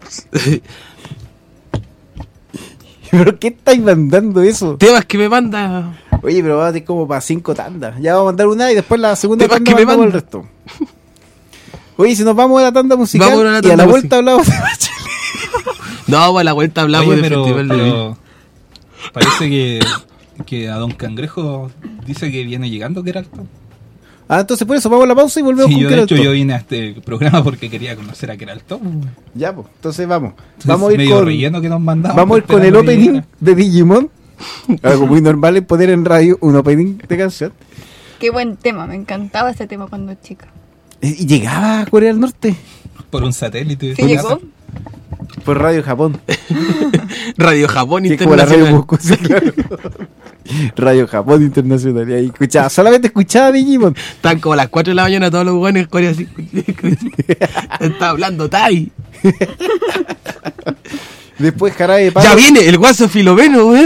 ¿Pero qué estáis mandando eso?
Temas que me manda.
Oye, pero va a ser como para cinco tandas. Ya vamos a mandar una y después la segunda
Temas
tanda
que me
mandamos el
manda.
resto. Oye, si nos vamos a la tanda musical
Vamos a la
y a
tanda
la
musical.
vuelta hablamos de Bachelet.
No, pues a la vuelta hablamos
Oye,
del
pero,
Festival de Viña.
pero parece que, que a Don Cangrejo dice que viene llegando Queralto.
Ah, entonces por eso vamos a la pausa y volvemos
Sí,
con
yo de
Queralto.
hecho yo vine a este programa porque quería conocer a Queralto.
Ya, pues, entonces vamos.
Entonces,
Vamos a ir
medio
con,
relleno que nos mandamos.
vamos a ir con el
esperando que
opening
llegara.
de Digimon. Algo muy normal es poner en radio un opening de canción.
Qué buen tema, me encantaba ese tema cuando chica.
Y y llegaba a Corea del Norte
Por un satélite.
¿Sí llegó?
por Radio Japón.
Radio Japón
Que es como la radio
Internacional.
Moscú, sí, claro. Radio Japón Internacional. Y ahí escuchaba, solamente escuchaba Digimon.
Están como a las cuatro de la mañana todos los buenos en Corea así. Está hablando Tai.
Después Jarabe de Palo.
Ya viene el guaso Filomeno, weón.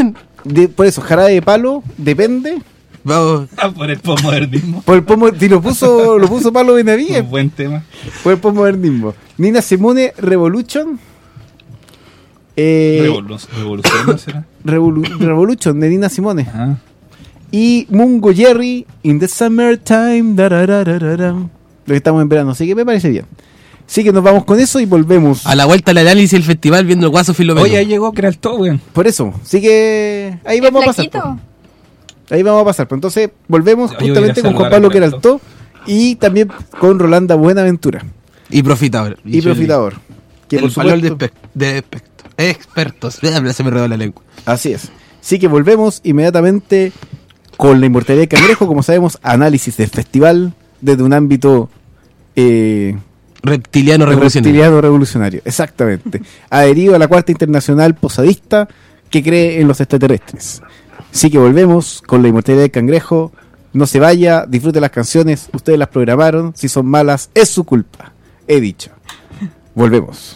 de, por eso, jarabe de palo, depende.
Vamos.
Ah, por el posmodernismo.
Por el pomo, si lo puso, lo puso Pablo Benavides.
Un buen tema.
Por el posmodernismo. Nina Simone, Revolution. Eh,
Revolu- Revolución, ¿no será?
Revolu- Revolution de Nina Simone.
Ah.
Y Mungo Jerry, In the Summertime. Lo que estamos en verano, así que me parece bien. Así que nos vamos con eso y volvemos.
A la vuelta al análisis del festival viendo el Guaso Filomeno.
Oye, ahí llegó Crealtó, weón.
Por eso, así que ahí
¿Es
vamos a pasar.
flaquito?
po. Ahí vamos a pasar. Pues entonces volvemos
Yo voy a
justamente
ir a
con Juan
saludar
Pablo
a Crealtó.
Queraltó y también con Rolanda Buenaventura
Y profitador.
y Profitador. Que
el
por
valor de,
supuesto,
espe- de expertos. expertos. Bla, se me redó la lengua.
así es. Así que volvemos inmediatamente con la inmortalidad del cangrejo. Como sabemos, análisis del festival desde un ámbito eh,
Reptiliano revolucionario.
reptiliano revolucionario. Exactamente. Adherido a la Cuarta Internacional Posadista que cree en los extraterrestres. Así que volvemos con la inmortalidad del cangrejo. No se vaya, disfrute las canciones. Ustedes las programaron. Si son malas, es su culpa. He dicho. Volvemos.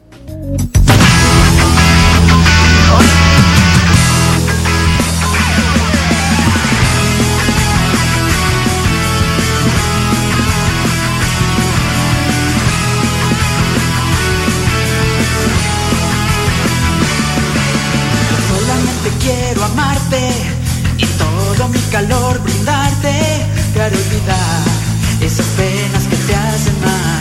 Solamente quiero amarte y todo mi calor brindarte para olvidar esas penas que te hacen mal.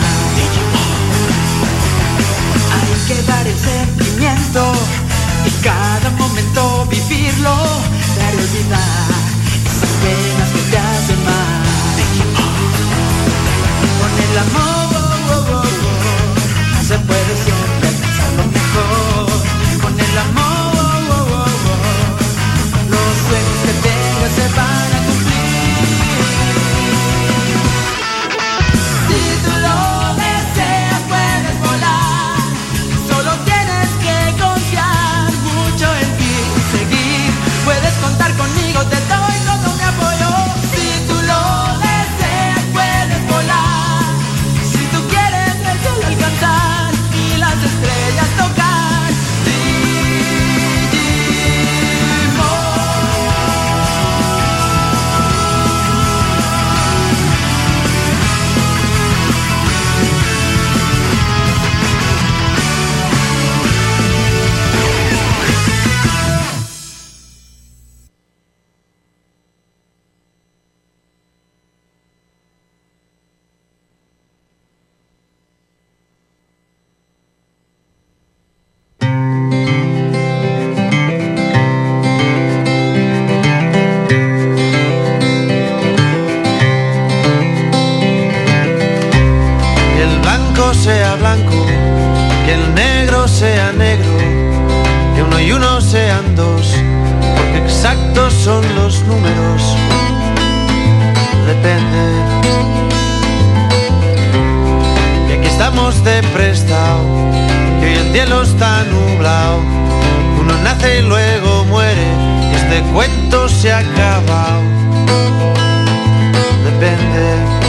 Hay que dar el sentimiento y cada momento vivirlo para olvidar esas penas que te hacen mal. Con el amor oh, oh, oh, se puede siempre alcanzar lo mejor. Con el amor los sueños que tengas se van a cumplir. Si tú lo deseas puedes volar. Solo tienes que confiar mucho en ti y seguir. Puedes contar conmigo, te doy todo mi apoyo. Si tú lo deseas puedes volar. Si tú quieres el cielo alcanzar y las estrellas tocar.
Sea blanco, que el negro sea negro, que uno y uno sean dos, porque exactos son los números. Depende. Y aquí estamos de prestado, que hoy el cielo está nublado. Uno nace y luego muere, y este cuento se ha acabado. Depende.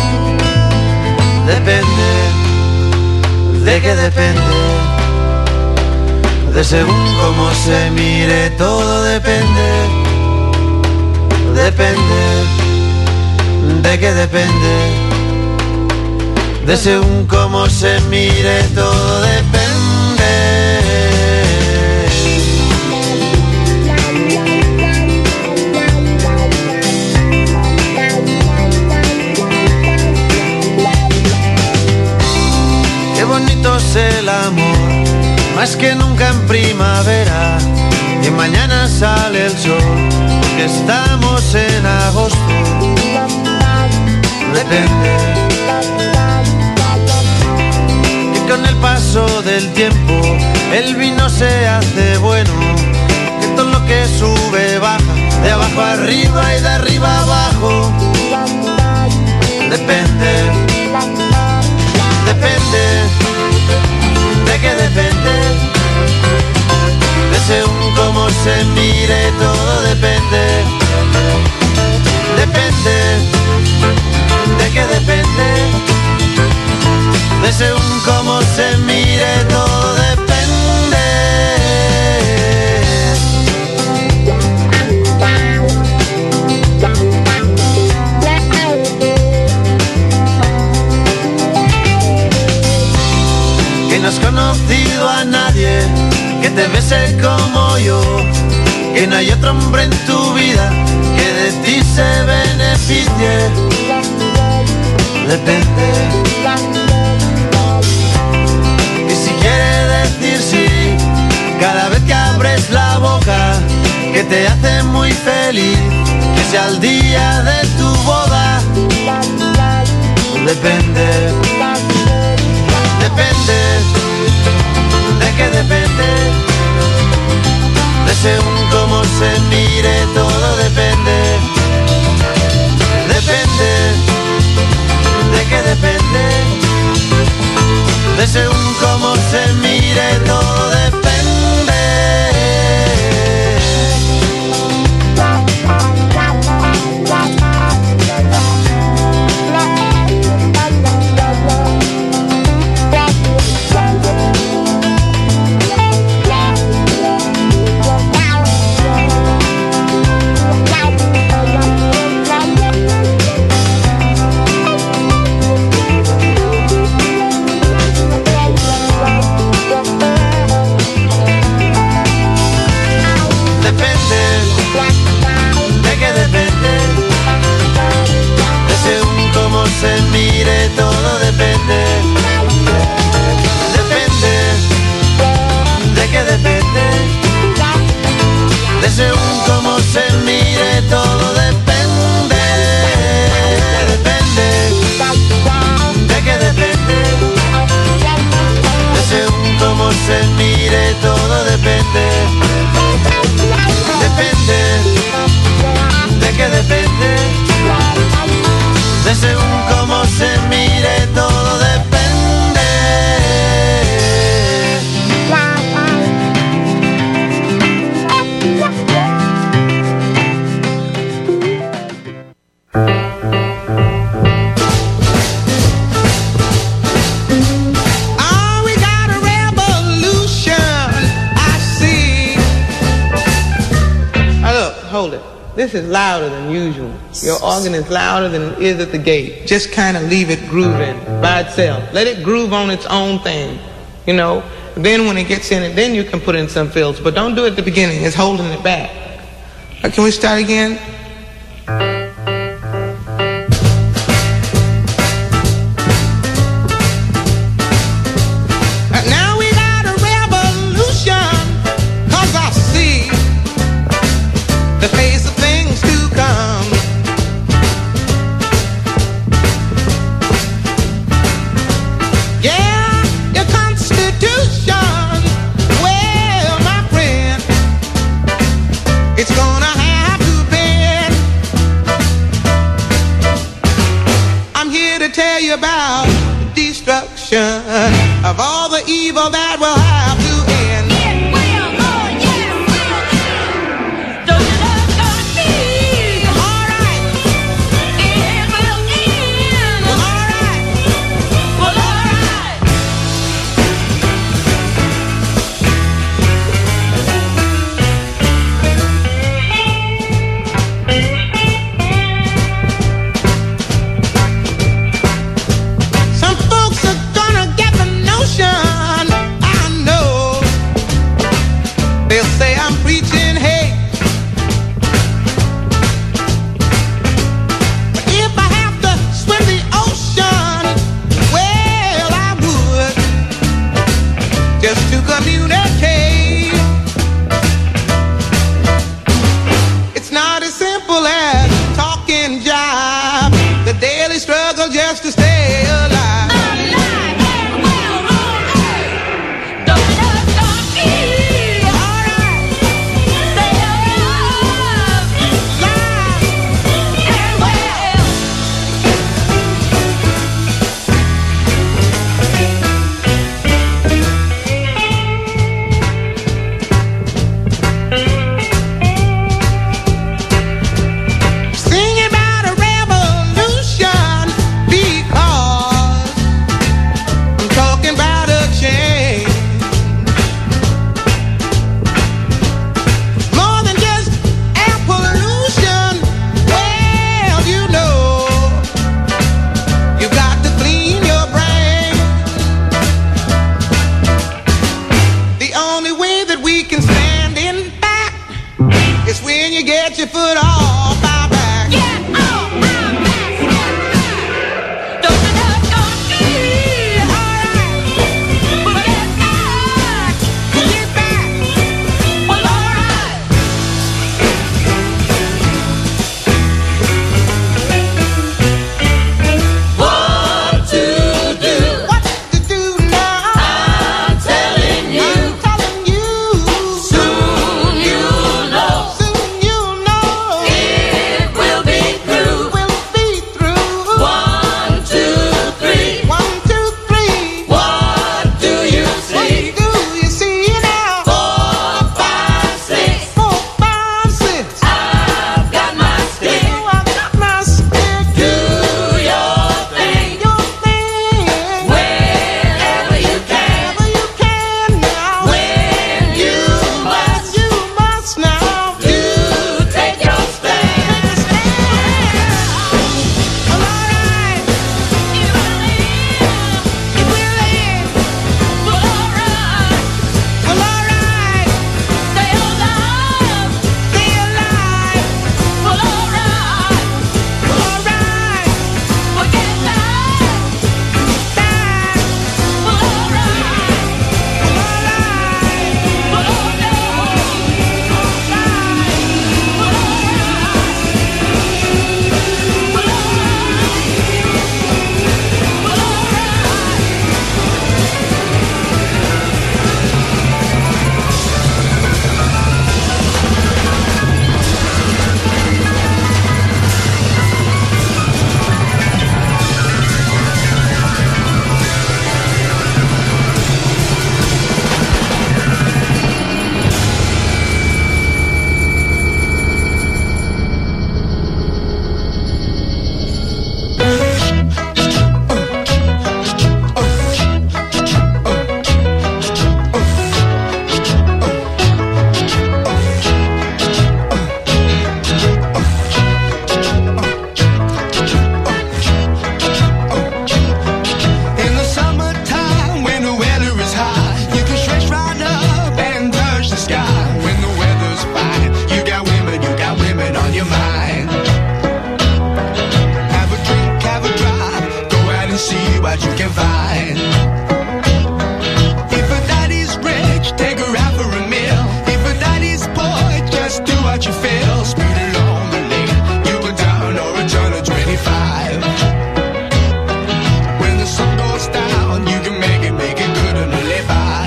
Depende. ¿De qué depende? De según cómo se mire, todo depende. Depende. ¿De qué depende? De según cómo se mire, todo depende. Bonito es el amor, más que nunca en primavera, y mañana sale el sol, porque estamos en agosto. Depende. Y con el paso del tiempo, el vino se hace bueno, que todo lo que sube baja, de abajo arriba y de arriba abajo. Depende. Depende, ¿de qué depende? De según cómo se mire, todo depende. Depende, ¿de qué depende? De según cómo se mire, todo depende. no has conocido a nadie que te bese como yo, que no hay otro hombre en tu vida que de ti se beneficie. Depende. Y si quiere decir sí, cada vez que abres la boca, que te hace muy feliz, que sea el día de tu boda. Depende. Depende. ¿De qué depende? De según cómo se mire, todo depende. Depende. ¿De qué depende? De según cómo se mire, todo depende. Se mire, todo depende. Depende. ¿De qué depende? De según cómo se mire, todo depende. Depende. ¿De qué depende? De según cómo se mire, todo depende. Depende. ¿De qué depende? De según cómo se mire, todo depende.
Oh, we got a revolution, I see. Oh, look, hold it. This is louder than usual. Your organ is louder than it is at the gate. Just kind of leave it grooving by itself. Let it groove on its own thing, you know. Then when it gets in it, then you can put in some fills. But don't do it at the beginning. It's holding it back. Uh, can we start again? About the destruction of all the evil that will have to end. It will, oh yeah, it will. Don't you love gonna be alright? It will end. Alright. Well, just to stay alive. Alive, and well on earth. Don't let us be alright. Stay alive, alive, and well. Sing about a revolution because and see what you can find. If a daddy's rich, take her out for a meal. If a daddy's poor, just do what you feel. Speed along the lane, you go down or a turn of twenty-five. When the sun goes down, you can make it, make it good and live by.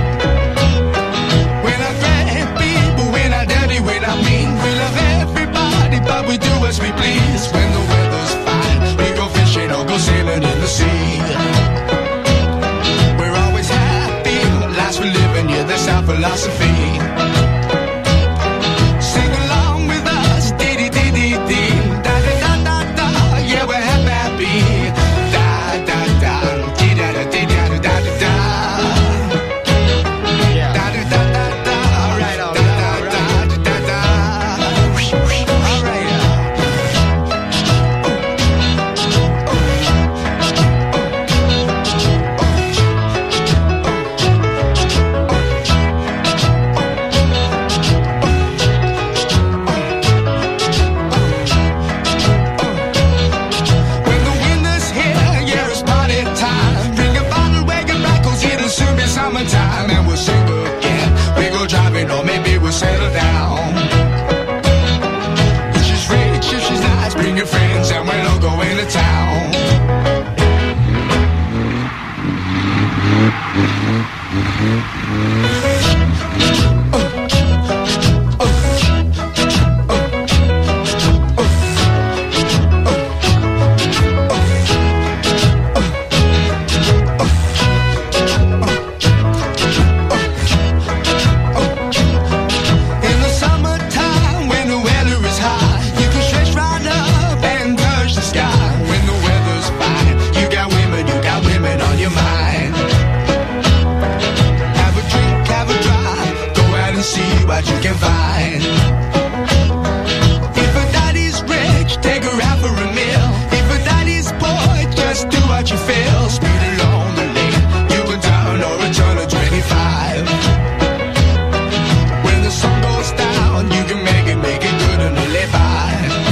When I grab people, when I dirty, when I mean, we love everybody, but we do as we please. When the weather's fine, we go fishing or go sailing in the sea. We're always happy, lives we live in, yeah, that's our philosophy. Sing along with us, dee dee dee dee dee, da da da da da, yeah, we're happy, da da da, dee da da dee da da da da da, da da da da da, right on, da da da da da, all right. When the winter's here, yeah, it's party time. Bring a bottle, wagon back, 'cause it'll soon be summertime. And we'll sing again. We go driving, or maybe we'll settle down. If she's rich, if she's nice, bring your friends, and we'll all go into town. In the summertime, when the weather is high, you can stretch right up and touch the sky. When the weather's fine, you got women, you got women on your mind. Have a drink, have a drive, go out and see what you can find. If a daddy's rich, take her out for a meal. If a daddy's poor, just do what you feel. Speed along the lane, you go down or a turn of twenty-five. When the sun goes down, you can make it, make it good and live by.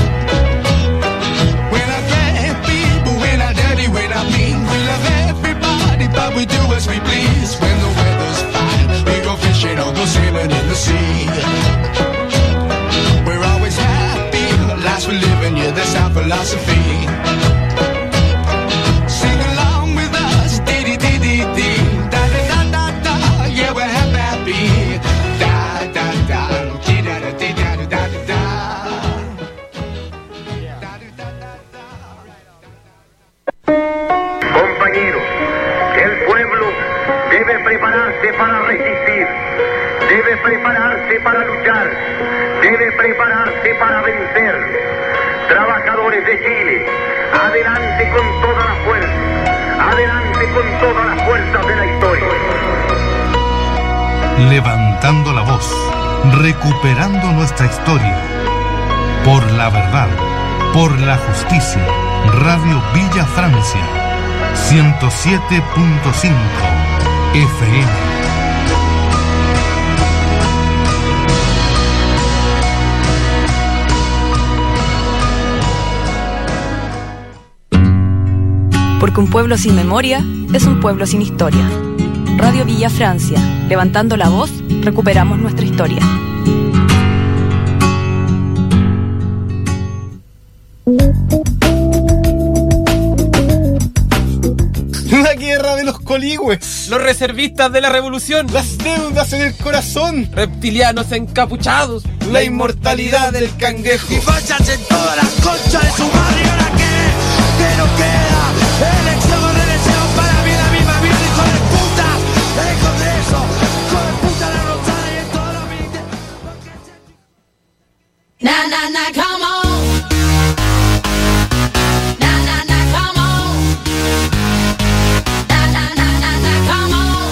When I grab people, when I dirty, when I mean, we love everybody, but we do as we please. When the weather's fine, we go fishing or go sailing in the sea. We're always happy, lives we live in, yeah, that's our philosophy. Sing along with us, dee dee dee dee dee, da da da da da, yeah, we're happy, da da da, dee da da dee da da da da da.
Compañeros, el pueblo debe prepararse para resistir, debe prepararse para luchar, debe prepararse para vencer. Trabajadores de Chile, adelante con toda la fuerza, adelante con todas las fuerzas de la historia.
Levantando la voz, recuperando nuestra historia. Por la verdad, por la justicia. Radio Villa Francia, ciento siete punto cinco F M.
Porque un pueblo sin memoria es un pueblo sin historia. Radio Villa Francia, levantando la voz, recuperamos nuestra historia.
La guerra de los coligües,
Los reservistas de la revolución,
las deudas en el corazón,
reptilianos encapuchados,
la inmortalidad del cangrejo.
Y fachas en todas las conchas de su madre. ¿Y ahora qué? ¿Qué nos queda? Elección o reelección para mí la misma vida, hijo de puta. El Congreso, hijo de puta, la Rosada y en todos los ministerios.
Na na na, come on. Na na na, come on. Na na na na na, come on.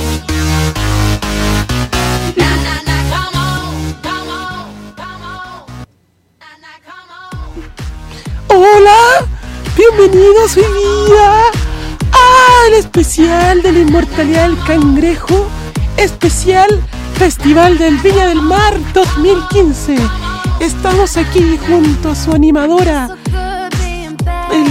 Na na na, come on, come on, come on. Na na, come on.
Hola, bienvenidos hoy día al especial de la inmortalidad del cangrejo, especial Festival del Viña del Mar dos mil quince. Estamos aquí junto a su animadora, el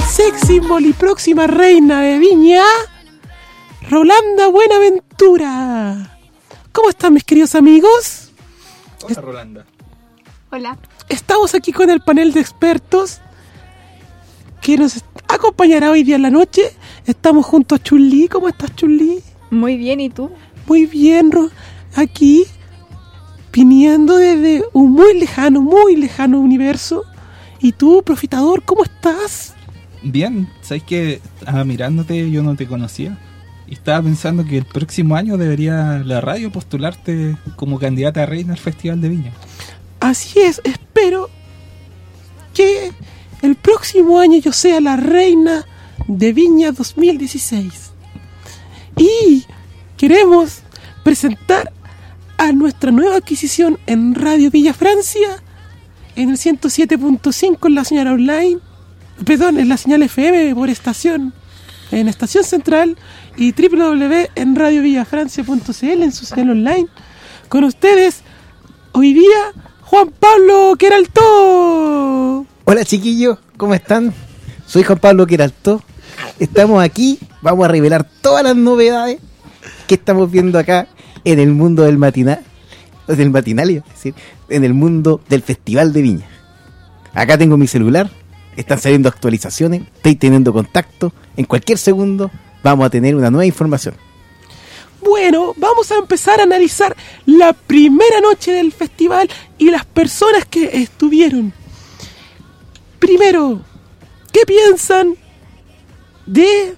sex symbol y próxima reina de Viña, Rolanda Buenaventura. ¿Cómo están, mis queridos amigos?
Hola, Rolanda.
Hola.
Estamos aquí con el panel de expertos que nos acompañará hoy día en la noche. Estamos junto a Chun-Li. ¿Cómo estás, Chun-Li?
Muy bien, ¿y tú?
Muy bien, Ro- aquí viniendo desde un muy lejano, muy lejano universo. ¿Y tú, Profitador, cómo estás?
Bien, ¿sabes que ah, mirándote yo no te conocía? Y estaba pensando que el próximo año debería la radio postularte como candidata a reina al Festival de Viña.
Así es, espero que el próximo año yo sea la reina de Viña dos mil dieciséis. Y queremos presentar a nuestra nueva adquisición en Radio Villa Francia, en el ciento siete punto cinco en la señal online, perdón, en la señal F M por estación, en estación central, y doble u doble u doble u punto en radio villa francia punto c l en su señal online. Con ustedes, hoy día, Juan Pablo Queraltó.
Hola, chiquillos, ¿cómo están? Soy Juan Pablo Queraltó. Estamos aquí, vamos a revelar todas las novedades que estamos viendo acá en el mundo del matinal, del matinal, es decir, en el mundo del Festival de Viña. Acá tengo mi celular, están saliendo actualizaciones, estoy teniendo contacto, en cualquier segundo vamos a tener una nueva información.
Bueno, vamos a empezar a analizar la primera noche del festival y las personas que estuvieron. Primero, ¿qué piensan de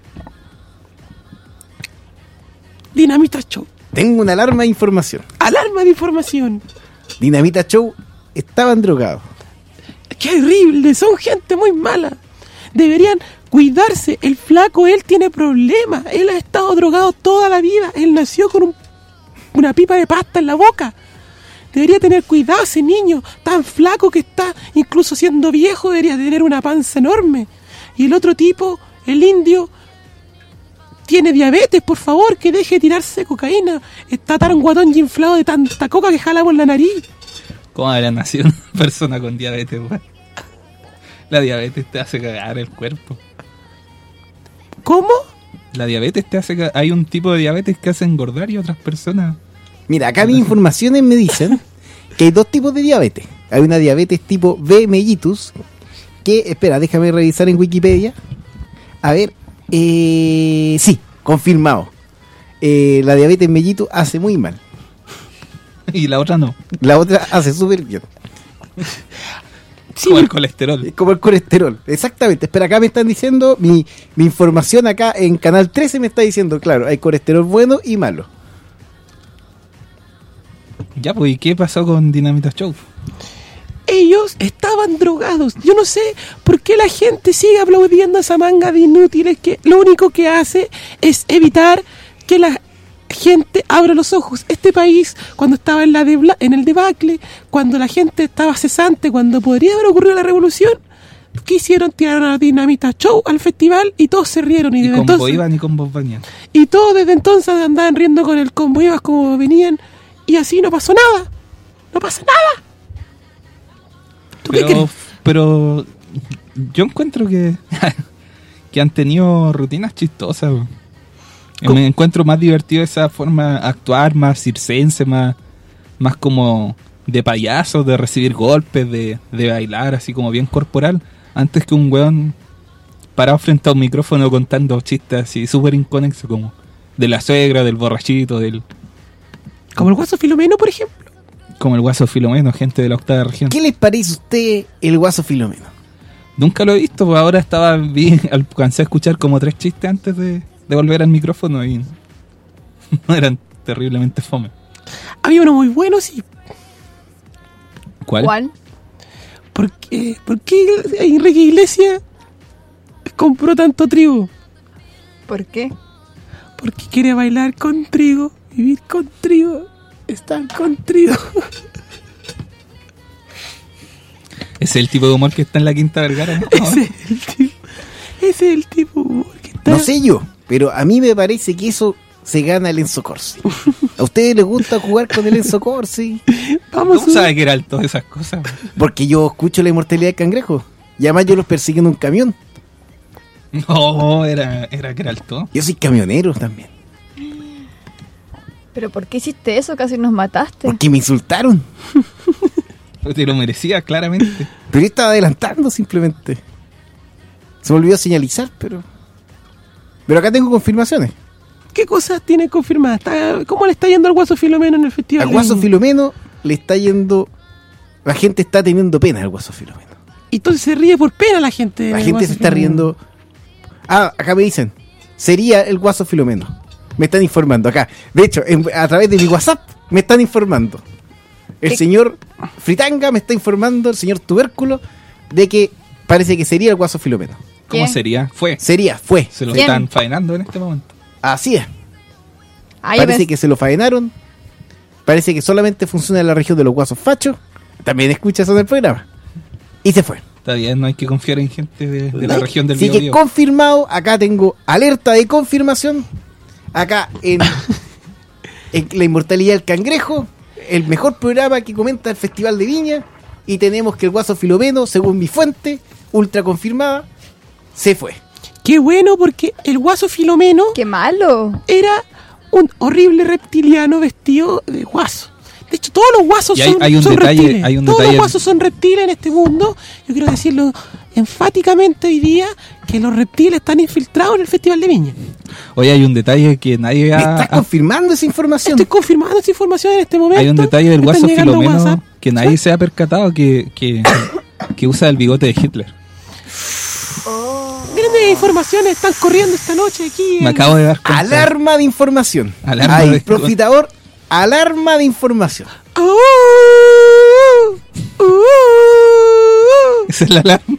Dinamita Show?
Tengo una alarma de información.
Alarma de información.
Dinamita Show estaban drogados.
¡Qué horrible! Son gente muy mala. Deberían cuidarse. El flaco, él tiene problemas. Él ha estado drogado toda la vida. Él nació con un, una pipa de pasta en la boca. Debería tener cuidado ese niño. Tan flaco que está. Incluso siendo viejo debería tener una panza enorme. Y el otro tipo, el indio, tiene diabetes. Por favor, que deje de tirarse cocaína. Está tan guatón y inflado de tanta coca que jala por la nariz.
¿Cómo habrá nacido una persona con diabetes, güey? La diabetes te hace cagar el cuerpo.
¿Cómo?
La diabetes te hace cagar. Hay un tipo de diabetes que hace engordar y otras personas.
Mira, acá mis informaciones me dicen que hay dos tipos de diabetes. Hay una diabetes tipo B mellitus, que, espera, déjame revisar en Wikipedia. A ver, eh, sí, confirmado. Eh, la diabetes mellitus hace muy mal.
Y la otra no.
La otra hace súper bien.
Sí, como el colesterol.
Como el colesterol, exactamente. Espera, acá me están diciendo, mi, mi información acá en Canal trece me está diciendo, claro, hay colesterol bueno y malo.
Ya, pues, ¿y qué pasó con Dinamita Show?
Ellos estaban drogados. Yo no sé por qué la gente sigue aplaudiendo a esa manga de inútiles que lo único que hace es evitar que la gente abra los ojos. Este país, cuando estaba en la debla, en el debacle, cuando la gente estaba cesante, cuando podría haber ocurrido la revolución, ¿qué hicieron? Tiraron a Dinamita Show al festival y todos se rieron. Y,
Y
desde
con
entonces,
vos iban y con vos venían.
y todos desde entonces andaban riendo con el combo ibas como venían, y así no pasó nada. No pasa nada. ¿Tú qué
Pero,
crees?
pero yo encuentro que que han tenido rutinas chistosas, güey.
¿Cómo?
Me encuentro más divertido esa forma de actuar, más circense, más, más como de payaso, de recibir golpes, de, de bailar así como bien corporal, antes que un weón parado frente a un micrófono contando chistes así súper inconexos, como de la suegra, del borrachito, del
Como el Guaso Filomeno, por ejemplo.
como el Guaso Filomeno, gente de la octava región.
¿Qué les parece a usted el Guaso Filomeno?
Nunca lo he visto, pues ahora estaba vi, alcancé a escuchar como tres chistes antes de, de volver al micrófono y no eran terriblemente fome.
Había uno muy bueno, sí.
¿Cuál?
¿Cuál?
¿Por qué, ¿Por qué Enrique Iglesias compró tanto trigo?
¿Por qué?
Porque quiere bailar con trigo, vivir con trigo, estar con trigo.
Ese es el tipo de humor que está en la Quinta Vergara, ¿no?
Ese es el tipo, ese es el tipo de humor que está...
No sé yo, pero a mí me parece que eso se gana el Enzo Corsi. ¿A ustedes les gusta jugar con el Enzo Corsi?
Vamos
¿Cómo
a-
sabe que eran todas esas cosas?
Porque yo escucho la inmortalidad del cangrejo. Y además yo los persigo en un camión.
No, era, era que era alto.
Yo soy camionero también.
¿Pero por qué hiciste eso? Casi nos mataste.
Porque me insultaron.
Te lo merecía, claramente.
Pero yo estaba adelantando simplemente. Se me olvidó señalizar, pero... Pero acá tengo confirmaciones.
¿Qué cosas tiene confirmadas? Está- ¿Cómo le está yendo al Guaso Filomeno en el festival?
Al
de
Guaso
Viña?
Filomeno le está yendo... La gente está teniendo pena al Guaso Filomeno.
Y entonces se ríe por pena la gente.
La
del
gente
Guaso
se está
Filomeno.
riendo. Ah, acá me dicen. Sería el Guaso Filomeno. Me están informando acá. De hecho, en- a través de mi WhatsApp me están informando. El
¿Qué?
señor Fritanga me está informando, el señor Tubérculo, de que parece que sería el Guaso Filomeno.
¿Cómo
¿Quién?
sería? Fue.
Sería, fue.
Se lo
¿Quién?
están faenando en este momento.
Así es.
Ah, yo
Parece
pensé-
que se lo faenaron. Parece que solamente funciona en la región de los Guasos Fachos. También escucha eso del programa. Y se fue.
Está bien, no hay que confiar en gente de, de la región del
Así que
Biobío.
confirmado, acá tengo alerta de confirmación. Acá en, en La Inmortalidad del Cangrejo, el mejor programa que comenta el Festival de Viña. Y tenemos que el Guaso Filomeno, según mi fuente, ultra confirmada, se fue.
Qué bueno, porque el Guaso Filomeno
¡Qué malo!
era un horrible reptiliano vestido de guaso. De hecho, todos los guasos
Y hay-
son,
hay un
son
detalle-
reptiles.
hay un
todos
detalle-
los guasos son reptiles en este mundo. Yo quiero decirlo enfáticamente hoy día, que los reptiles están infiltrados en el Festival de Viña.
Hoy hay un detalle que nadie
¿Me
ha...
estás
ha-
confirmando esa información?
Estoy confirmando esa información en este momento.
hay un detalle del
Me
Guaso
están llegando
Filomeno
WhatsApp.
que nadie se ha percatado que, que, que usa el bigote de Hitler.
Grandes informaciones están corriendo esta noche aquí.
Me
en-
acabo de dar cuenta.
Alarma de información.
Alarma
Ay,
de-
profitador, alarma de información.
¡Oh! ¡Oh!
Esa es la alarma.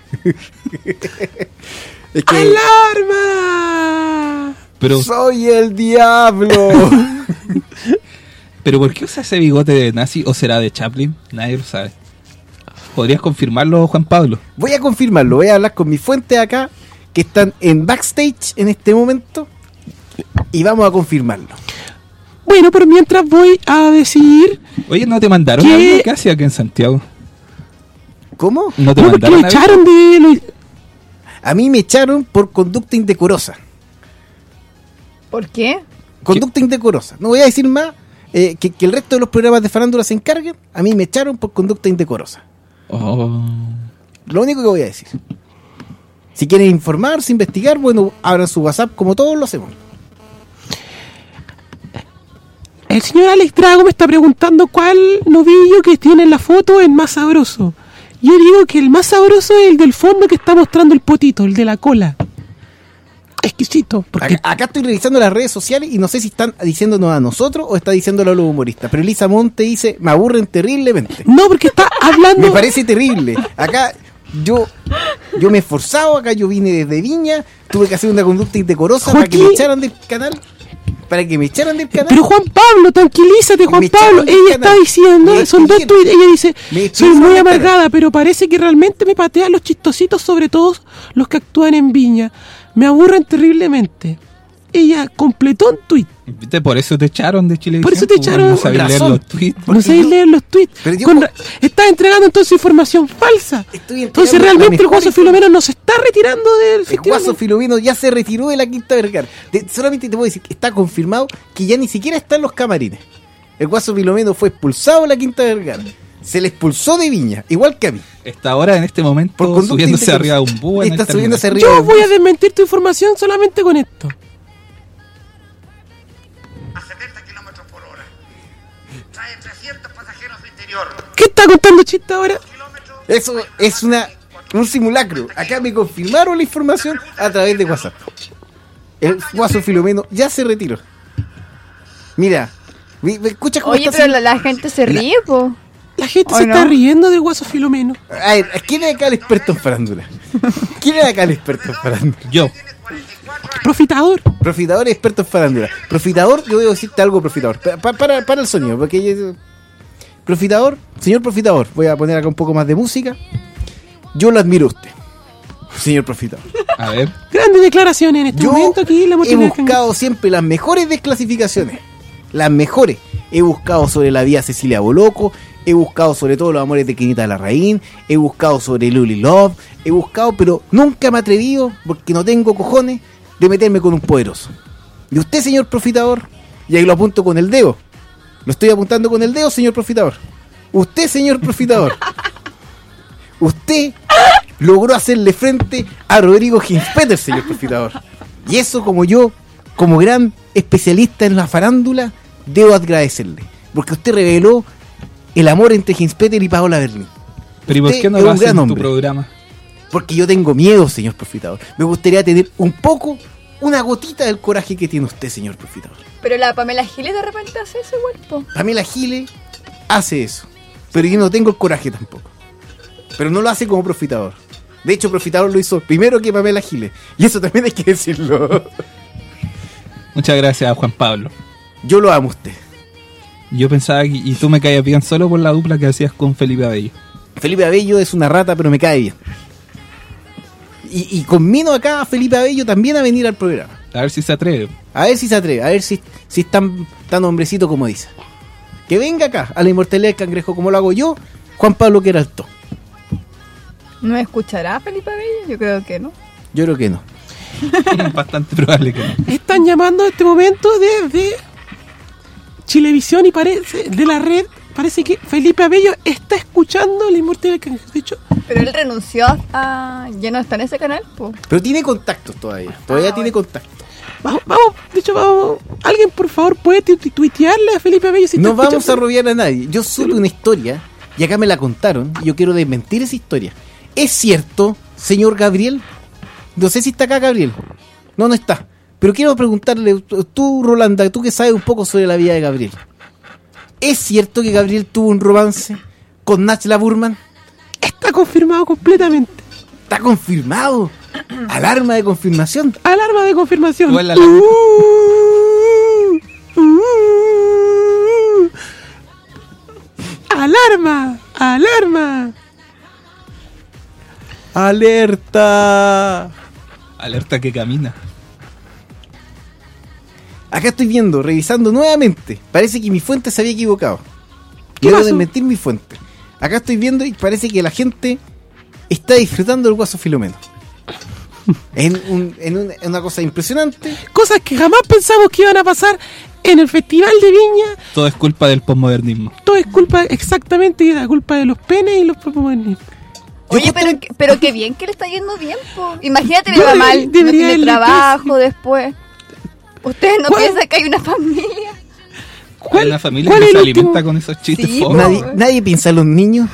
Es que
¡Alarma!
Pero,
soy el diablo.
pero ¿por qué usa ese bigote de nazi o será de Chaplin? Nadie lo sabe. ¿Podrías confirmarlo, Juan Pablo?
Voy a confirmarlo, voy a hablar con mis fuentes acá, que están en backstage en este momento, y vamos a confirmarlo.
Bueno, pero mientras voy a decir...
Oye, ¿no te mandaron
¿Qué?
algo casi aquí en Santiago?
¿Cómo?
¿No te
No, porque lo
mandaron algo?
echaron de... lo-
A mí me echaron por conducta indecorosa.
¿Por qué?
Conducta indecorosa. No voy a decir más, eh, que, que el resto de los programas de farándula se encarguen. A mí me echaron por conducta indecorosa.
Oh.
Lo único que voy a decir. Si quieren informarse, investigar, bueno, abran su WhatsApp como todos lo hacemos.
El señor Alex Drago me está preguntando cuál novillo que tiene en la foto es más sabroso. Yo digo que el más sabroso es el del fondo que está mostrando el potito, el de la cola. Exquisito. Porque
Acá, acá estoy revisando las redes sociales y no sé si están diciéndonos a nosotros o está diciéndolo a los humoristas. Pero Elisa Monte dice, me aburren terriblemente.
No, porque está hablando...
Me parece terrible. Acá yo yo me he esforzado, acá yo vine desde Viña, tuve que hacer una conducta indecorosa para que me
Joaquín.
echaran del canal. Para que me echaran del canal.
Pero Juan Pablo, tranquilízate, Juan
Me
Pablo.
echaron del
Ella
canal.
está diciendo,
Me
son dos
despidieron.
tweets. Ella dice,
Me
soy
despidieron
muy
del canal.
amargada, pero parece que realmente me patean los chistositos, sobre todo los que actúan en Viña. Me aburren terriblemente. Ella completó un tweet.
¿Viste? Por eso te echaron de Chile.
Por eso te echaron.
No sabías leer
Razón.
los tweets.
No
Porque
sabéis
yo-
leer los tweets.
Pero yo
Con
co-
ra- estás entregando entonces información falsa.
Estoy
Entonces
entregando la
realmente el
mejor
Guaso
información.
Filomeno no se está retirando del
El
festival.
Guaso Filomeno ya se retiró de la Quinta Vergara. Te- solamente te puedo decir que está confirmado que ya ni siquiera está en los camarines. El Guaso Filomeno fue expulsado de la Quinta Vergara. Se le expulsó de Viña, igual que a mí.
Está ahora en este momento
Por conducta
subiéndose
indecorosa.
arriba de un búho en
Está
el
subiéndose
terminal.
arriba.
Yo voy a desmentir tu información solamente con esto.
A setenta kilómetros por hora. Trae trescientos pasajeros de interior.
¿Qué está contando chiste ahora?
Eso es una un simulacro. Acá me confirmaron la información a través de WhatsApp. El Guaso Filomeno ya se retiró. Mira, ¿me, me escuchas cómo
Oye,
está
pero la,
haciendo?
la gente se ríe, po.
La gente
¿O
se
no?
está riendo del Guaso Filomeno.
A ver, ¿quién es acá el experto en farándula? ¿Quién es acá el experto en farándula?
Yo.
Profitador.
Profitador experto en farándula. Profitador, yo debo decirte algo, profitador. Pa- pa- para, para el sonido, porque yo- Profitador, señor Profitador, voy a poner acá un poco más de música. Yo lo admiro a usted, señor Profitador.
A ver.
Grandes declaraciones en este
Yo
momento aquí en la
he
mochila.
buscado siempre las mejores desclasificaciones. Las mejores. He buscado sobre la vía Cecilia Boloco. he buscado sobre todo los amores de Quinita Larraín, he buscado sobre Luli Love, he buscado, pero nunca me he atrevido, porque no tengo cojones, de meterme con un poderoso. Y usted, señor profitador, y ahí lo apunto con el dedo, lo estoy apuntando con el dedo, señor profitador. Usted, señor profitador, usted logró hacerle frente a Rodrigo Ginspeter, señor profitador. Y eso, como yo, como gran especialista en la farándula, debo agradecerle, porque usted reveló el amor entre Ginspeter y Paola Berlín.
Pero ¿y por
Usted
qué no
es
lo
un
haces
gran
en tu
hombre.
programa?
Porque yo tengo miedo, señor profitador. Me gustaría tener un poco, una gotita del coraje que tiene usted, señor profitador.
Pero la Pamela Giles de repente hace eso igual, po.
Pamela Giles hace eso, pero yo no tengo el coraje tampoco. Pero no lo hace como profitador. De hecho, profitador lo hizo primero que Pamela Giles. Y eso también hay que decirlo.
Muchas gracias, Juan Pablo.
Yo lo amo a usted.
Yo pensaba que y tú me caías bien solo por la dupla que hacías con Felipe Abello.
Felipe Abello es una rata, pero me cae bien. Y, y conmino acá a Felipe Abello también a venir al programa.
A ver si se atreve.
A ver si se atreve, a ver si, si es tan, tan hombrecito como dice. Que venga acá, a la inmortalidad del cangrejo, como lo hago yo, Juan Pablo Queraltó.
¿No escuchará Felipe Abello? Yo creo que no.
Yo creo que no.
Bastante probable que no.
Están llamando en este momento desde Chilevisión y parece, de la red, parece que Felipe Abello está escuchando la inmortalidad del cangrejo. De hecho,
Pero él renunció a... ¿Ya no está en ese canal? Po.
Pero tiene contactos todavía. Todavía
Ah,
tiene
bueno.
contactos.
vamos, vamos, de hecho, vamos. Alguien, por favor, puede tu- tu- tuitearle a Felipe Abello si
No
está
vamos a
escuchando?
rodear a nadie. Yo supe una historia y acá me la contaron y yo quiero desmentir esa historia. ¿Es cierto, señor Gabriel? No sé si está acá Gabriel. No, no está. Pero quiero preguntarle, tú, Rolanda, tú que sabes un poco sobre la vida de Gabriel. ¿Es cierto que Gabriel tuvo un romance con Nachla Burman?
Está confirmado completamente.
Está confirmado. Alarma de confirmación.
Alarma de confirmación.
Igual la alarma.
Uh, uh, alarma, alarma.
¡Alerta!
Alerta que camina.
Acá estoy viendo, revisando nuevamente. Parece que mi fuente se había equivocado.
¿Qué
Quiero
pasó?
desmentir mi fuente. Acá estoy viendo y parece que la gente está disfrutando del Guaso Filomeno. en, un- en un- en una cosa impresionante.
Cosas que jamás pensamos que iban a pasar en el Festival de Viña.
Todo es culpa del posmodernismo.
Todo es culpa, exactamente, y la culpa de los penes y los promovernismos.
Oye, pero, que- pero qué bien que le está yendo bien, po. Imagínate, le va
Debería-
mal, no
debería
tiene
irle
trabajo después. ¿Ustedes no
¿Cuál?
piensan que hay una familia?
Hay una familia
cuál
que
es
se
el
alimenta
último?
con esos chistes
Sí,
fome.
Nadie, nadie piensa en los niños.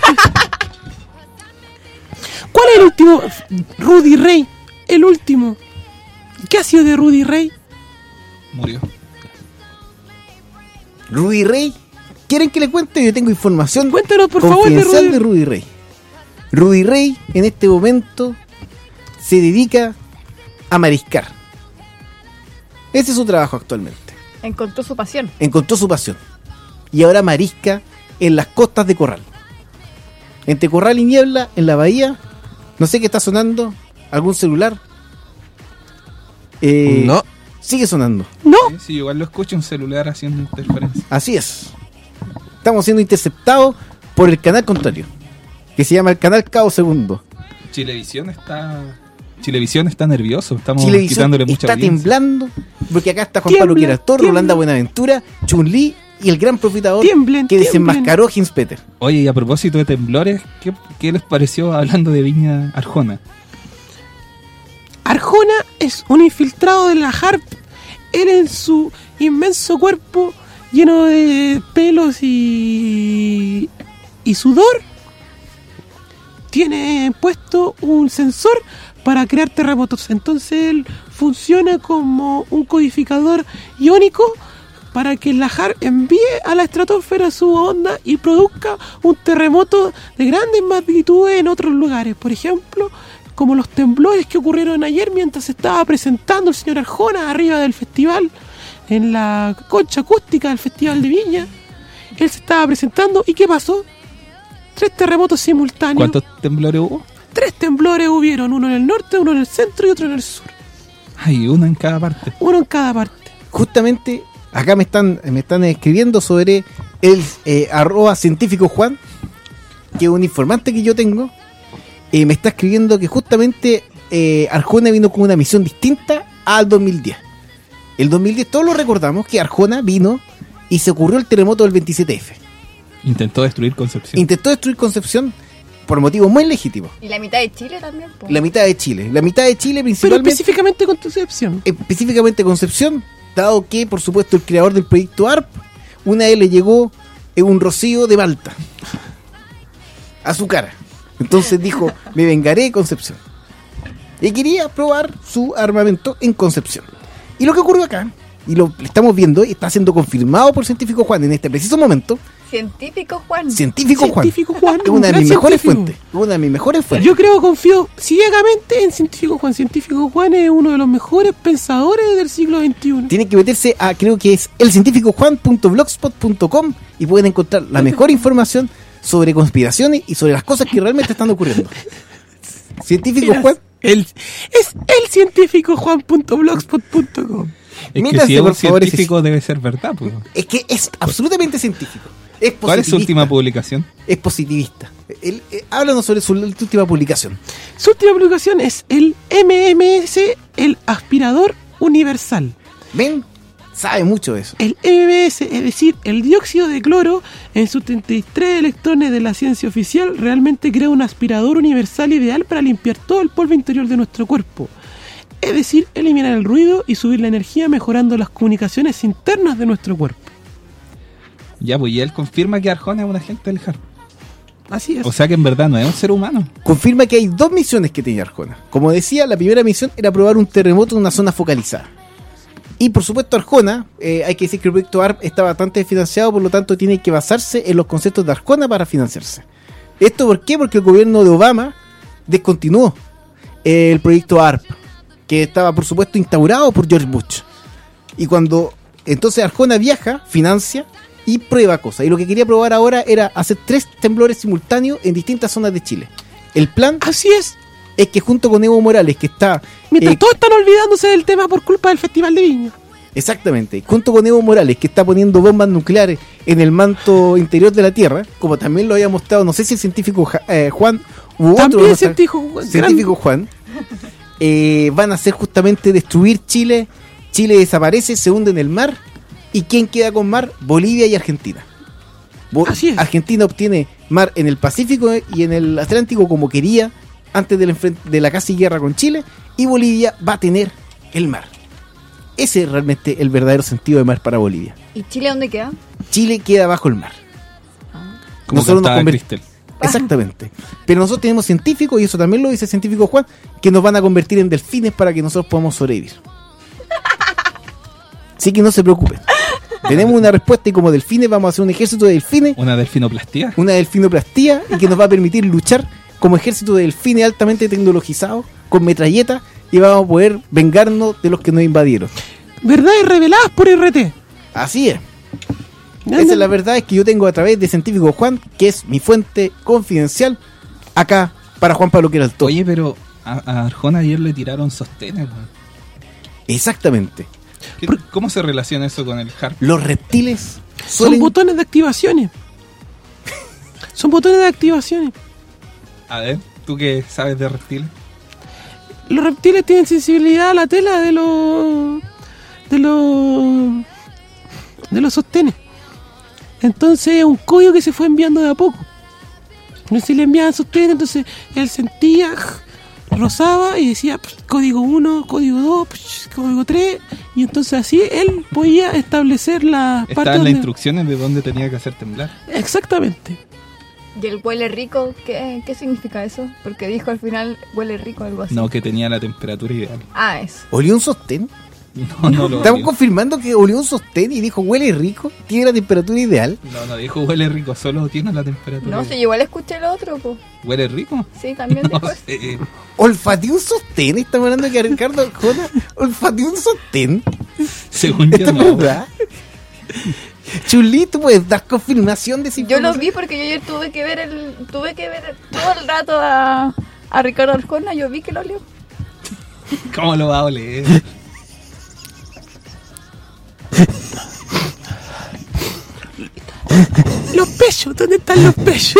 ¿Cuál es el último? Rudy Rey. El último. ¿Qué ha sido de Rudy Rey?
Murió.
Rudy Rey. ¿Quieren que le cuente? Yo tengo información
Cuéntanos, por favor, de
confidencial
Rudy.
de Rudy Rey. Rudy Rey en este momento se dedica a mariscar. Ese es su trabajo actualmente.
Encontró su pasión.
Encontró su pasión. Y ahora marisca en las costas de Corral. Entre Corral y Niebla, en la bahía. No sé qué está sonando. ¿Algún celular? Eh,
No.
Sigue sonando.
No.
Sí, sí, igual lo escucho un celular haciendo interferencia.
Así es. Estamos siendo interceptados por el canal contrario. Que se llama el canal Cabo Segundo.
Chilevisión está... Chilevisión está nervioso. Estamos
Chilevisión
quitándole mucha
está
audiencia.
temblando. Porque acá está Juan
Tiembla,
Pablo Quirastor,
tiembla.
Rolanda Buenaventura, Chun-Li y el gran profitador
Tiemblen,
que
tiemblen.
desenmascaró a Ginspeter.
Oye, y a propósito de temblores, ¿qué, qué les pareció hablando de Viña Arjona?
Arjona es un infiltrado de la Harp. Él en su inmenso cuerpo lleno de pelos y, y sudor tiene puesto un sensor para crear terremotos. Entonces él funciona como un codificador iónico para que la Harp envíe a la estratosfera su onda y produzca un terremoto de grandes magnitudes en otros lugares. Por ejemplo, como los temblores que ocurrieron ayer mientras se estaba presentando el señor Arjona arriba del festival, en la concha acústica del Festival de Viña. Él se estaba presentando y ¿qué pasó? Tres terremotos simultáneos.
¿Cuántos temblores hubo?
Tres temblores hubieron, uno en el norte, uno en el centro y otro en el sur.
Hay uno en cada parte.
Uno en cada parte.
Justamente acá me están, me están escribiendo sobre el eh, arroba científico Juan, que es un informante que yo tengo, eh, me está escribiendo que justamente eh, Arjona vino con una misión distinta al dos mil diez. El dos mil diez todos lo recordamos que Arjona vino y se ocurrió el terremoto del veintisiete efe.
Intentó destruir Concepción.
Intentó destruir Concepción por motivos muy legítimos.
Y la mitad de Chile también, po.
La mitad de Chile. La mitad de Chile
Pero
principalmente...
específicamente Concepción.
Específicamente Concepción, dado que, por supuesto, el creador del proyecto A R P, una vez le llegó eh, un rocío de Malta a su cara. Entonces dijo, me vengaré de Concepción. Y quería probar su armamento en Concepción. Y lo que ocurrió acá, y lo estamos viendo, y está siendo confirmado por Científico Juan en este preciso momento.
Científico Juan.
Científico Juan.
Científico Juan,
Es una de
un
mis
gran
mejores
científico.
fuentes. Una de mis mejores fuentes.
Yo creo, confío ciegamente en Científico Juan. Científico Juan es uno de los mejores pensadores del siglo veintiuno.
Tienen que meterse a, creo que es el científico juan punto blogspot punto com y pueden encontrar la mejor información sobre conspiraciones y sobre las cosas que realmente están ocurriendo. Científico
Mira,
Juan.
El, es el científico juan punto blogspot punto com.
Es que
Métanse,
si es
por
un
favor, ese-
científico debe ser verdad, pues.
Es que es absolutamente científico. Es
¿Cuál es su
positivista.
última publicación?
Es positivista. Él, eh, háblanos sobre su última publicación.
Su última publicación es el M M S, el aspirador universal.
¿Ven? Sabe mucho de eso.
El M M S, es decir, el dióxido de cloro, en sus treinta y tres electrones de la ciencia oficial, realmente crea un aspirador universal ideal para limpiar todo el polvo interior de nuestro cuerpo. Es decir, eliminar el ruido y subir la energía mejorando las comunicaciones internas de nuestro cuerpo.
Ya, pues y él confirma que Arjona es un agente del H A R P.
Así es.
O sea que en verdad no es un ser humano.
Confirma que hay dos misiones que tiene Arjona. Como decía, la primera misión era probar un terremoto en una zona focalizada. Y por supuesto Arjona, eh, hay que decir que el proyecto A R P está bastante financiado, por lo tanto tiene que basarse en los conceptos de Arjona para financiarse. ¿Esto por qué? Porque el gobierno de Obama descontinuó eh, el proyecto A R P, que estaba por supuesto instaurado por George Bush. Y cuando entonces Arjona viaja, financia y prueba cosas. Y lo que quería probar ahora era hacer tres temblores simultáneos en distintas zonas de Chile. El plan
Así es.
es que junto con Evo Morales, que está...
Mientras
eh,
todos están olvidándose del tema por culpa del Festival de Viña.
Exactamente, junto con Evo Morales, que está poniendo bombas nucleares en el manto interior de la Tierra, como también lo había mostrado, no sé si el científico Ja- eh, Juan u otro
También
de los-
científico Juan,
científico Juan, eh, van a hacer justamente destruir Chile. Chile desaparece, se hunde en el mar. ¿Y quién queda con mar? Bolivia y Argentina. Bo-
Así es.
Argentina obtiene mar en el Pacífico y en el Atlántico como quería antes de la, enfren- de la casi guerra con Chile, y Bolivia va a tener el mar. Ese es realmente el verdadero sentido de mar para Bolivia.
¿Y Chile dónde queda?
Chile queda bajo el mar.
Como
Nosotros nos
cantaba
conver-
Cristel.
Exactamente. Pero nosotros tenemos científicos, y eso también lo dice el científico Juan, que nos van a convertir en delfines para que nosotros podamos sobrevivir. Así que no se preocupen. Tenemos una respuesta y como delfines vamos a hacer un ejército de delfines,
Una delfinoplastía.
una delfinoplastía, y que nos va a permitir luchar como ejército de delfines altamente tecnologizados, con metralletas, y vamos a poder vengarnos de los que nos invadieron.
Verdades reveladas por R T.
Así es. Esa es la verdad, es que yo tengo a través de Científico Juan, que es mi fuente confidencial, acá para Juan Pablo Queraltó.
Oye, pero a, a Arjona ayer le tiraron sostenes, weón.
Exactamente.
¿Qué- ¿Cómo se relaciona eso con el H A R P?
Los reptiles
Son
suelen...
botones de activaciones. Son botones de activaciones.
A ver, ¿tú qué sabes de reptiles?
Los reptiles tienen sensibilidad a la tela de los de los de los sostenes. Entonces es un código que se fue enviando de a poco. Entonces le enviaban sostenes, entonces él sentía, rozaba y decía psh, código uno, código dos, psh, código tres, y entonces así él podía establecer las partes
Estaban las
donde-
instrucciones de dónde tenía que hacer temblar.
Exactamente.
¿Y el huele rico? ¿Qué, qué significa eso? Porque dijo al final huele rico, algo así.
No, que tenía la temperatura ideal.
Ah, eso.
¿Olió un sostén?
No, no lo
Estamos
olió.
confirmando que olió un sostén y dijo huele rico, tiene la temperatura ideal.
No, no dijo huele rico, solo tiene la temperatura
No,
ideal.
si igual escuché lo otro, pues.
¿Huele rico?
Sí, también
No
dijo eso.
sé.
¿Olfateó un sostén? Estamos hablando de que Ricardo Arjona olfateó un sostén.
Según
¿Esto
yo
es
no.
verdad? Chulito, puedes dar confirmación de esa
Yo lo
información?
vi porque yo ayer tuve que ver el tuve que ver todo el rato a, a Ricardo Arjona, yo vi que lo olió.
¿Cómo lo va a oler?
Los pechos, ¿dónde están los pechos?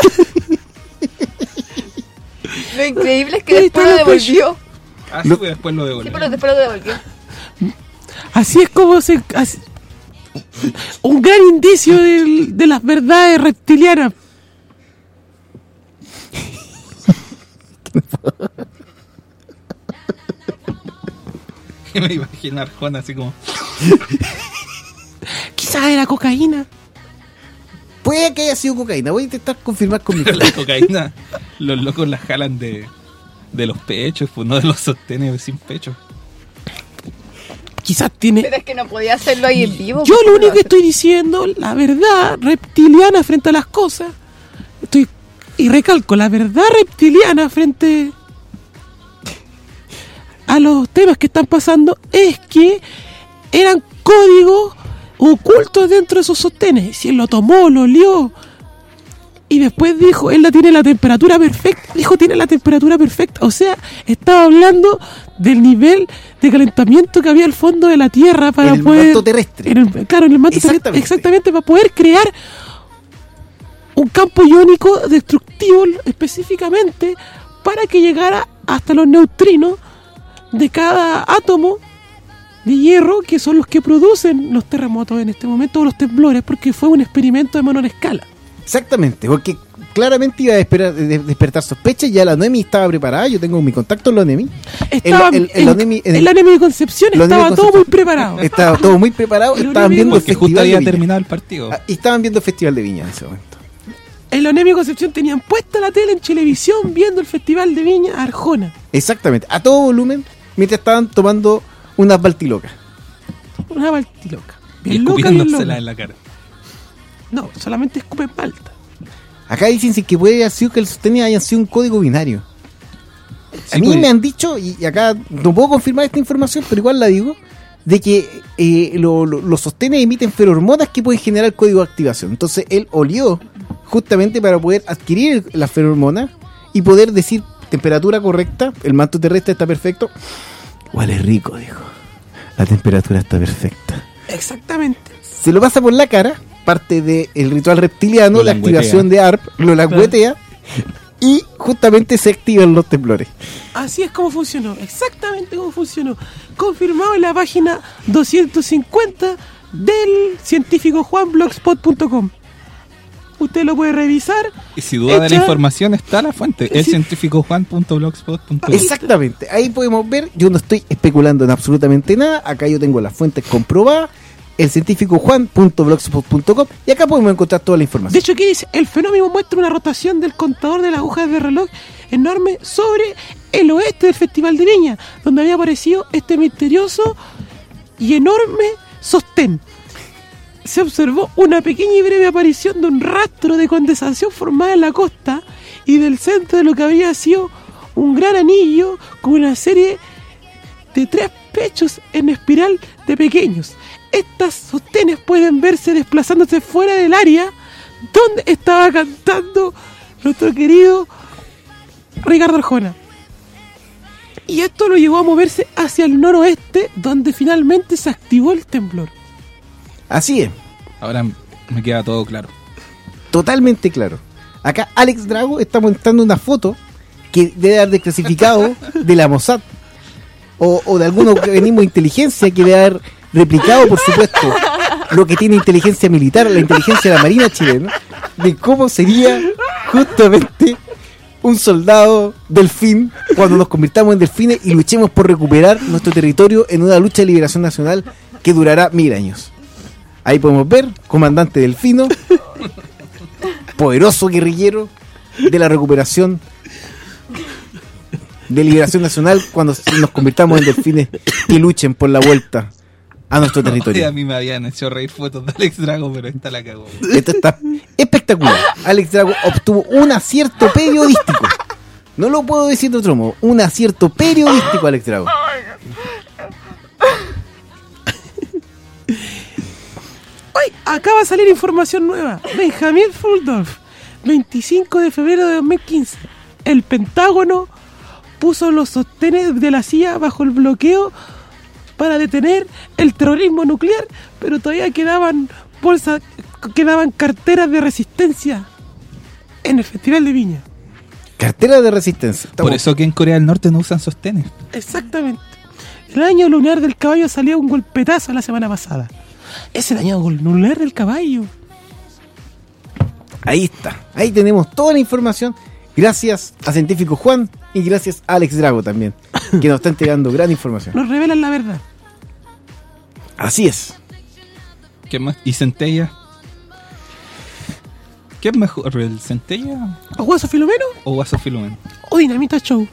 Lo increíble es que
Ahí
después
está
lo
el
devolvió.
Ah, sí, pues después lo
Sí,
devolví.
pero después lo devolvió.
Así es como se... así- un gran indicio de, de las verdades reptilianas.
Y me imagino a Arjona así como...
Quizás era cocaína.
Puede que haya sido cocaína. Voy a intentar confirmar con mi
Pero la cocaína, los locos la jalan de, de los pechos, pues no de los sostenes sin pecho.
Quizás tiene...
Pero es que no podía hacerlo ahí en vivo.
Yo
pues,
lo
¿cómo
único que
hace?
estoy diciendo, la verdad reptiliana frente a las cosas, estoy y recalco, la verdad reptiliana frente a los temas que están pasando es que eran códigos ocultos dentro de esos sostenes. Si él lo tomó, lo olió y después dijo, él la tiene la temperatura perfecta, dijo tiene la temperatura perfecta, o sea, estaba hablando del nivel de calentamiento que había al fondo de la Tierra para
En el
poder...
manto terrestre.
en el- claro, en el manto terrestre,
Exactamente.
exactamente, para poder crear un campo iónico destructivo específicamente para que llegara hasta los neutrinos de cada átomo de hierro, que son los que producen los terremotos en este momento, o los temblores, porque fue un experimento de menor escala.
Exactamente, porque claramente iba a esperar, de- despertar sospechas. Ya la ONEMI estaba preparada. Yo tengo mi contacto en la ONEMI.
Estaba,
el- el- el
en,
ONEMI en
en
el-
la ONEMI de Concepción
la ONEMI
estaba
de
todo muy
Concepción.
preparado.
Estaba todo muy preparado.
El
Estaban
ONEMI
viendo el
Porque justo
festival de
había
Viña.
terminado el partido.
Ah, y estaban viendo el festival de Viña en ese momento.
En la ONEMI de Concepción tenían puesta la tele en televisión viendo el Festival de Viña Arjona.
Exactamente, a todo volumen, mientras estaban tomando unas baltilocas.
Una baltiloca.
Y
Bien loca, bien
escupiéndosela
loca.
en la cara.
No, solamente escupen palta.
Acá dicen sí que puede haber sido que el sostén haya sido un código binario. A
Sí,
mí
pues.
me han dicho, y y acá no puedo confirmar esta información, pero igual la digo, de que eh, lo- lo- los sostenes emiten ferormonas que pueden generar código de activación. Entonces él olió justamente para poder adquirir las ferormonas y poder decir temperatura correcta, el manto terrestre está perfecto. Huele rico, dijo. La temperatura está perfecta.
Exactamente.
Se lo pasa por la cara, parte del ritual reptiliano,
Lo
la
languetea.
activación de A R P, lo languetea y justamente se activan los temblores.
Así es como funcionó, exactamente como funcionó. Confirmado en la página doscientos cincuenta del científico juan blogspot punto com. Usted lo puede revisar.
Y si duda de la
Echa-
información, está la fuente.
Sí.
el científico juan punto blogspot punto com.
Exactamente, ahí podemos ver, yo no estoy especulando en absolutamente nada, acá yo tengo las fuentes comprobadas, el científico juan punto blogspot punto com, y acá podemos encontrar toda la
De
información.
hecho, ¿qué dice? El fenómeno muestra una rotación del contador de las agujas de reloj enorme sobre el oeste del Festival de Viña, donde había aparecido este misterioso y enorme sostén. Se observó una pequeña y breve aparición de un rastro de condensación formada en la costa y del centro de lo que había sido un gran anillo con una serie de tres pechos en espiral de pequeños. Estas sostenes pueden verse desplazándose fuera del área donde estaba cantando nuestro querido Ricardo Arjona. Y esto lo llevó a moverse hacia el noroeste, donde finalmente se activó el temblor.
Así es,
Ahora me queda todo claro.
totalmente claro. Acá Alex Drago está mostrando una foto que debe haber desclasificado de la Mossad o, o de algún organismo de inteligencia que debe haber replicado, por supuesto, lo que tiene inteligencia militar, la inteligencia de la Marina chilena, de cómo sería justamente un soldado delfín cuando nos convirtamos en delfines y luchemos por recuperar nuestro territorio en una lucha de liberación nacional que durará mil años. Ahí podemos ver, comandante delfino, poderoso guerrillero de la recuperación de liberación nacional cuando nos convirtamos en delfines que luchen por la vuelta a nuestro
Oye, a
territorio.
mí me habían hecho reír fotos de Alex Drago, pero esta la cagó.
Esto está espectacular. Alex Drago obtuvo un acierto periodístico. No lo puedo decir de otro modo. Un acierto periodístico, Alex Drago.
Hoy acaba de salir información nueva. Benjamin Fuldorf, veinticinco de febrero de dos mil quince. El Pentágono puso los sostenes de la C I A bajo el bloqueo para detener el terrorismo nuclear, pero todavía quedaban bolsas quedaban carteras de resistencia en el Festival de Viña.
Cartera de resistencia. Estamos-
Por eso que en Corea del Norte no usan sostenes.
Exactamente. El año lunar del caballo salió un golpetazo la semana pasada. Es el año lunar del caballo.
Ahí está. Ahí tenemos toda la información. Gracias a Científico Juan y gracias a Alex Drago también, que nos está entregando gran información.
Nos revelan la verdad.
Así es.
¿Qué más? ¿Y Centella? ¿Qué es mejor, el Centella
¿O Guaso Filomeno
o Guaso Filomeno?
o Dinamita Show?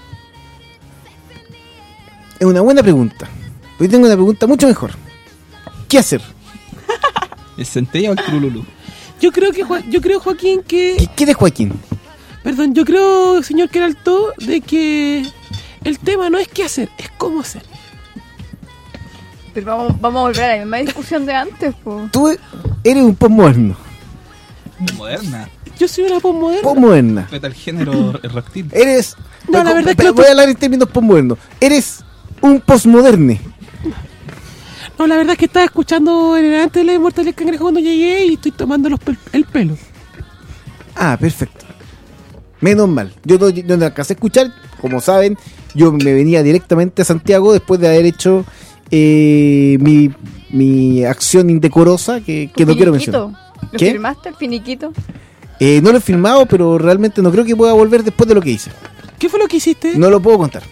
Es una buena pregunta. Hoy tengo una pregunta mucho mejor. ¿Qué hacer?
¿El Centella o el Trululú?
Yo creo que Jo- yo creo Joaquín que
¿Qué, qué de Joaquín?
perdón, yo creo, señor Queraltó, de que el tema no es qué hacer, es cómo hacer.
Pero vamos, vamos a volver a la misma discusión de antes, po.
Tú eres un postmoderno.
Moderna.
Yo soy una postmoderna.
Postmoderna.
Respeta el género el reptil.
Eres.
No, la verdad es que
Pero
lo-
voy a hablar en términos postmodernos. Eres un postmoderne.
No, la verdad es que estaba escuchando en el antes de la Inmortalidad del Cangrejo cuando llegué y estoy tomando los pel- el pelo.
Ah, perfecto. Menos mal. Yo no, no la alcancé a escuchar. Como saben, yo me venía directamente a Santiago después de haber hecho eh, mi, mi acción indecorosa que, que no quiero
Finiquito.
mencionar.
¿Lo
¿Qué?
firmaste, el finiquito?
Eh, no lo he filmado, pero realmente no creo que pueda volver después de lo que hice.
¿Qué fue lo que hiciste?
No lo puedo contar.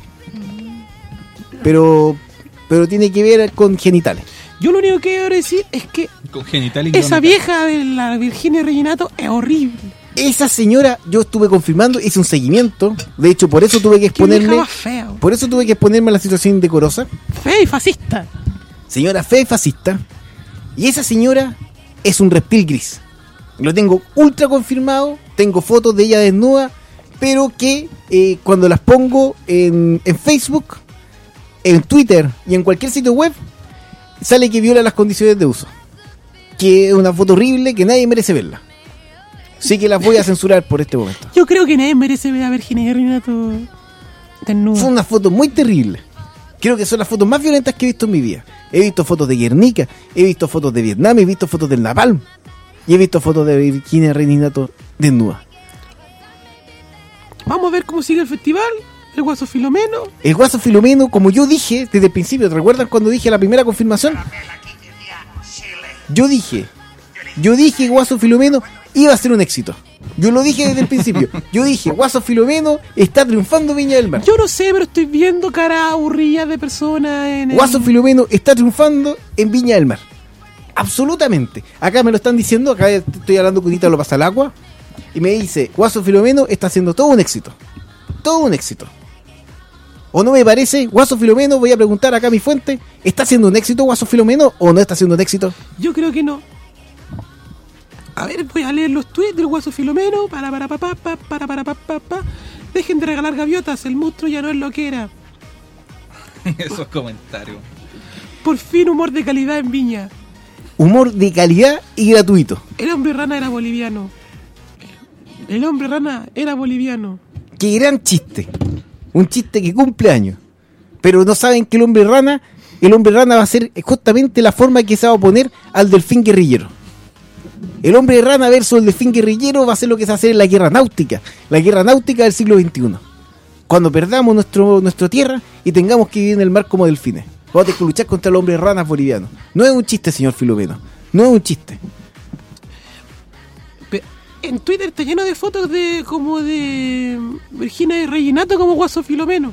Pero pero tiene que ver con genitales.
Yo lo único que quiero decir es que
Con genital y
esa
cloneta.
vieja de la Virginia Reginato es horrible.
Esa señora, yo estuve confirmando, hice un seguimiento. De hecho, por eso tuve que
Qué vieja
exponerme.
más fea.
Por eso tuve que exponerme a la situación indecorosa.
Fea y fascista.
Señora fea y fascista. Y esa señora es un reptil gris. Lo tengo ultra confirmado. Tengo fotos de ella desnuda. Pero que eh, cuando las pongo en, en Facebook, en Twitter y en cualquier sitio web, sale que viola las condiciones de uso. Que es una foto horrible que nadie merece verla. Así que las voy a censurar por este momento.
Yo creo que nadie merece ver a Virginia Reginato desnuda.
Son unas fotos muy terribles. Creo que son las fotos más violentas que he visto en mi vida. He visto fotos de Guernica, he visto fotos de Vietnam, he visto fotos del Napalm. Y he visto fotos de Virginia Reginato desnuda.
Vamos a ver cómo sigue el festival. El Guaso Filomeno.
El Guaso Filomeno, como yo dije desde el principio, ¿te recuerdan cuando dije la primera confirmación? Yo dije, yo dije Guaso Filomeno iba a ser un éxito. Yo lo dije desde el principio. Yo dije, Guaso Filomeno está triunfando Viña del Mar.
Yo no sé, pero estoy viendo cara aburrida de personas en el...
Guaso Filomeno está triunfando en Viña del Mar. Absolutamente. Acá me lo están diciendo, acá estoy hablando con Ítalo Pasa al Agua. Y me dice, Guaso Filomeno está haciendo todo un éxito. Todo un éxito. ¿O no me parece? Guaso Filomeno, voy a preguntar acá a mi fuente, ¿está haciendo un éxito Guaso Filomeno o no está haciendo un éxito?
Yo creo que no. A ver, voy a leer los tweets del Guaso Filomeno. Para, para, pa, pa, pa, para, para, pa, pa, pa. Dejen de regalar gaviotas, el monstruo ya no es lo que era.
Esos comentarios.
Por fin humor de calidad en Viña.
Humor de calidad y gratuito.
El hombre rana era boliviano. El hombre rana era boliviano.
Qué gran chiste. Un chiste que cumple años. Pero no saben que el hombre rana, el hombre rana va a ser justamente la forma que se va a oponer al delfín guerrillero. El hombre rana versus el delfín guerrillero va a ser lo que se va a hacer en la guerra náutica. La guerra náutica del siglo veintiuno. Cuando perdamos nuestro, nuestra tierra y tengamos que vivir en el mar como delfines. Vamos a tener que luchar contra el hombre rana boliviano. No es un chiste, señor Filomeno. No es un chiste.
Pe- En Twitter está lleno de fotos de como de Virginia Reginato como Guaso Filomeno.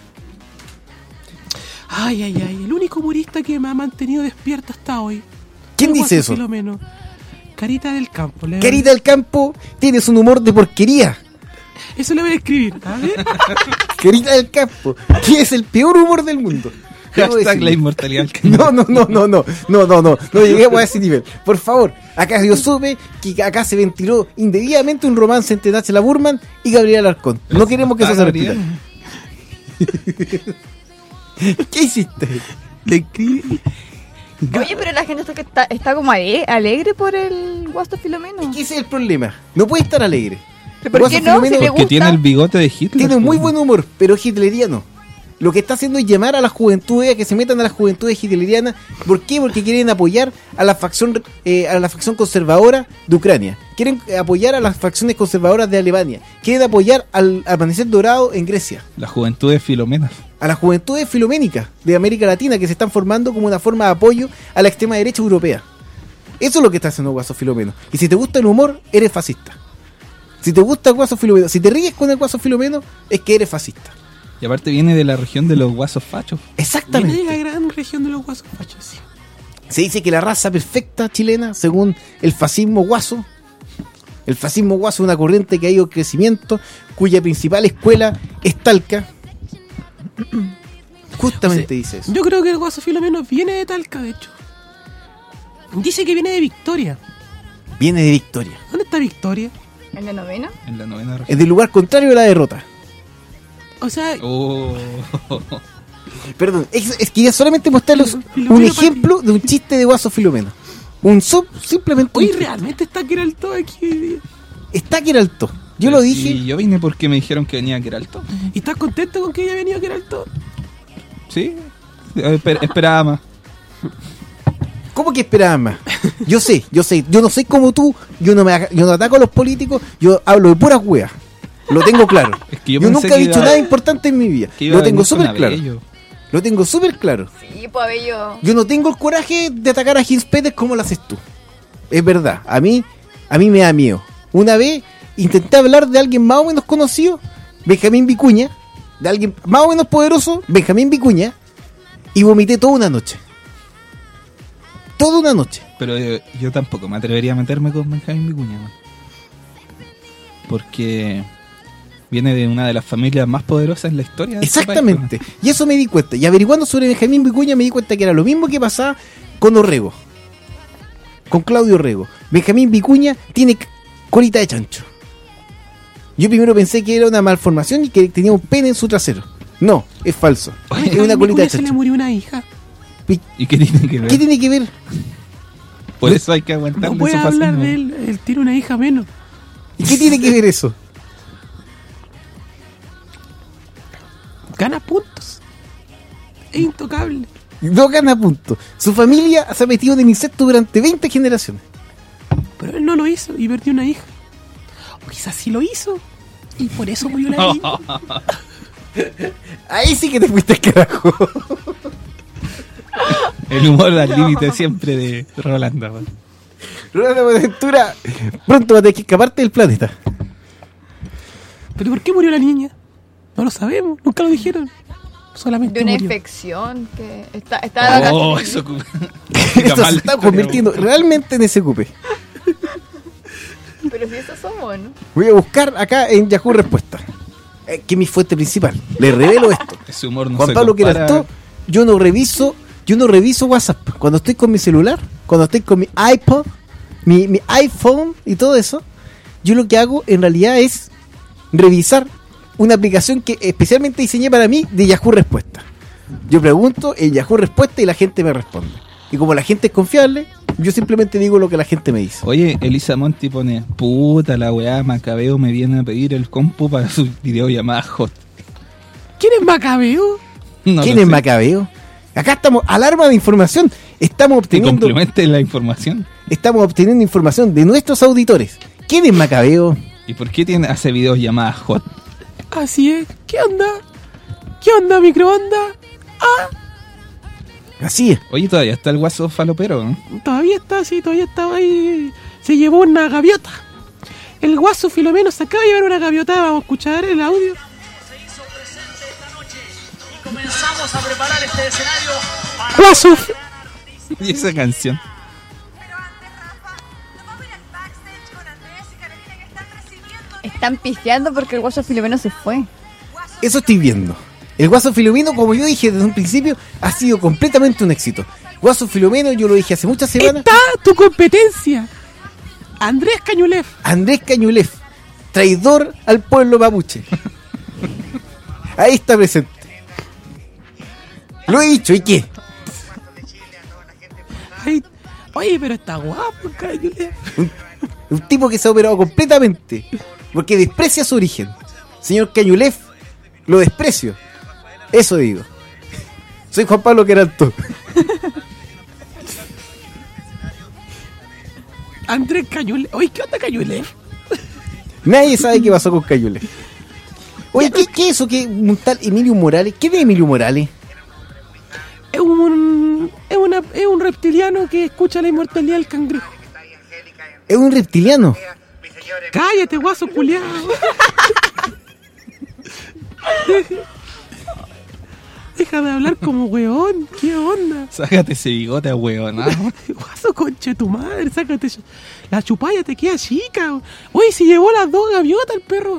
Ay, ay, ay. El único humorista que me ha mantenido despierta hasta hoy.
¿Quién
El
dice
Guaso
eso?
Filomeno. Carita del Campo. le-
Carita del Campo, tienes un humor de porquería.
Eso le voy a escribir. A ver.
Carita del Campo, que es el peor humor del mundo. Debo
Hashtag
decirlo.
la inmortalidad.
No, no, no, no, no, no, no, no, no lleguemos a ese nivel. Por favor, acá yo supe que acá se ventiló indebidamente un romance entre Nachela Burman y Gabriel Alarcón. No queremos que eso se repita. ¿Qué hiciste?
Le escribí.
Oye, pero la gente está, que está, está como ale- alegre por el Guaso Filomeno.
¿Qué ese es el problema? No puede estar alegre.
¿Pero por
Guaso
qué no? Si
Filomeno
le
Porque
gusta.
tiene el bigote de Hitler.
tiene muy buen humor, pero es hitleriano. lo que está haciendo es llamar a las juventudes a que se metan a las juventudes hitlerianas. ¿Por qué? Porque quieren apoyar a la facción eh, a la facción conservadora de Ucrania. Quieren eh, apoyar a las facciones conservadoras de Alemania. Quieren apoyar al amanecer dorado en Grecia.
Las juventudes filomenas.
A las juventudes filoménicas de América Latina que se están formando como una forma de apoyo a la extrema derecha europea. Eso es lo que está haciendo Guaso Filomeno. Y si te gusta el humor, eres fascista. Si te gusta el Guaso Filomeno, si te ríes con el Guaso Filomeno, es que eres fascista.
Y aparte viene de la región de los guasos fachos.
Exactamente.
Viene de la gran región de los guasos fachos, sí.
Se dice que la raza perfecta chilena, según el fascismo guaso, el fascismo guaso es una corriente que ha ido en crecimiento, cuya principal escuela es Talca. Justamente
Sí.
dice eso.
Yo creo que el Guaso Filomeno viene de Talca, de hecho. Dice que viene de Victoria.
Viene de Victoria.
¿Dónde está Victoria?
¿En la novena?
En la novena
Es
región.
del lugar contrario de la derrota.
O sea,
Oh.
Perdón, es, es que ya solamente mostrarles
Filomeno
un
para
ejemplo de un chiste de Guaso Filomeno. Un sub, simplemente un
hoy
chiste.
realmente está Queraltó aquí hoy día.
Está Queraltó. Yo lo dije.
Y yo vine porque me dijeron que venía Queraltó.
¿Y estás contento con que haya venido Queraltó?
Sí. Esper- esperaba más.
¿Cómo que esperaban más? Yo sé, yo sé, yo no soy como tú, yo no me aga- yo no ataco a los políticos, yo hablo de puras weas. Lo tengo claro.
Es que yo
yo
pensé
nunca he
que
dicho
iba-
nada importante en mi vida.
que iba
Lo
a
tengo
venir con
súper claro.
Abello.
Lo tengo súper claro.
Sí, pues Abello.
Yo no tengo el coraje de atacar a Gins Pérez como lo haces tú. Es verdad, a mí, a mí me da miedo. Una vez intenté hablar de alguien más o menos conocido, Benjamín Vicuña, de alguien más o menos poderoso, Benjamín Vicuña, y vomité toda una noche. Toda una noche.
Pero yo, yo tampoco me atrevería a meterme con Benjamín Vicuña, man. Porque viene de una de las familias más poderosas en la historia de este
Exactamente.
país,
Y eso me di cuenta. Y averiguando sobre Benjamín Vicuña me di cuenta que era lo mismo que pasaba con Orrego. Con Claudio Orrego. Benjamín Vicuña tiene c- colita de chancho. Yo primero pensé que era una malformación y que tenía un pene en su trasero. No, es falso.
Ay,
Es una
a
colita de
Vicuña se le
chancho.
murió una hija.
¿Y
¿Y qué tiene que ver?
qué tiene que ver?
Por eso hay que aguantarle
No puede
su
hablar
fascismo.
de él. Él tiene una hija menos.
¿Y qué tiene que ver eso?
Gana puntos. Es intocable.
No gana punto. Su familia se ha metido en insecto durante veinte generaciones.
Pero él no lo hizo y perdió una hija. O quizás sí lo hizo. Y por eso murió la niña.
Ahí sí que te fuiste al carajo.
El humor al límite siempre de Rolando, man.
Rolando Buenaventura, pronto va a tener que escaparte del planeta.
¿Pero por qué murió la niña? No lo sabemos. Nunca lo dijeron. Solamente
De una
murió.
infección que está, está de
Oh,
vacaciones.
eso.
Esto se está convirtiendo realmente en ese cupe.
Pero si eso somos, ¿no?
Voy a buscar acá en Yahoo Respuesta. Eh, que es mi fuente principal. Le revelo esto.
Ese humor no
Juan
se
Pablo
compara.
Queraltó, yo no reviso, yo no reviso WhatsApp. Cuando estoy con mi celular, cuando estoy con mi iPod, mi, mi iPhone y todo eso, yo lo que hago en realidad es revisar una aplicación que especialmente diseñé para mí de Yahoo Respuesta. Yo pregunto en Yahoo Respuesta y la gente me responde. Y como la gente es confiable, yo simplemente digo lo que la gente me dice.
Oye, Elisa Monti pone, puta la weá, Macabeo me viene a pedir el compu para su videollamada hot.
¿Quién es Macabeo?
No
¿Quién
lo
es
sé.
Macabeo? Acá estamos, alarma de información. Estamos
Que
obteniendo,
complemente la información.
estamos obteniendo información de nuestros auditores. ¿Quién es Macabeo?
¿Y por qué tiene, hace videollamadas hot?
Así es. ¿Qué onda? ¿Qué onda, microondas? Ah,
Así es.
Oye, todavía está el guaso falopero, ¿no?
todavía está, sí, todavía estaba ahí. Se llevó una gaviota. El guaso Filomeno se acaba de llevar una gaviota. Vamos a escuchar el audio.
Comenzamos a preparar este escenario para...
Guaso.
Y esa canción.
Están pisteando porque el guaso Filomeno se fue.
Eso estoy viendo. El Guaso Filomeno, como yo dije desde un principio, ha sido completamente un éxito. Guaso Filomeno, yo lo dije hace muchas semanas.
Está tu competencia. Andrés Cañulef.
Andrés Cañulef, traidor al pueblo mapuche. Ahí está presente. Lo he dicho, ¿y qué?
Ay, oye, pero está guapo, Cañulef.
Un, un tipo que se ha operado completamente porque desprecia su origen. Señor Cañulef, lo desprecio. Eso digo. Soy Juan Pablo Queraltó.
Andrés Cayule. Oye, ¿qué onda Cayule?
Nadie sabe qué pasó con Cayule. Oye, ¿qué, qué es eso? ¿Qué un tal Emilio Morales? ¿Qué es Emilio Morales?
Es un, es, una, es un reptiliano que escucha la inmortalidad del cangrejo.
¿Es un reptiliano?
Cállate, guaso culiado. Deja, deja de hablar como weón. ¿Qué onda?
Sácate ese bigote a weón, ¿no?
Guaso conche tu madre, sácate. La chupalla te queda chica. Oye, si llevó las dos gaviotas el perro.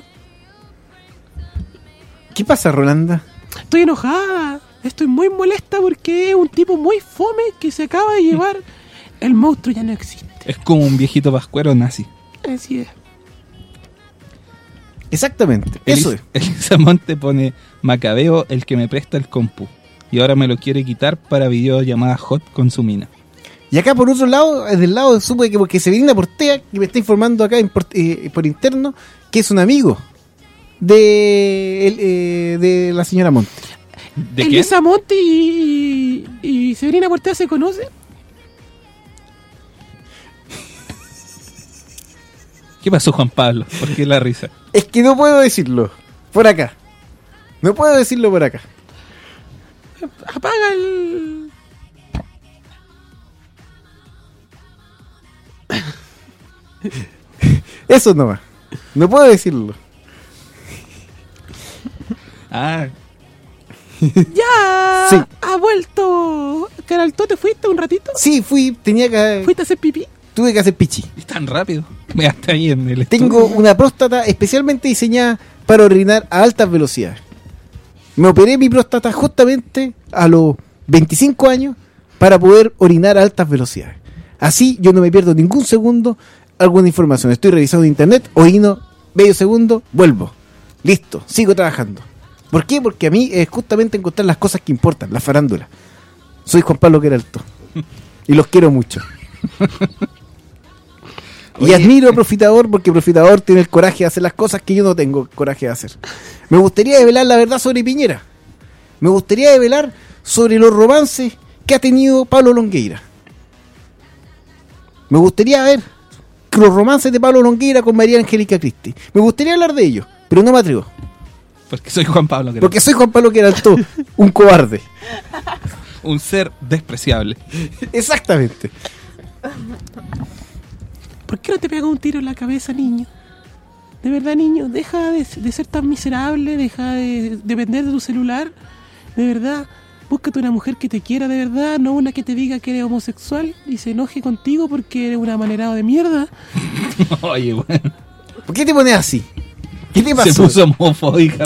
¿Qué pasa, Rolanda?
Estoy enojada. Estoy muy molesta porque es un tipo muy fome que se acaba de llevar. El monstruo ya no existe.
Es como un viejito pascuero nazi.
Así es.
Exactamente, eso es.
Elisa Monte pone Macabeo, el que me presta el compu. Y ahora me lo quiere quitar para videollamada hot con su mina.
Y acá por otro lado, del lado supe que porque Severina Portea, que me está informando acá en por, eh, por interno, que es un amigo de, el, eh, de la señora Monte.
¿De qué?
Elisa Monte y, y Severina Portea se conocen.
¿Qué pasó, Juan Pablo? ¿Por qué la risa?
Es que no puedo decirlo por acá. No puedo decirlo por acá.
Apaga el...
Eso nomás. No puedo decirlo.
Ah.
¡Ya!
Sí.
¡Ha vuelto! ¿Queraltó, te fuiste un ratito?
Sí, fui, tenía que...
¿Fuiste a hacer pipí?
Tuve que hacer pichi.
Es tan rápido. Me hasta ahí en el
Tengo
estómago.
una próstata especialmente diseñada para orinar a altas velocidades. Me operé mi próstata justamente a los veinticinco años para poder orinar a altas velocidades. Así yo no me pierdo ningún segundo alguna información. Estoy revisando internet, orino, medio segundo, vuelvo. Listo, sigo trabajando. ¿Por qué? Porque a mí es justamente encontrar las cosas que importan, la farándula. Soy Juan Pablo Queraltó. Y los quiero mucho. Y
Oye,
admiro a Profitador porque Profitador tiene el coraje de hacer las cosas que yo no tengo coraje de hacer. Me gustaría develar la verdad sobre Piñera. Me gustaría develar sobre los romances que ha tenido Pablo Longueira. Me gustaría ver los romances de Pablo Longueira con María Angélica Cristi. Me gustaría hablar de ellos, pero no me atrevo.
Porque soy Juan Pablo Queraltó.
Porque soy Juan Pablo Queraltó, un cobarde.
Un ser despreciable.
Exactamente.
¿Por qué no te pega un tiro en la cabeza, niño? De verdad, niño, deja de, de ser tan miserable, deja de depender de tu celular. De verdad, búscate una mujer que te quiera de verdad, no una que te diga que eres homosexual y se enoje contigo porque eres un amanerado de mierda.
Oye, bueno.
¿Por qué te pones así? ¿Qué te pasó?
Se puso homofóbica.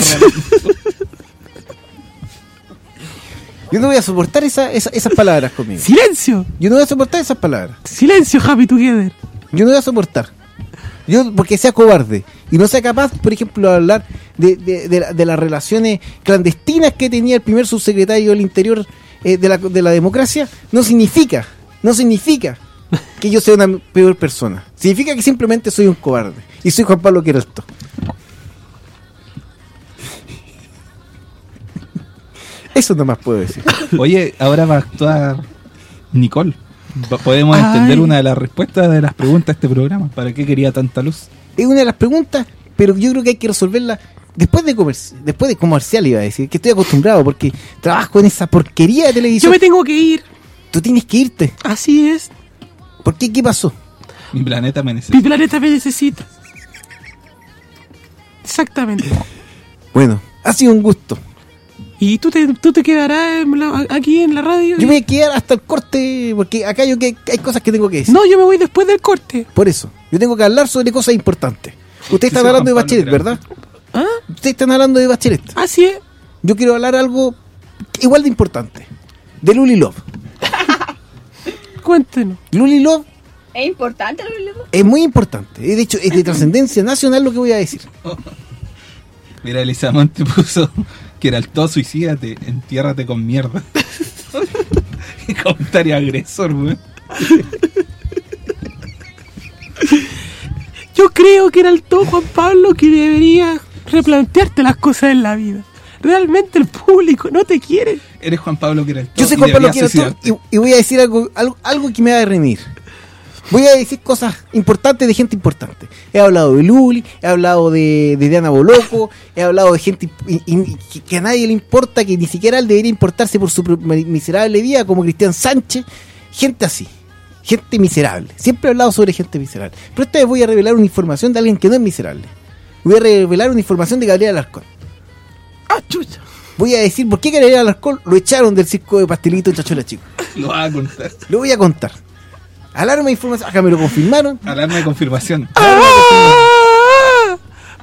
Yo no voy a soportar esa, esa, esas palabras conmigo.
¡Silencio!
Yo no voy a soportar esas palabras.
¡Silencio, Happy Together!
Yo no voy a soportar. Yo, porque sea cobarde y no sea capaz, por ejemplo, de hablar de, de, de, la, de las relaciones clandestinas que tenía el primer subsecretario del Interior eh, de, la, de la democracia, no significa, no significa que yo sea una peor persona. Significa que simplemente soy un cobarde. Y soy Juan Pablo Queraltó. Eso nomás puedo decir.
Oye, ahora va a actuar Nicole. Podemos
Ay.
entender una de las respuestas de las preguntas de este programa. ¿Para qué quería tanta luz?
Es una de las preguntas, pero yo creo que hay que resolverla después de comer, después de comercial, iba a decir, que estoy acostumbrado porque trabajo en esa porquería de televisión.
Yo me tengo que ir.
Tú tienes que irte.
Así es.
¿Por qué? ¿Qué pasó?
Mi planeta me necesita.
Mi planeta me necesita. Exactamente.
Bueno, ha sido un gusto.
¿Y tú te, tú te quedarás en la- aquí en la radio?
Yo me voy a quedar hasta el corte, porque acá yo que hay cosas que tengo que decir.
No, yo me voy después del corte.
Por eso, yo tengo que hablar sobre cosas importantes. Ustedes están
Sí,
hablando de
Juan Pablo
Bachelet,
Queraltó.
¿verdad?
¿Ah?
Ustedes están hablando de Bachelet.
Así es.
Yo quiero hablar algo igual de importante. De Luli Love.
Cuéntenos.
Luli Love
¿Es importante lo que le digo?
es muy importante. De hecho, es de trascendencia nacional lo que voy a decir.
Mira, Elisa Monte puso Queraltó, suicídate, entiérrate con mierda. Qué comentario agresor, güey.
Yo creo que era el todo, Juan Pablo, que deberías replantearte las cosas en la vida. Realmente el público no te quiere.
Eres Juan Pablo Queraltó.
Yo soy Juan Pablo Queraltó y, y voy a decir algo, algo, algo que me va a remir. Voy a decir cosas importantes de gente importante. He hablado de Luli, he hablado de, de Diana Boloco, he hablado de gente in, in, que, que a nadie le importa, que ni siquiera él debería importarse por su miserable vida, como Cristian Sánchez. Gente así, gente miserable. Siempre he hablado sobre gente miserable. Pero esta vez voy a revelar una información de alguien que no es miserable. Voy a revelar una información de Gabriel Alarcón.
¡Ah, chucha!
Voy a decir por qué Gabriel Alarcón lo echaron del circo de Pastelito en Chachola Chico.
Lo vas a contar.
Lo voy a contar. Alarma de información. Acá me lo confirmaron.
Alarma de confirmación.
¡Ah!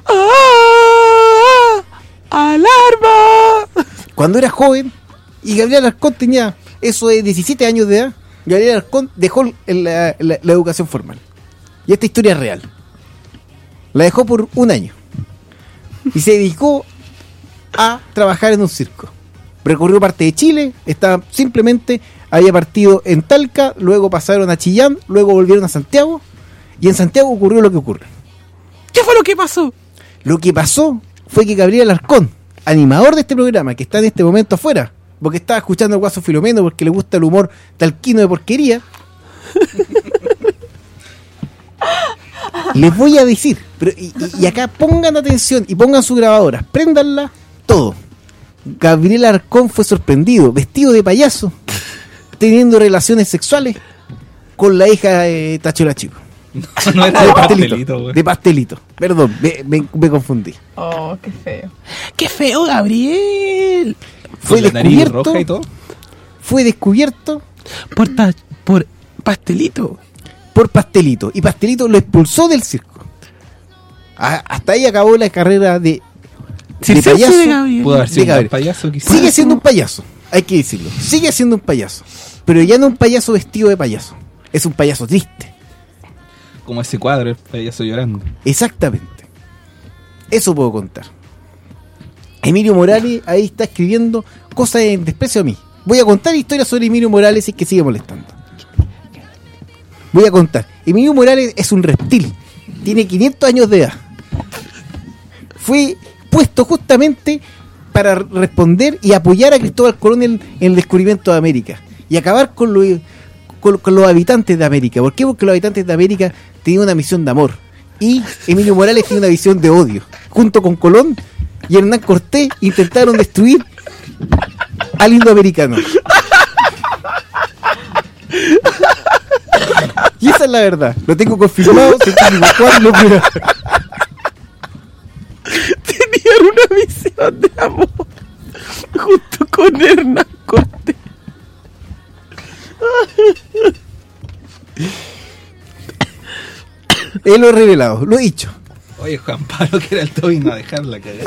¡Ah! ¡Alarma!
Cuando era joven y Gabriel Alarcón tenía eso de diecisiete años de edad, Gabriel Alarcón dejó el, la, la, la educación formal. Y esta historia es real. La dejó por un año. Y se dedicó a trabajar en un circo. Recorrió parte de Chile, estaba simplemente, había partido en Talca, luego pasaron a Chillán, luego volvieron a Santiago, y en Santiago ocurrió lo que ocurre.
¿Qué fue lo que pasó?
Lo que pasó fue que Gabriel Alarcón, animador de este programa, que está en este momento afuera, porque estaba escuchando al Guaso Filomeno porque le gusta el humor talquino de porquería, les voy a decir, pero y, y acá pongan atención y pongan sus grabadoras, préndanla, todo. Gabriel Alarcón fue sorprendido, vestido de payaso, teniendo relaciones sexuales con la hija de Tachola Chico.
No, no era de pastelito, güey.
De pastelito, perdón, me, me, me confundí.
Oh, qué feo.
¡Qué feo, Gabriel!
Fue
¿Con la nariz
descubierto,
roja y todo?
fue descubierto
Por, ta- por pastelito.
por Pastelito, y Pastelito lo expulsó del circo. A- hasta ahí acabó la carrera de, de
Circense
payaso.
de Gabriel.
Pudo haber
de
sido un
Gabriel.
payaso, quizás.
Sigue siendo un payaso, hay que decirlo. Sigue siendo un payaso, pero ya no un payaso vestido de payaso. Es un payaso triste.
Como ese cuadro, el payaso llorando.
Exactamente. Eso puedo contar. Emilio Morales ahí está escribiendo cosas en desprecio a mí. Voy a contar historias sobre Emilio Morales y que sigue molestando. Voy a contar. Emilio Morales es un reptil. Tiene quinientos años de edad. Fue puesto justamente para responder y apoyar a Cristóbal Colón en, en el descubrimiento de América. Y acabar con, lo, con, con los habitantes de América. ¿Por qué? Porque los habitantes de América tenían una misión de amor. Y Emilio Morales tiene una visión de odio. Junto con Colón y Hernán Cortés intentaron destruir al indoamericano. Y esa es la verdad. Lo tengo confirmado. Científico Juan López.
Tenían una visión de amor junto con Hernán Cortés.
Él lo ha revelado, lo he dicho.
Oye, Juan Pablo Queraltó vino a dejarla cagar.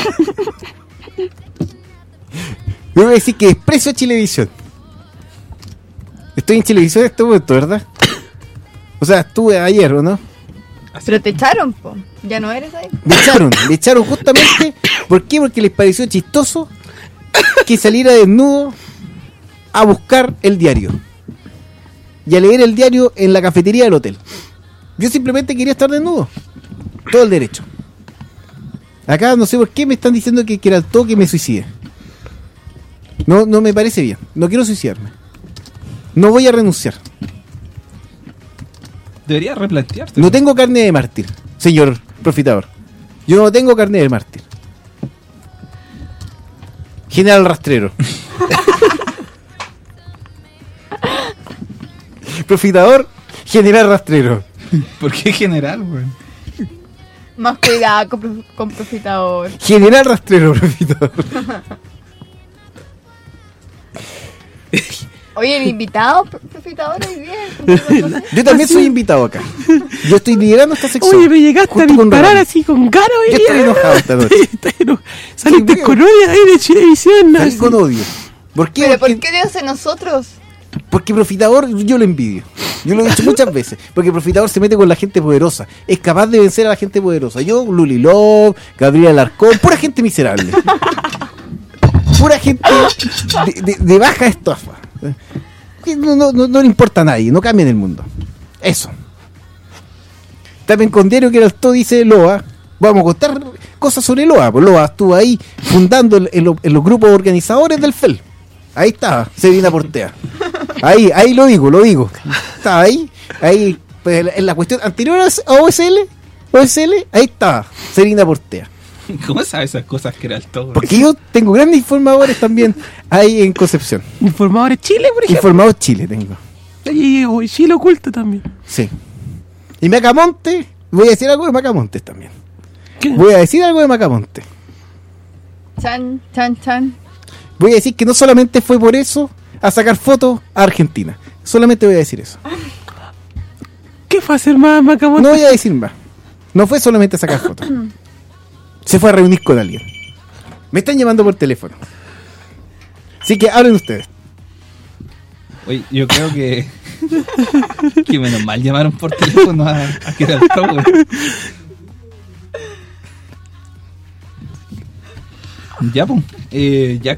Yo voy a decir que desprecio a Chilevisión. Estoy en Chilevisión en este momento, ¿verdad? O sea, estuve ayer, ¿o no?
Pero te echaron, po. Ya no eres ahí.
Me echaron, me echaron justamente. ¿Por qué? Porque les pareció chistoso que saliera desnudo a buscar el diario y a leer el diario en la cafetería del hotel. Yo simplemente quería estar desnudo. Todo el derecho. Acá no sé por qué me están diciendo que, que era el toque me suicide. No, no me parece bien. No quiero suicidarme. No voy a renunciar.
Debería replantearte.
No tengo carne de mártir, señor profitador. Yo no tengo carne de mártir. General Rastrero. Profitador, General Rastrero.
¿Por qué general, güey?
Más cuidado con, prof- con profitador.
General Rastrero, profitador.
Oye, el invitado pro- profitador hoy día.
Yo también soy invitado acá. Yo estoy liderando esta sección.
Oye, me llegaste a
junto con
disparar
Ramón.
así con cara hoy
Yo
día.
estoy enojado esta noche.
Estás eno- Saliste
Sí,
con odio ahí de Chilevisión. ¿no?
Salí con odio. ¿Por qué?
¿Pero
Porque,
por qué Dios en nosotros?
porque Profitador yo lo envidio. Yo lo he dicho muchas veces. Porque Profitador se mete con la gente poderosa. Es capaz de vencer a la gente poderosa. Yo, Luli Love, Gabriel Alarcón, pura gente miserable. Pura gente de, de- de baja estafa. Que No, no, no, no le importa a nadie, no cambia en el mundo. Eso. También con Diario que era el todo dice Loa. Vamos a contar cosas sobre Loa. Pues Loa estuvo ahí fundando en, en, lo- en los grupos organizadores del F E L. Ahí estaba, Serena Portea. Ahí, ahí lo digo, lo digo. Estaba ahí, ahí, pues, en la- en la cuestión anterior a O S L, O S L, ahí estaba, Serena Portea.
¿Cómo sabes esas cosas que era el todo?
Porque yo tengo grandes informadores también ahí en Concepción.
Informadores Chile, por ejemplo.
Informador Chile tengo.
Y, y Chile oculto también.
Sí. Y Macamonte, voy a decir algo de Macamontes también.
¿Qué?
Voy a decir algo de Macamonte.
Chan, chan, chan.
Voy a decir que no solamente fue por eso a sacar fotos a Argentina. Solamente voy a decir eso.
¿Qué fue a hacer más Macamonte?
No voy a decir más. No fue solamente a sacar fotos. Se fue a reunir con alguien. Me están llamando por teléfono. Así que hablen ustedes.
Oye, yo creo que. Que menos mal llamaron por teléfono a, a que era el todo. Ya, pues. Eh, ya.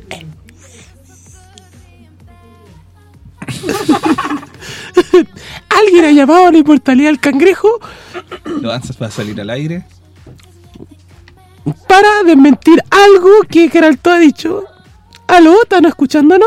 ¿Alguien ha llamado a la inmortalidad del cangrejo
Lo avanzas para salir al aire.
para desmentir algo que Geralto ha dicho? ¿Aló? ¿Están escuchándonos?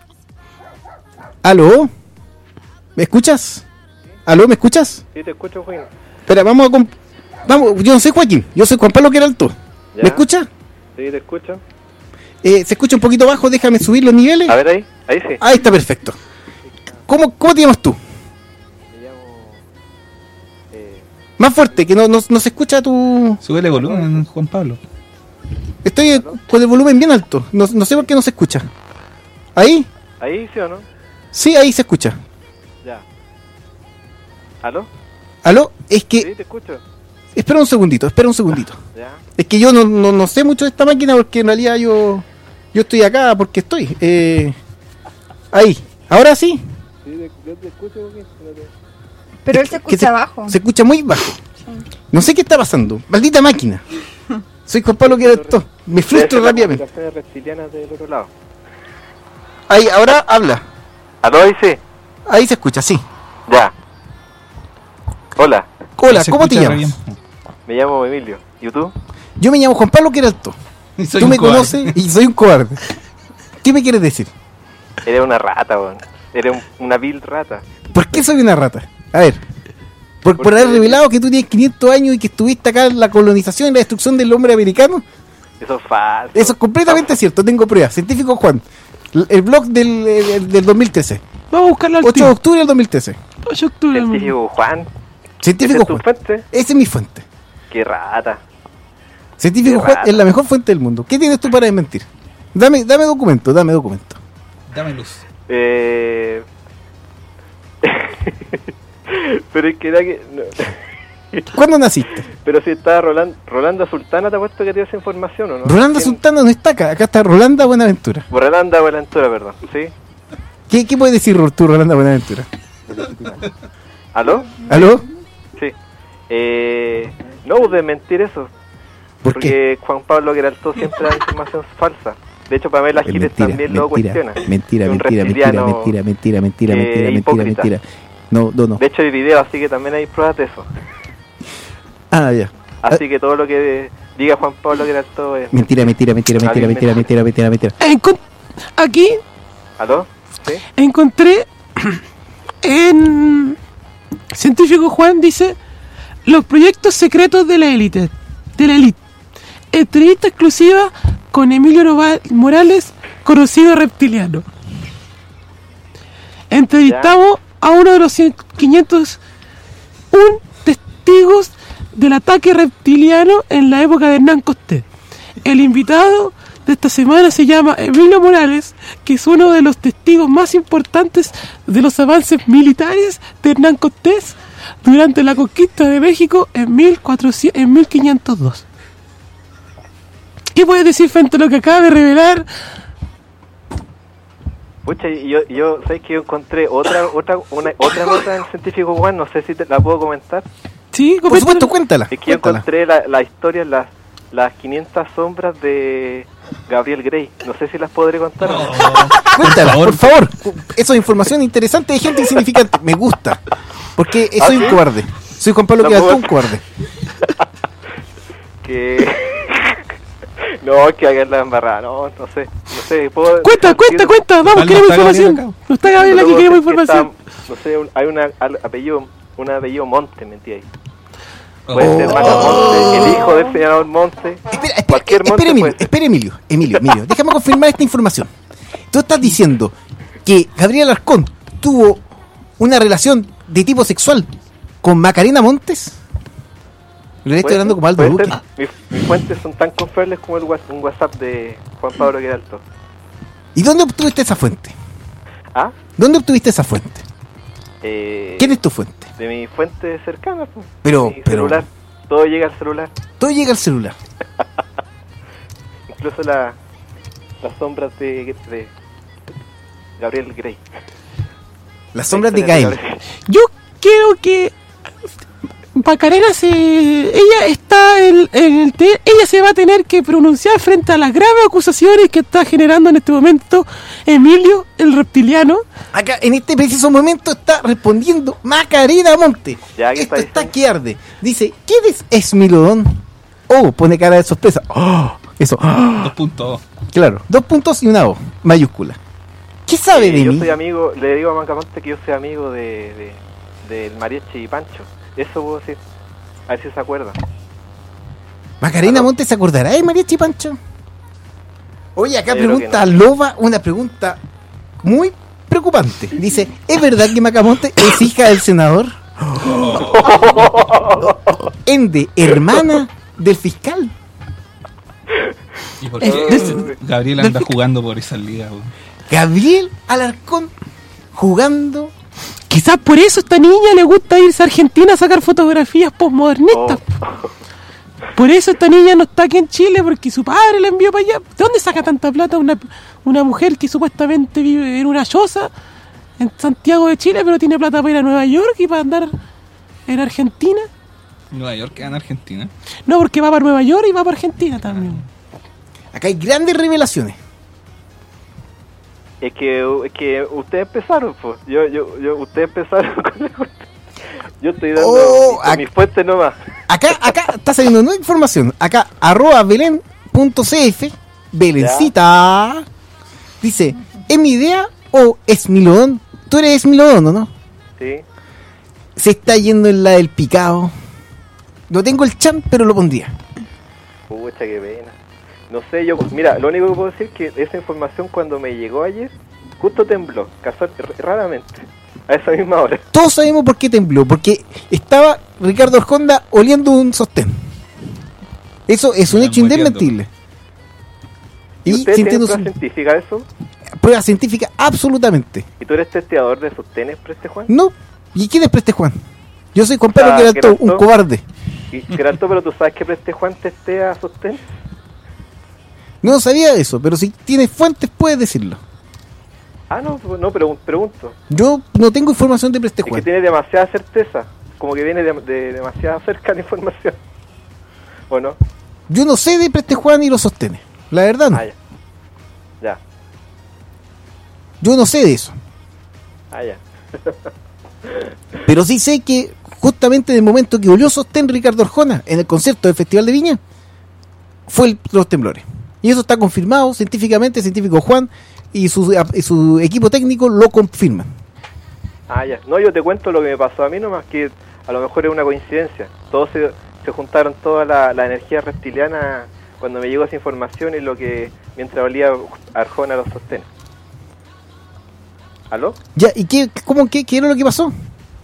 ¿Aló? ¿Me escuchas? ¿Aló? ¿Me escuchas?
Sí, te escucho, Juan.
Espera, vamos a... comp- Vamos, yo no soy Joaquín, yo soy Juan Pablo Queralto.
Ya.
¿Me escucha?
Sí, te escucho.
Eh, se escucha un poquito bajo, déjame subir los niveles.
A ver ahí, ahí sí.
Ahí está perfecto. ¿Cómo, cómo te llamas tú?
Me llamo... Eh,
Más fuerte, que no, no, no se escucha tu...
Súbele volumen, Juan Pablo.
Estoy eh, con el volumen bien alto, no, no sé por qué no se escucha. ¿Ahí?
¿Ahí sí o no?
Sí, ahí se escucha.
Ya. ¿Aló?
¿Aló? Es que...
Sí, te escucho.
Espera un segundito, espera un segundito.
Ya.
Es que yo no, no, no sé mucho de esta máquina porque en realidad yo yo estoy acá porque estoy. Eh, ahí, ahora sí.
Sí, te, yo te escucho, Joaquín.
Pero él se
Que
escucha abajo.
Se escucha muy bajo. No sé qué está pasando. Maldita máquina. Soy Juan Pablo Queralto. Me frustro rápidamente.
Las reptilianas del otro lado.
Ahí, ahora habla.
¿Aló? Ahí sí.
Ahí se escucha, sí.
Ya. Hola.
Hola,
Se
¿cómo te
escucha re
llamas?
Me llamo Emilio. ¿Y tú?
Yo me llamo Juan Pablo Queralto.
Y soy
Tú
un
me
cobarde.
conoces y soy un cobarde. ¿Qué me quieres decir?
Eres una rata, weón. Eres un- una vil rata.
¿Por qué soy una rata? A ver. Por, por
Porque-
haber revelado que tú tienes quinientos años y que estuviste acá en la colonización y la destrucción del hombre americano.
Eso es falso.
Eso es completamente cierto, tengo pruebas. Científico Juan. L- El blog del, del, del dos mil trece.
Vamos a buscarlo al
ocho
tiro.
de octubre del dos mil trece.
ocho de octubre.
Científico Juan.
Científico
¿Esa es tu
Juan.
fuente?
Esa es mi fuente.
Qué rata.
Científico
Qué
Juan
rata.
es la mejor fuente del mundo. ¿Qué tienes tú para desmentir? Dame, dame documento, dame documento.
Dame luz.
Eh... Pero es que era que... no.
¿Cuándo naciste?
Pero si estaba Roland, Rolanda Sultana, ¿te apuesto que tiene esa información o no?
Rolanda
¿Quién?
Sultana no está acá, acá está Rolanda Buenaventura.
Rolanda Buenaventura, perdón. ¿Sí?
¿Qué, qué puedes decir tú, Rolanda Buenaventura?
¿Aló?
¿Aló?
Sí. Eh... No, de mentir eso.
¿Por
Porque Juan Pablo Queralto siempre da información falsa. De hecho, Pamela
Es
Giles
mentira,
también lo
mentira,
cuestiona.
mentira,
Es un
mentira, mentira,
reptiliano,
mentira, mentira, mentira,
eh,
mentira, mentira,
hipócrita.
mentira. No, no, no.
De hecho, hay video, así que también hay pruebas de eso.
Ah, ya.
Así que todo lo que diga Juan Pablo Queralto es...
Mentira, mentira, mentira, mentira, mentira, mentira, mentira, mentira.
Encon- Aquí
¿Aló? ¿Sí?
encontré en Científico Juan dice los proyectos secretos de la élite, de la élite. Entrevista exclusiva con Emilio Nova- Morales, conocido reptiliano. Entrevistamos a uno de los cien- quinientos uno testigos del ataque reptiliano en la época de Hernán Cortés. El invitado de esta semana se llama Emilio Morales, que es uno de los testigos más importantes de los avances militares de Hernán Cortés durante la conquista de México en, mil cuatrocientos, en mil quinientos dos. ¿Qué puedes decir frente a lo que acaba de revelar?
Pucha, y yo, y yo ¿sabes que yo encontré otra otra una, otra nota en Científico Juan? No sé si te la puedo comentar.
Sí,
por supuesto, cuéntala.
Es que yo
cuéntala.
encontré la, la historia, las las quinientas sombras de Gabriel Grey. No sé si las podré contar. o no.
Cuéntala, por favor. Eso es información interesante de gente insignificante. Me gusta. Porque
¿Ah,
soy
sí?
un cobarde. Soy Juan Pablo
No
Queralto,
puedo-
un cobarde.
Que No, que hagan la embarrada, no, no sé, no sé. ¿puedo
Cuenta,
decir-
cuenta, cuenta, vamos,
Igual no
queremos
está Gabriel
información.
acá.
No está Gabriel aquí,
Luego
queremos
es que
información.
está, no sé, un- hay una al- apellido, un apellido Monte, mentí ahí.
Oh.
Puede ser Maca Monte, el hijo del senador Monte.
Espera, espera,
Cualquier
espera,
Monte
Emilio,
puede ser.
espera, Emilio, Emilio, Emilio, déjame confirmar esta información. Tú estás diciendo que Gabriel Alarcón tuvo una relación de tipo sexual con Macarena Montes. Le estoy
Puede
hablando
ser,
como Aldo
puede
Duque.
ser. Mis, mis fuentes son tan confiables como el whats- un WhatsApp de Juan Pablo Queralto.
¿Y dónde obtuviste esa fuente?
¿Ah?
¿Dónde obtuviste esa fuente?
Eh,
¿Quién es tu fuente?
De mi fuente cercana, pues.
Pero-
Mi
pero-
celular. Todo llega al celular.
Todo llega al celular.
Incluso la, las sombras de, de Gabriel Grey.
Las sombras de
La historia
Gael.
Gabriel.
Yo creo que Macarena se, ella está en, en el te- ella se va a tener que pronunciar frente a las graves acusaciones que está generando en este momento Emilio, el reptiliano.
Acá, en este preciso momento, está respondiendo Macarena Monte.
Ya, ¿qué
Esto
está
está que arde. Dice, ¿quién es Esmilodón? Oh, pone cara de sorpresa. Oh, eso. Oh.
Dos puntos.
Claro, dos puntos y una O, mayúscula. ¿Qué sabe
Eh,
de
yo
mí?
soy amigo, le digo a Mancamonte que yo soy amigo de, de del Mariachi y Pancho. Eso puedo decir. A ver si se acuerdan.
¿Macarena
Aló.
Monte se acordará de Mariachi Pancho? Oye, acá
Yo creo
pregunta
que no.
Loba una pregunta muy preocupante. Dice, ¿es verdad que Macamonte es hija del senador? Ende, hermana del fiscal.
¿Y por
Eh,
qué
des-
Gabriel anda jugando por esa liga, weón?
Gabriel Alarcón jugando.
Quizás por eso a esta niña le gusta irse a Argentina a sacar fotografías postmodernistas.
Oh.
Por eso esta niña no está aquí en Chile, porque su padre la envió para allá. ¿De dónde saca tanta plata una, una mujer que supuestamente vive en una choza en Santiago de Chile, pero tiene plata para ir a Nueva York y para andar en Argentina?
Nueva York queda en Argentina.
No, porque va para Nueva York y va para Argentina también.
Acá hay grandes revelaciones.
Es que, es que ustedes empezaron, pues. Yo, yo, yo, ustedes empezaron con la cuestión. Yo estoy dando
Oh,
con
ac-
mis fuentes nomás.
Acá, acá está saliendo nueva información. Acá, arroba belén.cf, Belencita. Dice, ¿es mi idea o Esmilodón? Tú eres Esmilodón, ¿o no?
Sí.
Se está yendo en la del picado. No tengo el chan, pero lo pondría.
Pucha, qué pena. No sé, yo, mira, lo único que puedo decir es que esa información cuando me llegó ayer, justo tembló, casual, r- raramente, a esa misma hora.
Todos sabemos por qué tembló. Porque estaba Ricardo Arjona oliendo un sostén. Eso es un
Están
hecho
hueveando.
indesmentible.
¿Y
Y
ustedes tienen
sintiendo
prueba
su-
científica de eso?
prueba científica, absolutamente.
¿Y tú eres testeador de sostenes, Preste Juan?
No. ¿Y quién es Preste Juan? Yo soy Juan Pablo
Ah,
Queraltó,
Queraltó.
un cobarde.
Y Geraldo, pero tú sabes que Preste Juan testea sostén.
No sabía eso, pero si tienes fuentes puedes decirlo.
Ah, no, no, pregun- pregunto.
Yo no tengo información de Preste
Es que
Juan.
tiene demasiada certeza, como que viene de, de demasiado cerca la información. ¿O no?
Yo no sé de Preste Juan y lo sostiene. La verdad no.
Ah, ya. Ya,
Yo no sé de eso.
ah, ya.
Pero sí sé que justamente en el momento que olió sostén Ricardo Arjona en el concierto del Festival de Viña, fue el- los temblores. Y eso está confirmado científicamente, el científico Juan y su, y su equipo técnico lo confirman.
Ah, ya. No, yo te cuento lo que me pasó a mí nomás, que a lo mejor es una coincidencia. Todos se, se juntaron toda la, la energía reptiliana cuando me llegó esa información y lo que mientras olía Arjona los sostenes. ¿Aló?
Ya, ¿y qué, cómo, qué, qué era lo que pasó?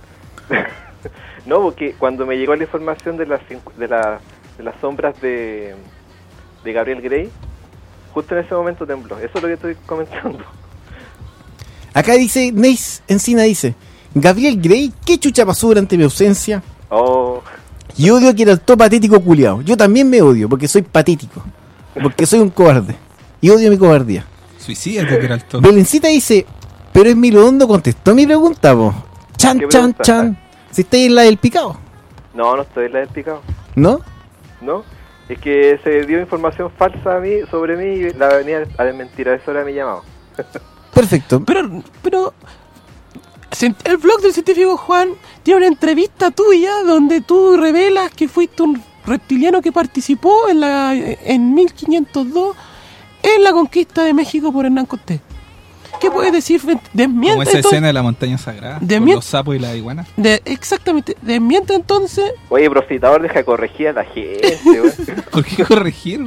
No, porque cuando me llegó la información de las cincu- de, la- de las sombras de, de Gabriel Grey, justo en ese momento tembló. Eso es lo que estoy comentando.
Acá dice, Neis Encina dice, Gabriel Grey, ¿qué chucha pasó durante mi ausencia?
Oh,
Y odio que era el todo patético culiao. Yo también me odio porque soy patético. Porque soy un cobarde. Y odio mi cobardía.
Suicídate, Queraltó.
Belencita dice, pero Esmilodón no contestó mi pregunta, po. Chan,
¿Qué
chan,
pregunta?
chan. Si estáis en la del picado,
no, no estoy en la del picado.
¿no?
No, es que se dio información falsa a mí, sobre mí y la venía a desmentir. A eso era mi llamado.
Perfecto.
Pero, pero cien- el blog del científico Juan tiene una entrevista tuya donde tú revelas que fuiste un reptiliano que participó en la en mil quinientos dos en la conquista de México por Hernán Cortés. ¿Qué puedes decir? Desmiente.
Como esa
entonces,
escena de la montaña sagrada,
desmiente,
con los sapos y la iguana.
De, exactamente. Desmiente entonces.
Oye, profitador, deja de corregir a la gente, weón.
¿Por qué corregir?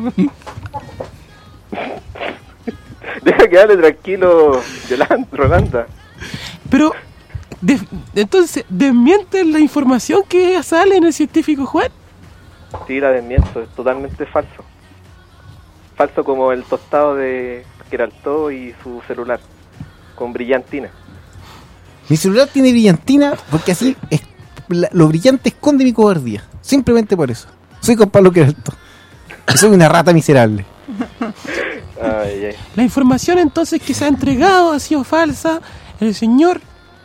Deja que hable tranquilo, Yolanda, Rolanda.
Pero, de, entonces, ¿desmiente la información que sale en el científico Juan?
Sí, la desmiento, es totalmente falso. Falso como el tostado de Queraltó y su celular, con brillantina.
Mi celular tiene brillantina porque así es, la, lo brillante esconde mi cobardía. Simplemente por eso. Soy con Pablo Queraltó. Soy una rata miserable.
Ay, ay.
La información entonces que se ha entregado ha sido falsa. El señor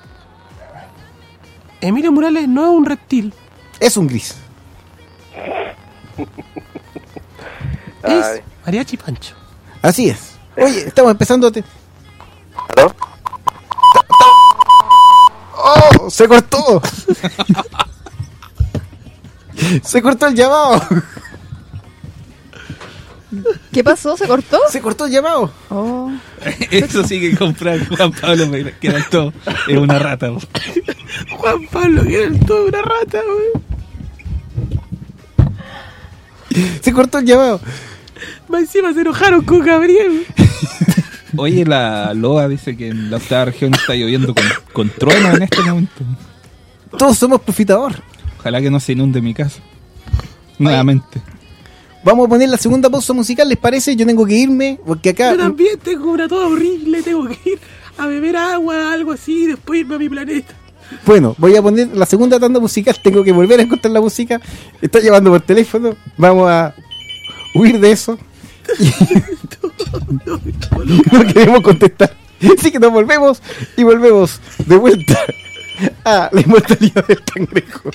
Emilio Morales no es un reptil.
Es un gris.
Es
Ay.
Mariachi Pancho.
Así es. Oye, estamos empezando a... Te...
¿Aló?
¡Oh! ¡Se cortó! ¡Se cortó el llamado!
¿Qué pasó? ¿Se cortó?
¡Se cortó el llamado!
Oh.
Eso sí que comprar Juan Pablo Queraltó es una rata. Po.
Juan Pablo Queraltó es una rata, wey.
Se cortó el llamado.
Más encima se enojaron con Gabriel.
Oye, la Loa dice que en la octava región está lloviendo con, con truenos en este momento.
Todos somos profitador.
Ojalá que no se inunde mi casa. Nuevamente.
Vamos a poner la segunda pausa musical, ¿les parece? Yo tengo que irme, porque acá...
Yo también tengo una toda horrible. Tengo que ir a beber agua, algo así, y después irme a mi planeta.
Bueno, voy a poner la segunda tanda musical. Tengo que volver a encontrar la música. Está llamando por teléfono. Vamos a huir de eso. No queremos contestar. Así que nos volvemos y volvemos de vuelta a la inmortalidad del cangrejo.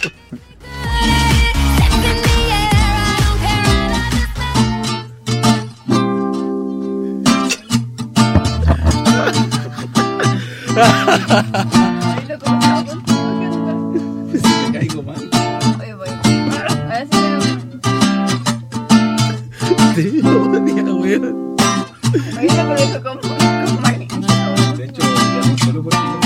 Ay, loco, estaba contigo, ¿qué onda?
Me caigo mal.
Oye, voy. A ver si
Te odia, weón.
Oye, loco, dejo como, como magnífico.
De hecho, ya no solo por aquí.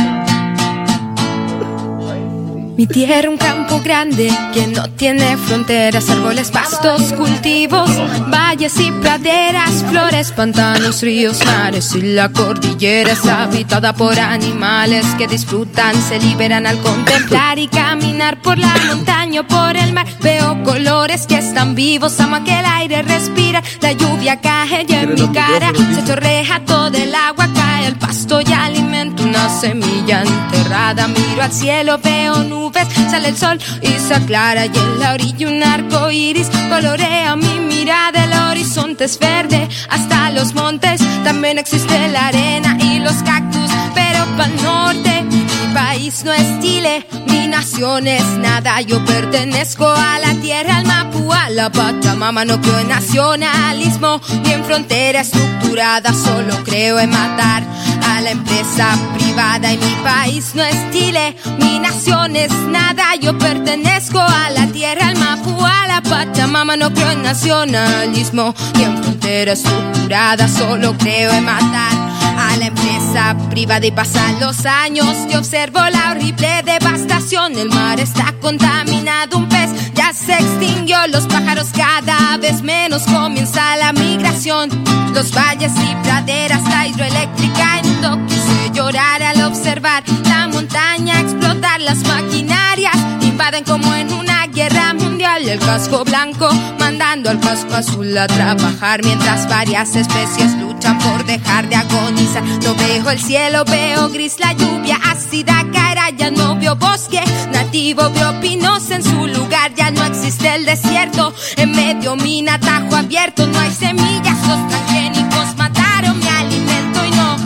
Mi tierra un campo grande que no tiene fronteras, árboles, pastos, cultivos, valles y praderas, flores, pantanos, ríos, mares y la cordillera es habitada por animales que disfrutan, se liberan al contemplar y caminar por la montaña o por el mar. Veo colores que están vivos, amo que el aire respira, la lluvia cae y en mi cara se chorrea todo el agua, cae el pasto y alimento una semilla enterrada. Miro al cielo, veo nubes, sale el sol y se aclara y en la orilla un arco iris colorea mi mirada. El horizonte es verde hasta los montes, también existe la arena y los cactus, pero pa'l norte mi país no es Chile, mi nación es nada. Yo pertenezco a la tierra, al Mapu, a la Pachamama. No creo en nacionalismo ni en frontera estructurada, solo creo en matar a la empresa privada. Y mi país no es Chile, mi nación es nada. Yo pertenezco a la tierra, al Mapu, a la Pachamama. No creo en nacionalismo ni en frontera estructurada, solo creo en matar a la empresa privada. Y pasan los años y observo la horrible devastación. El mar está contaminado, un pez ya se extinguió, los pájaros cada vez menos, comienza la migración. Los valles y praderas, la hidroeléctrica enloquece llorar al observar la montaña explotar. Las maquinarias invaden como en una guerra mundial, y el casco blanco mandando al casco azul a trabajar, mientras varias especies luchan por dejar de agonizar. No veo el cielo, veo gris, la lluvia ácida caerá. Ya no veo bosque nativo, veo pinos en su lugar. Ya no existe el desierto, en medio mina, tajo abierto. No hay semillas, los transgénicos mataron mi alimento. Y no,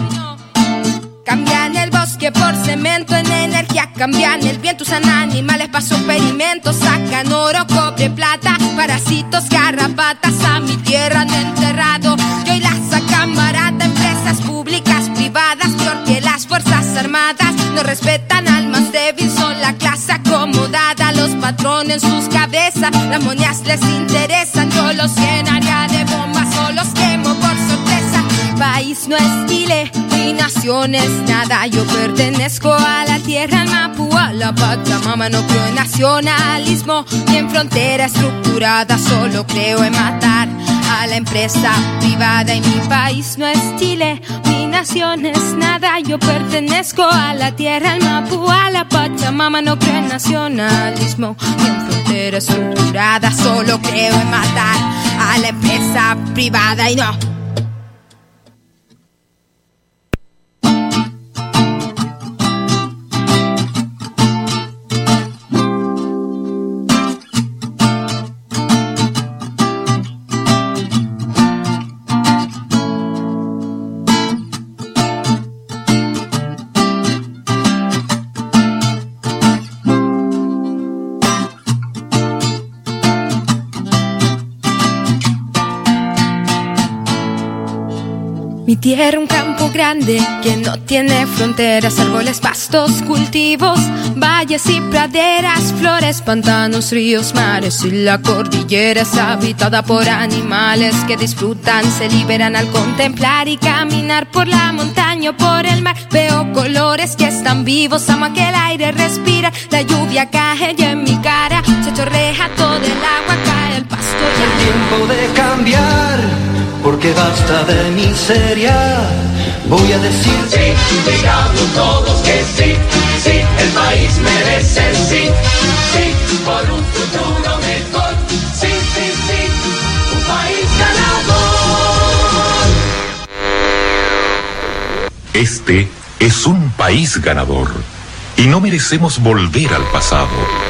cambian el bosque por cemento, en energía cambian el viento. Usan animales para su experimentos, sacan oro, cobre, plata, parásitos, garrapatas. A mi tierra han enterrado y hoy la sacan barata. Empresas públicas, privadas, peor que las fuerzas armadas. No respetan al más débil, son la clase acomodada. Los patrones en sus cabezas. Las monedas les interesan, yo los llenaría de bombas o los quemo por sorpresa. Mi país no es Chile, mi nación es nada. Yo pertenezco a la tierra, al Mapu, a la Pachamama. No creo en nacionalismo ni en frontera estructurada, solo creo en matar a la empresa privada. Y mi país no es Chile, mi nación es nada. Yo pertenezco a la tierra, al Mapu, a la Pachamama. No creo en nacionalismo ni en frontera estructurada, solo creo en matar a la empresa privada. Y no. Mi tierra, un campo grande que no tiene fronteras, árboles, pastos, cultivos, valles y praderas, flores, pantanos, ríos, mares, y la cordillera es habitada por animales que disfrutan, se liberan al contemplar y caminar por la montaña o por el mar. Veo colores que están vivos, amo que el aire respira, la lluvia cae y en mi cara se chorrea todo el agua, cae el pasto.
Es tiempo de cambiar, porque basta de miseria. Voy a decir sí, digamos todos que sí, sí, el país merece el sí, sí, por un futuro mejor, sí, sí, sí, un país ganador.
Este es un país ganador y no merecemos volver al pasado.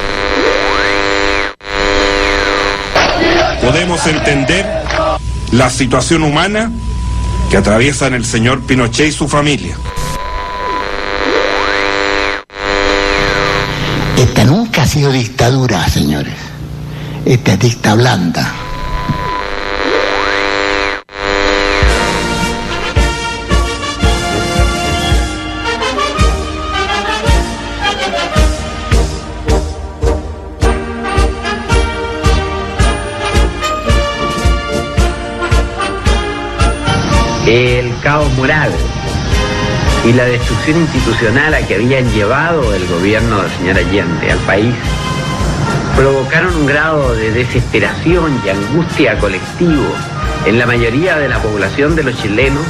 Podemos entender la situación humana que atraviesan el señor Pinochet y su familia.
Esta nunca ha sido dictadura, señores. Esta es dicta blanda.
El caos moral y la destrucción institucional a que habían llevado el gobierno del señor Allende al país provocaron un grado de desesperación y angustia colectivo en la mayoría de la población de los chilenos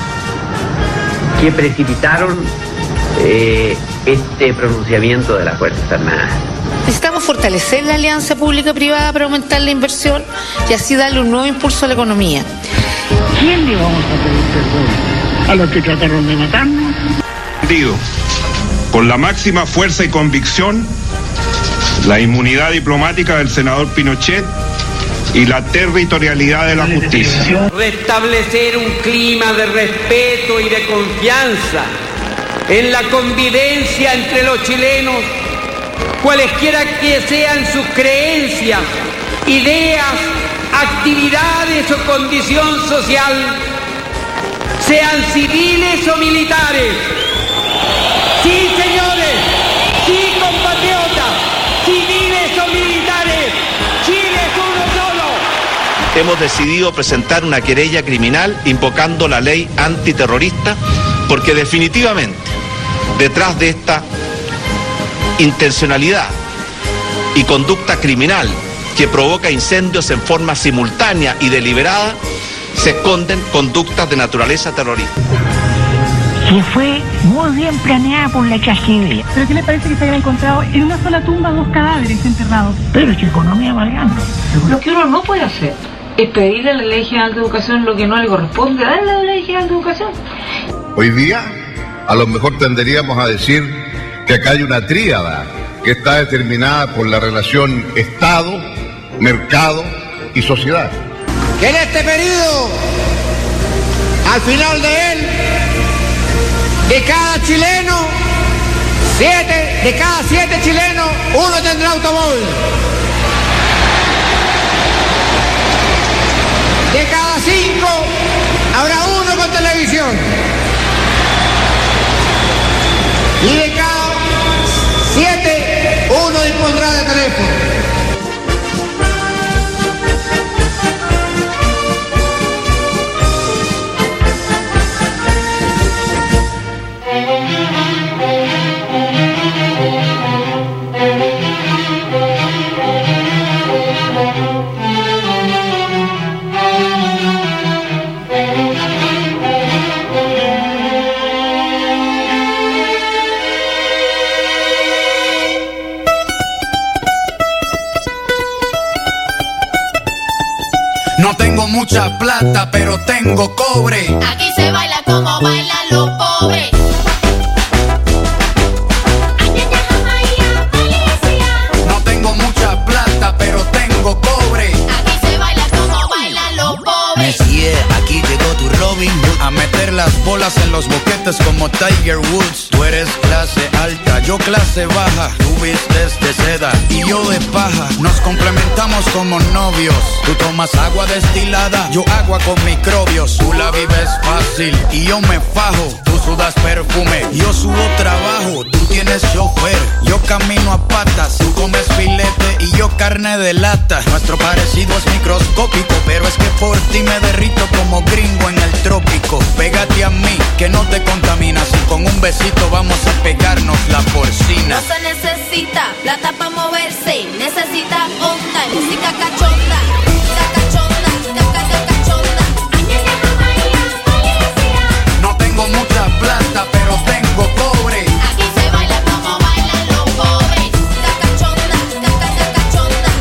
que precipitaron eh, este pronunciamiento de las Fuerzas Armadas.
Necesitamos fortalecer la alianza pública-privada para aumentar la inversión y así darle un nuevo impulso a la economía.
¿Quién le vamos a pedir perdón? ¿A los que trataron de matarnos?
Digo, con la máxima fuerza y convicción, la inmunidad diplomática del senador Pinochet y la territorialidad de la justicia.
Restablecer un clima de respeto y de confianza en la convivencia entre los chilenos, cualesquiera que sean sus creencias, ideas, actividades o condición social, sean civiles o militares. Sí, señores, sí, compatriotas, civiles o militares, Chile es uno solo.
Hemos decidido presentar una querella criminal invocando la ley antiterrorista porque definitivamente detrás de esta intencionalidad y conducta criminal que provoca incendios en forma simultánea y deliberada, se esconden conductas de naturaleza terrorista.
Que fue muy bien planeada por la tragedia.
¿Pero qué le parece que se hayan encontrado en una sola tumba dos cadáveres enterrados?
Pero es que economía variando.
Lo que uno no puede hacer es pedirle a la Ley General de Educación lo que no le corresponde darle a la Ley General de Educación.
Hoy día, a lo mejor tenderíamos a decir que acá hay una tríada que está determinada por la relación Estado, mercado y sociedad.
Que en este periodo, al final de él, de cada chileno, siete, de cada siete chilenos, uno tendrá automóvil. De cada cinco, habrá uno con televisión. Y de cada siete, uno dispondrá de teléfono.
No tengo mucha plata, pero tengo cobre.
Aquí se baila como bailan los pobres.
No tengo mucha plata, pero tengo cobre.
Aquí se baila como bailan los pobres.
Messier, aquí llegó tu Robin Hood a meter las bolas en los boquetes como Tiger Woods. Tú eres clase alta, yo clase baja. Tú vistes de seda y yo de paja. Nos complementamos como novios. Tú tomas agua destilada, yo agua con microbios. Tú la vives fácil y yo me fajo. Tú sudas perfume, yo subo trabajo. Tú tienes chofer, yo camino a patas. Tú comes filete y yo carne de lata. Nuestro parecido es microscópico, pero es que por ti me derrito como gringo en el trópico. Pégate a mí, que no te contaminas. Y con un besito vamos a pegarnos la porcina.
No se necesita plata para moverse, necesita onda y música cachonda. Música cachonda, caca cachonda.
No tengo mucha plata, pero tengo cobre.
Aquí se baila como bailan los pobres. Música cachonda, caca cachonda.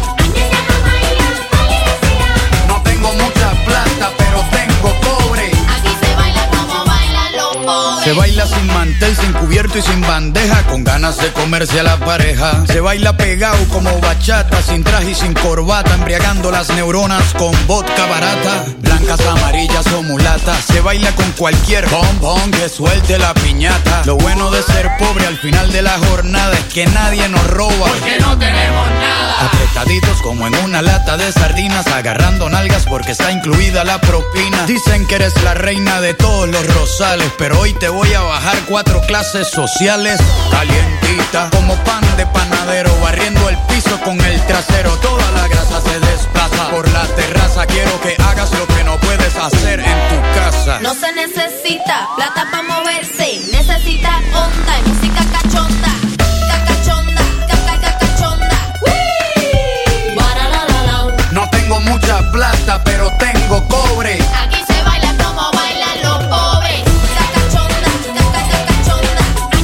No tengo mucha plata, pero tengo cobre.
Aquí se baila como bailan los pobres.
Se baila sin mantel, sin cubierto y sin bandeja, con ganas de comerse a la pareja. Se baila pegado como bachata, sin traje y sin corbata, embriagando las neuronas con vodka barata. Blancas, amarillas o mulatas. Se baila con cualquier bombón que suelte la piñata. Lo bueno de ser pobre al final de la jornada es que nadie nos roba,
porque no tenemos nada.
Apretaditos como en una lata de sardinas, agarrando nalgas porque está incluida la propina. Dicen que eres la reina de todos los rosales, pero hoy te voy a bajar cuatro clases sociales. Calientita como pan de panadero, barriendo el piso con el trasero. Toda la grasa se desplaza por la terraza. Quiero que hagas lo que no puedes hacer en tu casa.
No se necesita plata para moverse, necesita onda y música cachonda. Cachonda, caca cachonda.
No tengo mucha plata, pero tengo cobre.
Aquí se baila como bailan los pobres. Música cachonda, caca cachonda.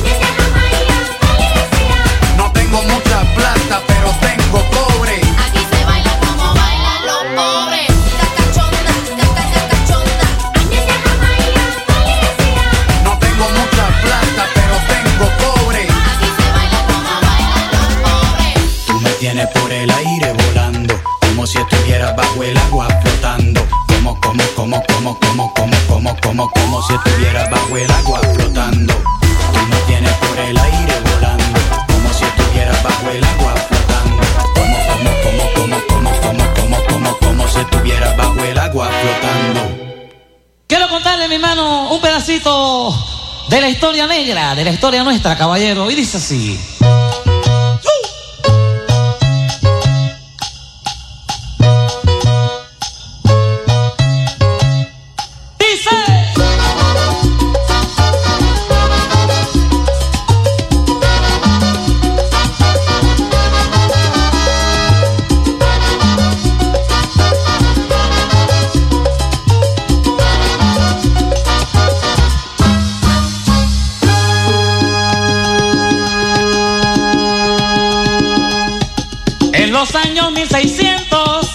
No tengo mucha plata, pero tengo cobre.
Aquí se baila como bailan los pobres. Música cachonda, caca cachonda.
No tengo mucha plata, pero tengo cobre.
Aquí se baila como bailan los pobres.
Tú me tienes por el aire volando, como si estuvieras bajo el agua flotando. Como, como, como, como, como, como, como, como, como si estuvieras bajo el agua flotando. Tú me tienes por el aire volando, como si estuvieras bajo el agua flotando. Como, como, como, como, como, como, como, como, como si estuvieras bajo el agua flotando.
Quiero contarle, mi hermano, un pedacito de la historia negra, de la historia nuestra, caballero. Y dice así. Los años mil seiscientos,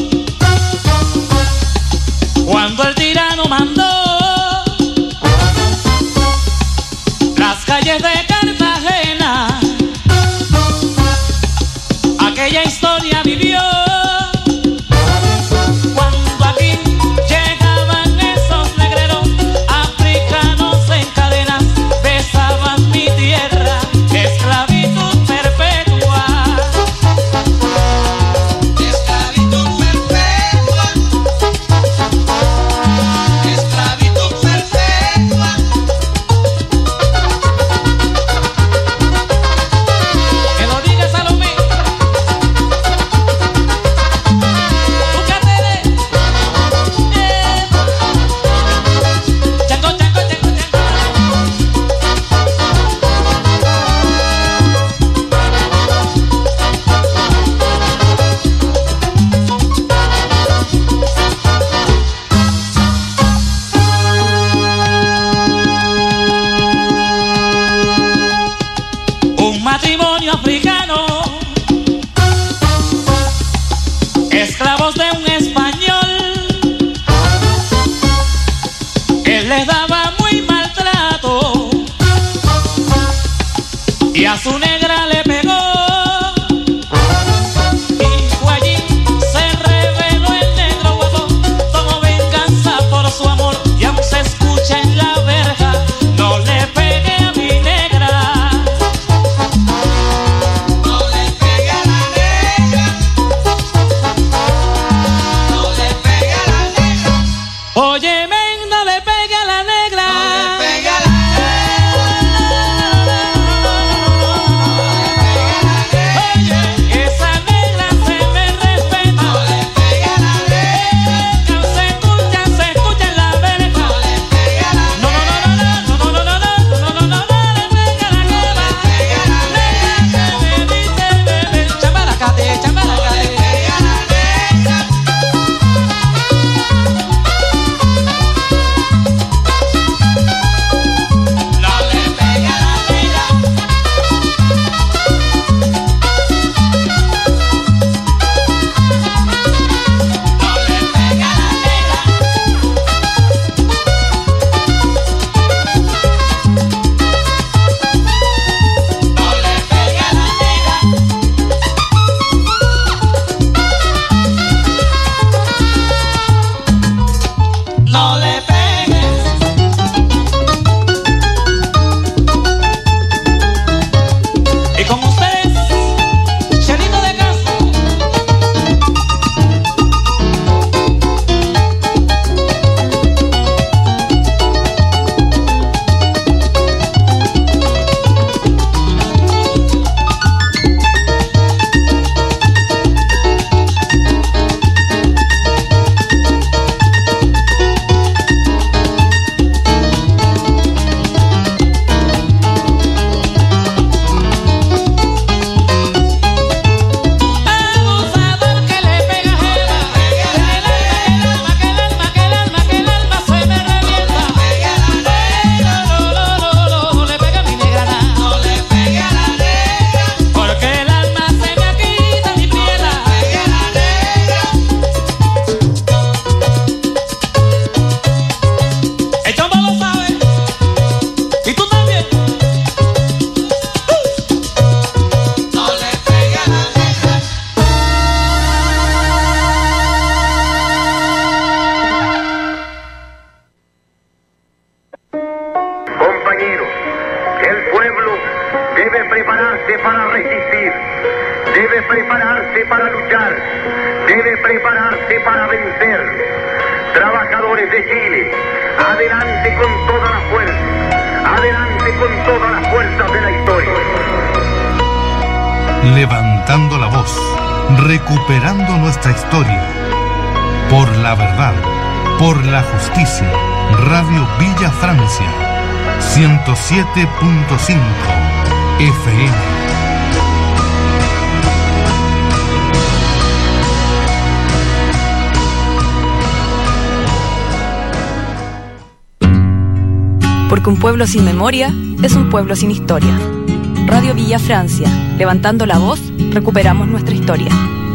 cuando el tirano mandó las calles de Cartagena, aquella historia vivió. Cuando aquí llegaban esos negreros africanos en cadenas, besaban mi tierra, esclavitud perpetua.
debe prepararse para luchar, debe prepararse para vencer. Trabajadores de Chile, adelante con toda la fuerza, adelante con todas las fuerzas de la historia.
Levantando la voz, recuperando nuestra historia. Por la verdad, por la justicia. Radio Villa Francia, ciento siete punto cinco F M.
Porque un pueblo sin memoria es un pueblo sin historia. Radio Villa Francia, levantando la voz, recuperamos nuestra historia.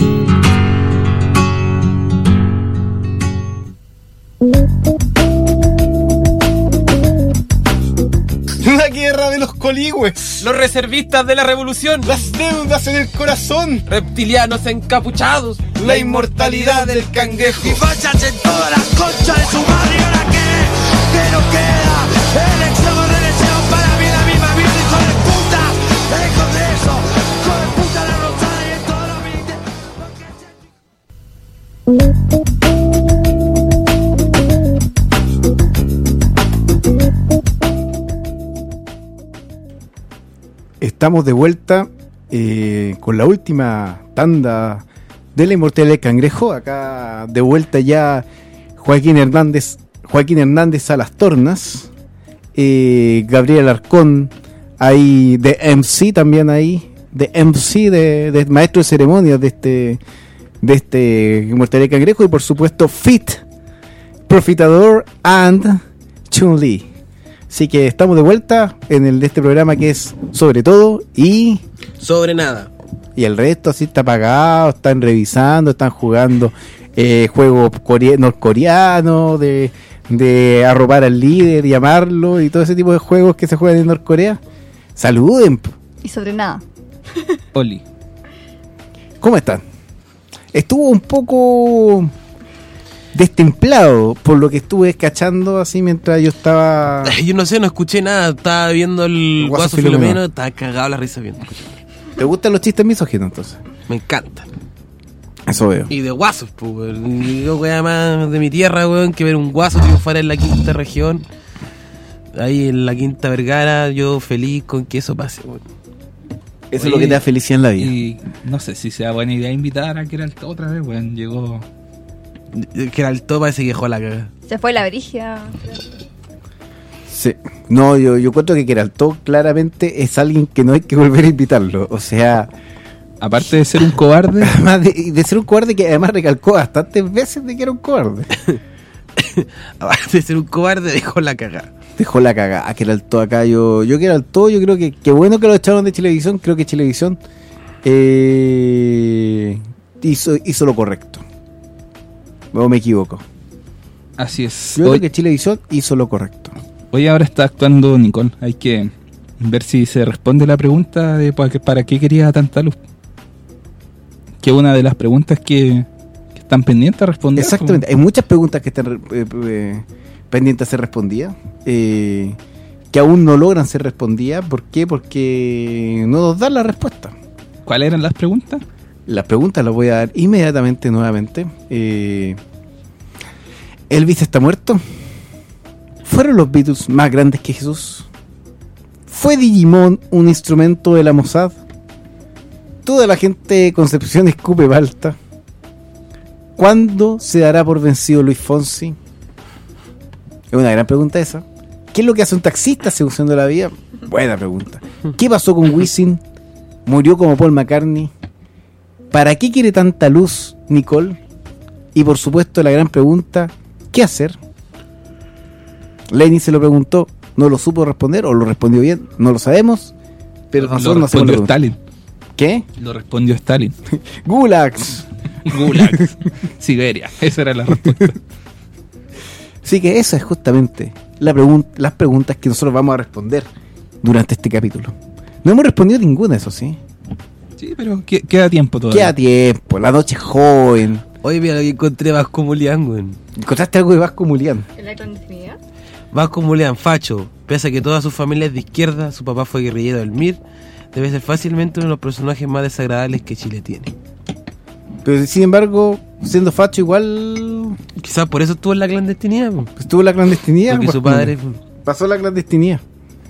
La guerra de los coligües.
Los reservistas de la revolución.
Las deudas en el corazón.
Reptilianos encapuchados.
La inmortalidad del cangrejo.
Y fachas en todas las conchas de su madre. ¿Y ahora qué? ¿Qué nos queda? Elección o reelección para mí la misma vida. Hijo de puta, el Congreso. Hijo de puta la Rosada y en todos los
Estamos de vuelta eh, con la última tanda de la inmortalidad del cangrejo. Acá de vuelta ya Joaquín Hernández, Joaquín Hernández a las tornas, eh, Gabriel Alarcón, hay de M C también ahí, de M C, de, de maestro de ceremonias de este, de este inmortalidad del cangrejo, y por supuesto Fit, Profitador and Chun-Li. Así que estamos de vuelta en el de este programa que es sobre todo y
sobre nada.
Y el resto así está apagado, están revisando, están jugando eh, juegos core- norcoreanos de, de arrobar al líder y amarlo y todo ese tipo de juegos que se juegan en Norcorea. Saluden.
Y sobre nada.
Oli.
¿Cómo están? Estuvo un poco destemplado por lo que estuve cachando así mientras yo estaba...
Yo no sé, no escuché nada. Estaba viendo el
Guaso
Guaso
Filomeno.
Filomeno. Estaba cagado la risa viendo.
¿Te gustan los chistes misóginos entonces?
Me encanta.
Eso veo.
Y de guasos, pues, weón. Y yo, weón, más de mi tierra, weón, que ver un guaso triunfar en la quinta región. Ahí en la quinta Vergara, yo feliz con que eso pase, weón.
Eso es lo que te da felicidad en la vida.
Y no sé si sea buena idea invitar a Queraltó otra vez, weón. Llegó...
Queraltó parece que dejó la cagada.
Se fue la brigia.
Sí. No, yo, yo encuentro que Queraltó claramente es alguien que no hay que volver a invitarlo. O sea...
Aparte de ser un cobarde...
Además de, de ser un cobarde que además recalcó bastantes veces de que era un cobarde.
Aparte de ser un cobarde, dejó la cagada.
Dejó la cagada. A Queraltó acá, yo, yo Queraltó, yo creo que qué bueno que lo echaron de Chilevisión. Creo que Chilevisión eh, hizo, hizo lo correcto. ¿O me equivoco?
Así es.
Yo
Hoy,
creo que Chilevisión hizo lo correcto.
hoy ahora está actuando Nicole. Hay que ver si se responde la pregunta de para qué, para qué quería tanta luz. Que una de las preguntas que, que están pendientes a responder.
Exactamente. Hay muchas preguntas que están eh, eh, pendientes a ser respondidas. Eh, que aún no logran ser respondidas. ¿Por qué? Porque no nos dan la respuesta.
¿Cuáles eran las preguntas?
Las preguntas las voy a dar inmediatamente, nuevamente. Eh, ¿Elvis está muerto? ¿Fueron los Beatles más grandes que Jesús? ¿Fue Digimon un instrumento de la Mossad? ¿Toda la gente de Concepción escupe balta? ¿Cuándo se dará por vencido Luis Fonsi? Es una gran pregunta esa. ¿Qué es lo que hace un taxista según siendo la vida? Buena pregunta. ¿Qué pasó con Wisin? ¿Murió como Paul McCartney? ¿Para qué quiere tanta luz Nicole? Y por supuesto la gran pregunta, ¿qué hacer? Lenin se lo preguntó, no lo supo responder o lo respondió bien, no lo sabemos, pero
Lo
nosotros no hacemos la pregunta.
Stalin.
¿Qué?
Lo respondió Stalin.
Gulags.
Gulags. Siberia. Esa era la respuesta.
Así que esa es justamente la pregun- las preguntas que nosotros vamos a responder durante este capítulo. No hemos respondido ninguna, eso sí.
Sí, pero que- queda tiempo todavía.
Queda tiempo, la noche es joven.
Oye, mira, que encontré Vasco Mulián, weón.
¿Encontraste algo de Vasco Mulián?
¿En la clandestinidad?
Vasco Mulián, facho. Pese a que toda su familia es de izquierda, su papá fue guerrillero del M I R, debe ser fácilmente uno de los personajes más desagradables que Chile tiene.
Pero sin embargo, siendo facho igual...
Quizás por eso estuvo en la clandestinidad. Po.
Estuvo en la clandestinidad.
Porque
pues,
su padre...
Pasó la clandestinidad.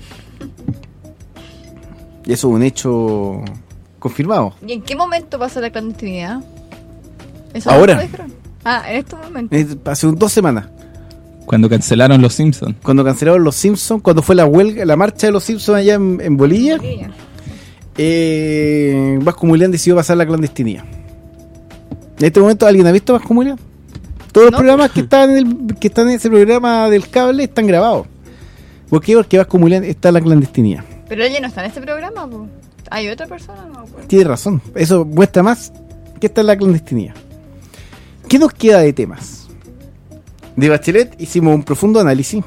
Y eso es un hecho confirmado.
¿Y en qué momento pasó la clandestinidad? ¿Eso
Ahora.
no lo dijeron? Ah, en estos momentos.
Eh, Hace un- dos semanas.
Cuando cancelaron Los Simpsons.
Cuando cancelaron Los Simpsons, cuando fue la huelga, la marcha de Los Simpsons allá en, en Bolivia,
Bolivia.
eh, Vasco Mulián decidió pasar la clandestinidad. En este momento, ¿alguien ha visto Vasco Mulián? Todos los
No.
programas que están, en el, que están en ese programa del cable están grabados. ¿Por qué? Porque Vasco Mulián está en la clandestinidad.
Pero ella no está en este programa, po. ¿Hay otra persona? No me acuerdo.
Tiene razón. Eso muestra más que está en la clandestinidad. ¿Qué nos queda de temas? De Bachelet hicimos un profundo análisis.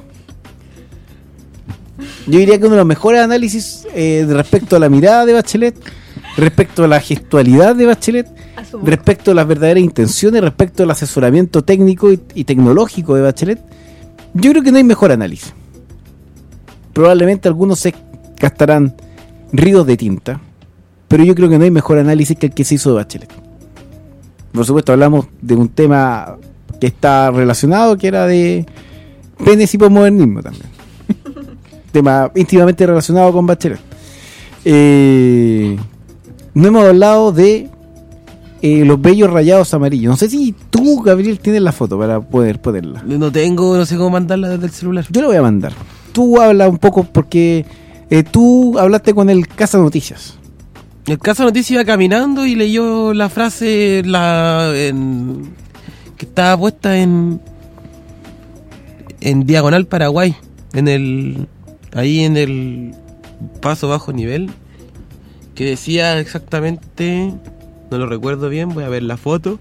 Yo diría que uno de los mejores análisis eh, de respecto a la mirada de Bachelet, respecto a la gestualidad de Bachelet, respecto a las verdaderas intenciones, respecto al asesoramiento técnico y, y tecnológico de Bachelet. Yo creo que no hay mejor análisis. Probablemente algunos se gastarán ríos de tinta, pero yo creo que no hay mejor análisis que el que se hizo de Bachelet. Por supuesto, hablamos de un tema que está relacionado, que era de penes y posmodernismo también. Tema íntimamente relacionado con Bachelet. Eh, no hemos hablado de eh, los bellos rayados amarillos. No sé si tú, Gabriel, tienes la foto para poder ponerla.
No tengo, no sé cómo mandarla desde el celular.
Yo la voy a mandar. Tú habla un poco porque eh, tú hablaste con el Casa Noticias.
El Casa Noticias iba caminando y leyó la frase la en, que estaba puesta en en Diagonal Paraguay, en el ahí en el paso bajo nivel, que decía exactamente, no lo recuerdo bien, voy a ver la foto.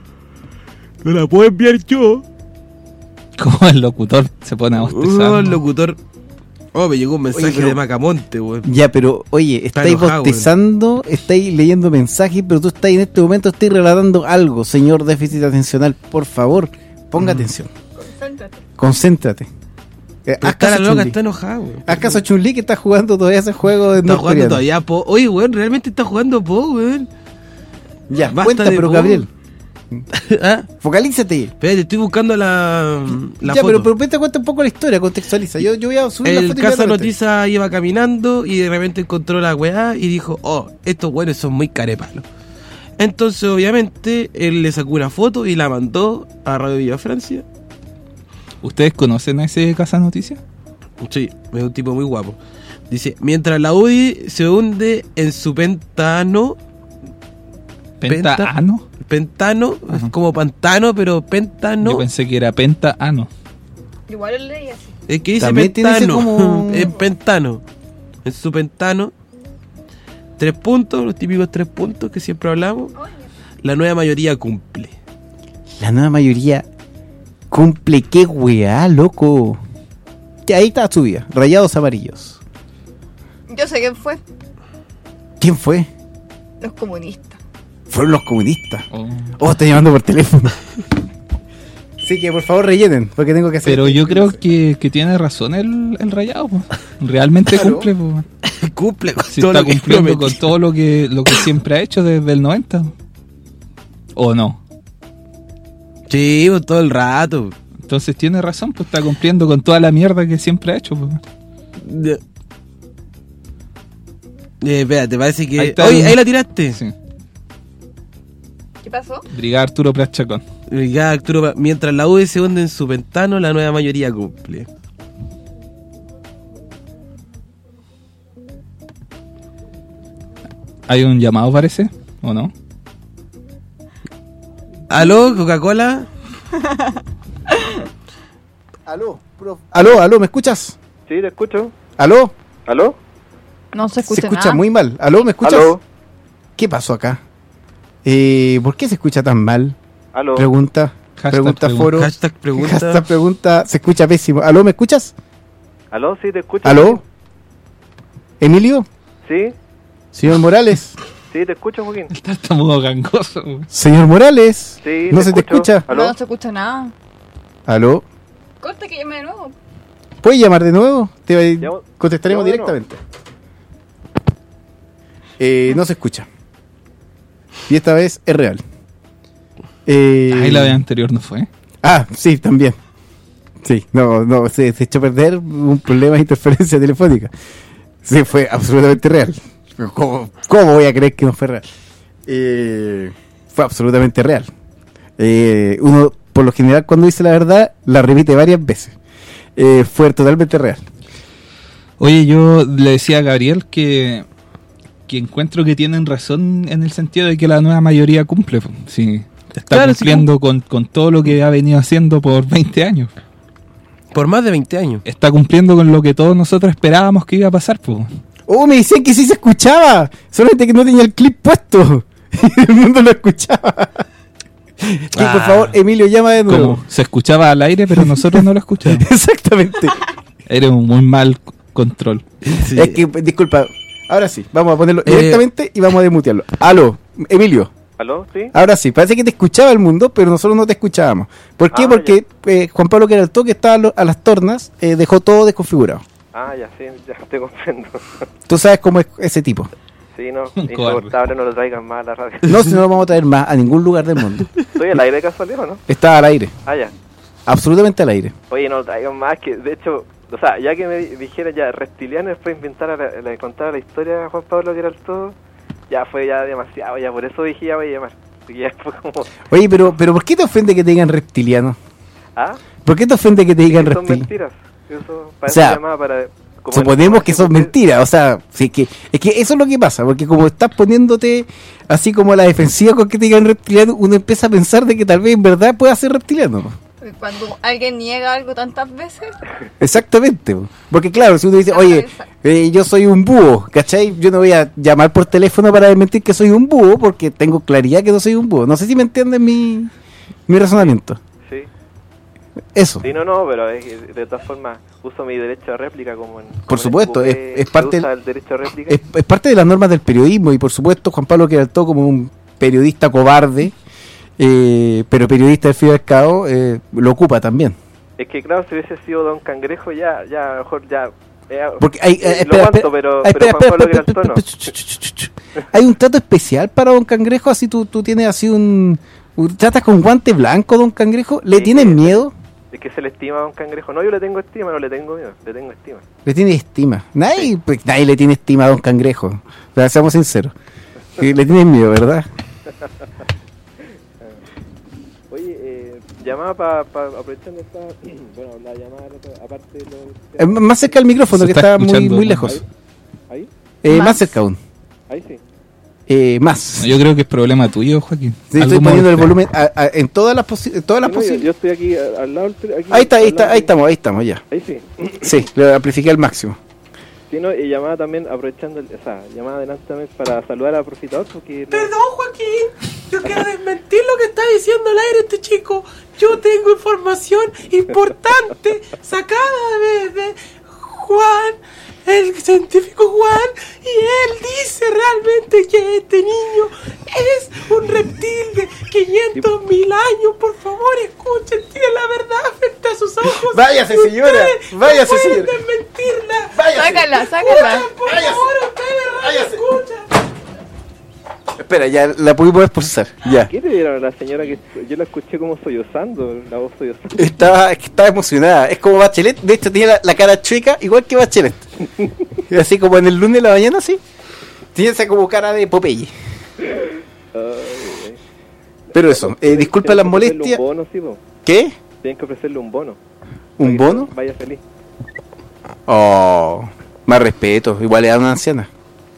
No la puedo enviar yo.
Como el locutor se pone a bostezar.
Oh, el locutor. Oh, me llegó un mensaje
Oye, pero-
de Macamonte, weón.
Ya, pero oye,
Está
estáis
enojado,
bostezando, estáis leyendo mensajes, pero tú estáis en este momento estáis relatando algo, señor déficit atencional. Por favor, ponga
Mm.
atención.
Concéntrate.
Concéntrate. Eh,
Pero
haz
está la
caso a
loca,
Chun-Li.
está enojada, weón.
Haz caso a Chun-Li que está jugando todavía ese juego de
Está jugando
norcoreano.
todavía Po. Oye, weón, realmente está jugando Po, weón.
Ya,
Basta
cuenta,
de
pero
Po.
Gabriel,
¿Ah?
focalízate.
Espérate, estoy buscando la, la
ya,
foto.
pero, pero vete, cuenta un poco la historia, contextualiza. Yo, yo voy a subir la
El
foto
Casa
inmediatamente.
Noticias iba caminando y de repente encontró la weá y dijo, oh, estos weones son muy carepalos. Entonces, obviamente, él le sacó una foto y la mandó a Radio Villa Francia.
¿Ustedes conocen a ese Casa Noticias?
Sí, es un tipo muy guapo. Dice, mientras la U D I se hunde en su pentano...
¿Pentaano?
Pentano, es como pantano, pero pentano...
Yo pensé que era pentaano.
Igual lo leí así.
Es que dice
También tiene ese
pentano,
como-
es pentano. En su pentano, tres puntos, los típicos tres puntos que siempre hablamos. La nueva mayoría cumple.
La nueva mayoría cumple, qué weá, loco. Que ahí está su vida, rayados amarillos.
Yo sé quién fue.
¿Quién fue?
Los comunistas.
Fueron los comunistas. Oh, está llamando por teléfono. Sí, que por favor rellenen, porque tengo que hacer.
Pero yo creo que, que tiene razón el, el rayado. Po. Realmente
Claro.
cumple. Po.
Cumple con
Si
todo
está
lo que
cumpliendo
prometió.
con todo lo que, lo que siempre ha hecho desde el noventa. ¿O no?
Sí, pues, todo el rato.
Entonces tiene razón, pues está cumpliendo con toda la mierda que siempre ha hecho. Pues.
Eh, espérate, parece que...
Ahí está
Oye,
el-
ahí la tiraste.
Sí.
¿Qué pasó?
Brigada Arturo Prat Chacón.
Ya, Arturo, mientras la U D I se hunde en su ventano, la nueva mayoría cumple.
¿Hay un llamado, parece? ¿O no?
¿Aló, Coca-Cola?
Aló, prof. Aló, aló, ¿me escuchas?
Sí, te escucho.
¿Aló?
¿Aló?
No se escucha
Se escucha
nada.
muy mal. ¿Aló, me escuchas?
¿Aló?
¿Qué pasó acá? Eh, ¿Por qué se escucha tan mal?
¿Aló?
Pregunta.
Hashtag
pregunta
pregun-
foro.
Hashtag pregunta.
Hashtag pregunta. Se escucha pésimo. ¿Aló, me escuchas?
¿Aló? Sí, te escucho.
¿Aló? ¿Emilio?
Sí,
¿Señor Morales?
sí, te escucho, Joaquín.
Está estamos gangoso. güey.
¿Señor Morales?
Sí,
¿No
te
se te
escucho.
escucha?
¿Aló?
No, no se escucha nada.
¿Aló?
Corta que llame de nuevo.
¿Puedes llamar de nuevo? Te
Llamo-
contestaremos
llamo de nuevo.
directamente. Eh, no se escucha. Y esta vez es real. Eh,
Ahí la vez anterior no fue.
Ah, sí, también. Sí, no, no, se, se echó a perder un problema de interferencia telefónica. Sí, fue absolutamente real. ¿Cómo, cómo voy a creer que no fue real? Eh, fue absolutamente real. Eh, uno, por lo general, cuando dice la verdad, la repite varias veces. Eh, fue totalmente real.
Oye, yo le decía a Gabriel que, que encuentro que tienen razón en el sentido de que la nueva mayoría cumple. Sí, está
Claro,
cumpliendo
sí,
con, con todo lo que ha venido haciendo por veinte años.
Por más de veinte años.
Está cumpliendo con lo que todos nosotros esperábamos que iba a pasar, pues.
Oh, me decían que sí se escuchaba, solamente que no tenía el clip puesto. El mundo lo escuchaba. Sí,
Ah.
por favor, Emilio, llama de nuevo.
Como se escuchaba al aire, pero nosotros no lo escuchábamos.
Exactamente.
Era un muy mal c- control.
Es que, disculpa, ahora sí, vamos a ponerlo
Eh.
directamente y vamos a desmutearlo. Aló, Emilio.
¿Aló? ¿Sí?
Ahora sí, parece que te escuchaba el mundo, pero nosotros no te escuchábamos. ¿Por qué?
Ah,
Porque eh, Juan Pablo Queraltó, que estaba a, lo- a las tornas, eh, dejó todo desconfigurado.
Ah, ya sí, ya te comprendo.
Tú sabes cómo es ese tipo.
Sí, no,
Un
insoportable, no lo traigan más a la radio.
No, si no lo vamos a traer más a ningún lugar del mundo.
¿Estoy al aire de casualidad o no?
Está al aire,
Ah, ya.
absolutamente al aire.
Oye, no lo traigan más, que de hecho, o sea, ya que me di- dijera ya reptiliano después inventar la, la, contar la historia de Juan Pablo que era el todo, ya fue ya demasiado, ya por eso dije ya voy a llamar. Porque ya fue como,
Oye, pero, pero ¿por qué te ofende que te digan reptiliano?
¿ah?
¿Por qué te ofende que te digan
Que son
reptil?
mentiras. Eso, para
O sea,
eso llamaba para... como
Suponemos
el-
que son mentiras, o sea, sí, que, es que eso es lo que pasa, porque como estás poniéndote así como a la defensiva con que te digan reptiliano, uno empieza a pensar de que tal vez en verdad pueda ser reptiliano, ¿no?
Cuando alguien niega algo tantas veces,
Exactamente, po. Porque claro, si uno dice, oye, eh, yo soy un búho, ¿cachai? Yo no voy a llamar por teléfono para desmentir que soy un búho, porque tengo claridad que no soy un búho. No sé si me entienden mi, mi razonamiento.
Sí.
Eso.
Sí, no, no, pero es que de todas formas uso mi derecho a réplica como en... como
Por
en
supuesto,
el
es,
Coupé
es parte
se usa
del-
el derecho a réplica.
es, es parte de las normas del periodismo, y por supuesto Juan Pablo Queraltó, como un periodista cobarde, eh, pero periodista del fin y al cabo, eh, lo ocupa también.
Es que claro, si hubiese sido Don Cangrejo ya, ya a lo mejor ya... eh,
Porque hay,
eh,
eh,
lo
espera,
aguanto,
espera,
pero,
ay,
pero
espera,
Juan
espera,
Pablo
espera,
Queraltó
espera,
no.
Hay un trato especial para Don Cangrejo, así tú, tú tienes así un, un- tratas con guante blanco, Don Cangrejo, ¿le
Sí,
tienes
que-
miedo?
Es que se le estima a Don Cangrejo. No, yo le tengo estima, no le tengo miedo, le tengo estima.
Le tienes estima. Nadie, pues, nadie le tiene estima a Don Cangrejo, o sea, seamos sinceros. Sí, le tienes miedo, ¿verdad?
Oye, eh, llamaba para pa, aprovechando esta... bueno, la llamada, aparte de lo...
Eh, más cerca del micrófono,
Se
que
está
está muy,
escuchando,
muy
¿no?
lejos.
¿Ahí?
Eh, más.
Más.
cerca aún.
Ahí sí.
Eh, más.
Yo creo que es problema tuyo, Joaquín.
Sí,
Algo
estoy poniendo el
molesta.
volumen a- a- en todas las, posi- en todas las
Sí, no, yo,
posibilidades.
yo estoy aquí a- al lado del... tel- aquí,
Ahí está, ahí
al
está,
lado
ahí
del-
estamos, ahí estamos, ya.
Ahí sí.
Sí, lo amplifiqué al máximo.
Sí, no, y llamaba también, aprovechando, el, o sea, llamaba adelante también para saludar al Profitador, porque... no-
Perdón, Joaquín. Yo quiero desmentir lo que está diciendo al aire este chico. Yo tengo información importante sacada de, de Juan, el científico Juan, y él dice realmente que este niño es un reptil de quinientos mil años. Por favor, escuchen, tiene la verdad frente a sus ojos.
Váyase,
Y
señora,
ustedes no
váyase,
pueden
señora.
desmentirla.
sácala, sácala.
Escuchen, por favor, ustedes radio escuchan.
Espera, ya la pudimos expulsar. Ya.
¿Qué le dieron a la señora que yo la escuché como sollozando, la voz sollozando?
Estaba, es que estaba emocionada. Es como Bachelet. De hecho, tiene la, la cara chueca, igual que Bachelet. Así como en el lunes de la mañana, así. Tiene esa como cara de Popeye.
Ay,
Pero eso, eh, disculpa las
tienen que ofrecerle
molestias.
Un bono, sí, po.
¿Qué?
Tienen que ofrecerle un bono.
¿Un
para que
bono?
Vaya feliz.
Oh, más respeto. Igual le da una anciana.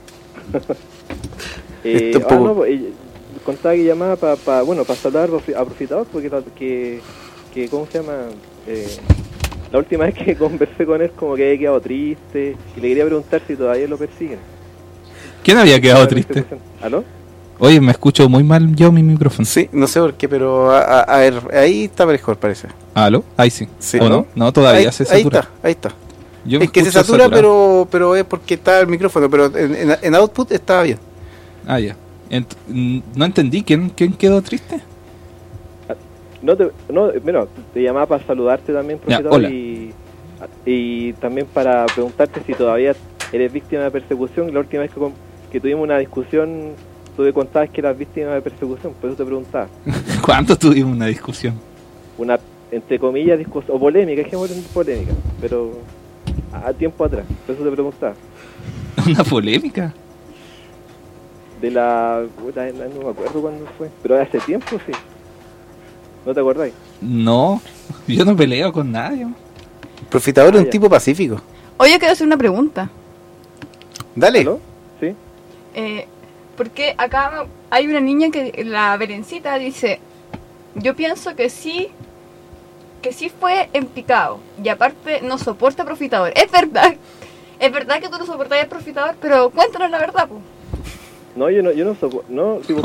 Eh,
Esto
ah,
poco-
no, pues, eh, contaba que llamaba para, pa, bueno, para saludar a Profitador, porque la- que, que, ¿cómo se llama? Eh, la última vez que conversé con él como que había quedado triste y le quería preguntar si todavía lo persiguen.
¿Quién había quedado triste?
¿Aló?
Oye, me escucho muy mal yo mi micrófono.
Sí, no sé por qué, pero a, a- a ver, ahí está mejor, parece.
¿Aló? Ahí sí.
Sí,
¿O no? No, todavía
ahí,
se
ahí
satura.
está, ahí está.
Yo me
es que se
escucho
satura,
saturado.
pero pero es porque está el micrófono, pero en, en, en output estaba bien.
Ah, ya. Ent- mm, no entendí. ¿Quién, quién quedó triste?
No, te, no, mira, te llamaba para saludarte también,
Ya,
Profitador,
hola.
y, y también para preguntarte si todavía eres víctima de persecución. La última vez que, con- que tuvimos una discusión, tú me contabas que eras víctima de persecución, por eso te preguntaba.
¿Cuánto tuvimos una discusión?
Una, entre comillas, discusión, o polémica, dejémoslo en polémica, pero a tiempo atrás, por eso te preguntaba.
¿Una polémica?
De la... puta, no me acuerdo cuándo fue, pero hace tiempo sí. ¿No te acordáis?
No, yo no peleo con nadie.
Profitador es un tipo pacífico.
Oye, quiero hacer una pregunta.
Dale.
¿Aló? Sí.
Eh, porque acá hay una niña que, la Berencita, dice: yo pienso que sí, que sí fue en picado. Y aparte no soporta Profitador. Es verdad, es verdad que tú no soportas al Profitador, pero cuéntanos la verdad, pues.
No, yo no, yo no soporto. No, si vos-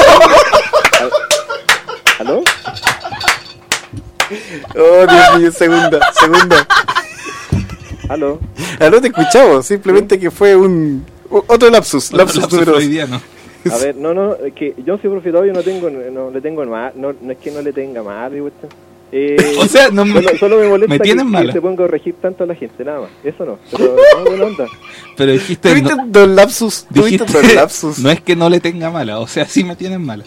¿Aló?
Oh, Dios mío, segunda, segunda.
¿Aló?
Aló, te escuchamos. Simplemente que fue un... Otro lapsus. Lapsus,
lapsus
número
freudiano.
A ver, no, no, es que yo soy profitador, yo no tengo, no le tengo mal, no, no es que no le tenga mal, digo, eh,
O sea, no me-
solo, solo me molesta
me
que,
tienen
que
mala.
se ponga a corregir tanto a la gente, nada más, eso no, pero no, buena onda.
Pero dijiste...
¿Tuviste dos lapsus? ¿Tuviste
dijiste-
dos lapsus?
No es que no le tenga mala, o sea, sí me tienen mala.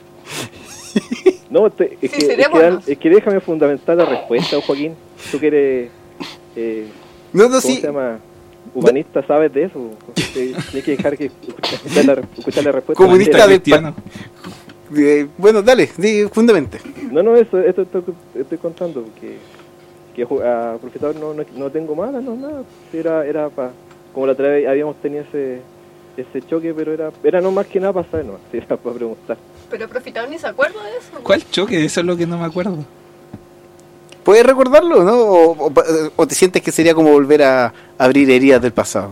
No, te- es, que, es, que, dan- es que déjame fundamentar la respuesta, Joaquín, tú que eres, eh,
No, no,
¿cómo
sí.
se llama? Humanista, sabes de eso, Eh, tienes que dejar que escuchar la, escuchar la respuesta.
Comunista del
cristiano.
Eh, bueno, dale, di fundamente.
No, no, eso, esto estoy, estoy contando, que, que ju- a Profitador no, no, no tengo mala, no, nada, era, era para, como la otra vez habíamos tenido ese, ese choque, pero era, era no más que nada para saber, no, sí, era para preguntar.
Pero Profitador ni se acuerda de eso.
¿Cuál choque? Eso es lo que no me acuerdo.
¿Puedes recordarlo, no? O, o- o te sientes que sería como volver a abrir heridas del pasado?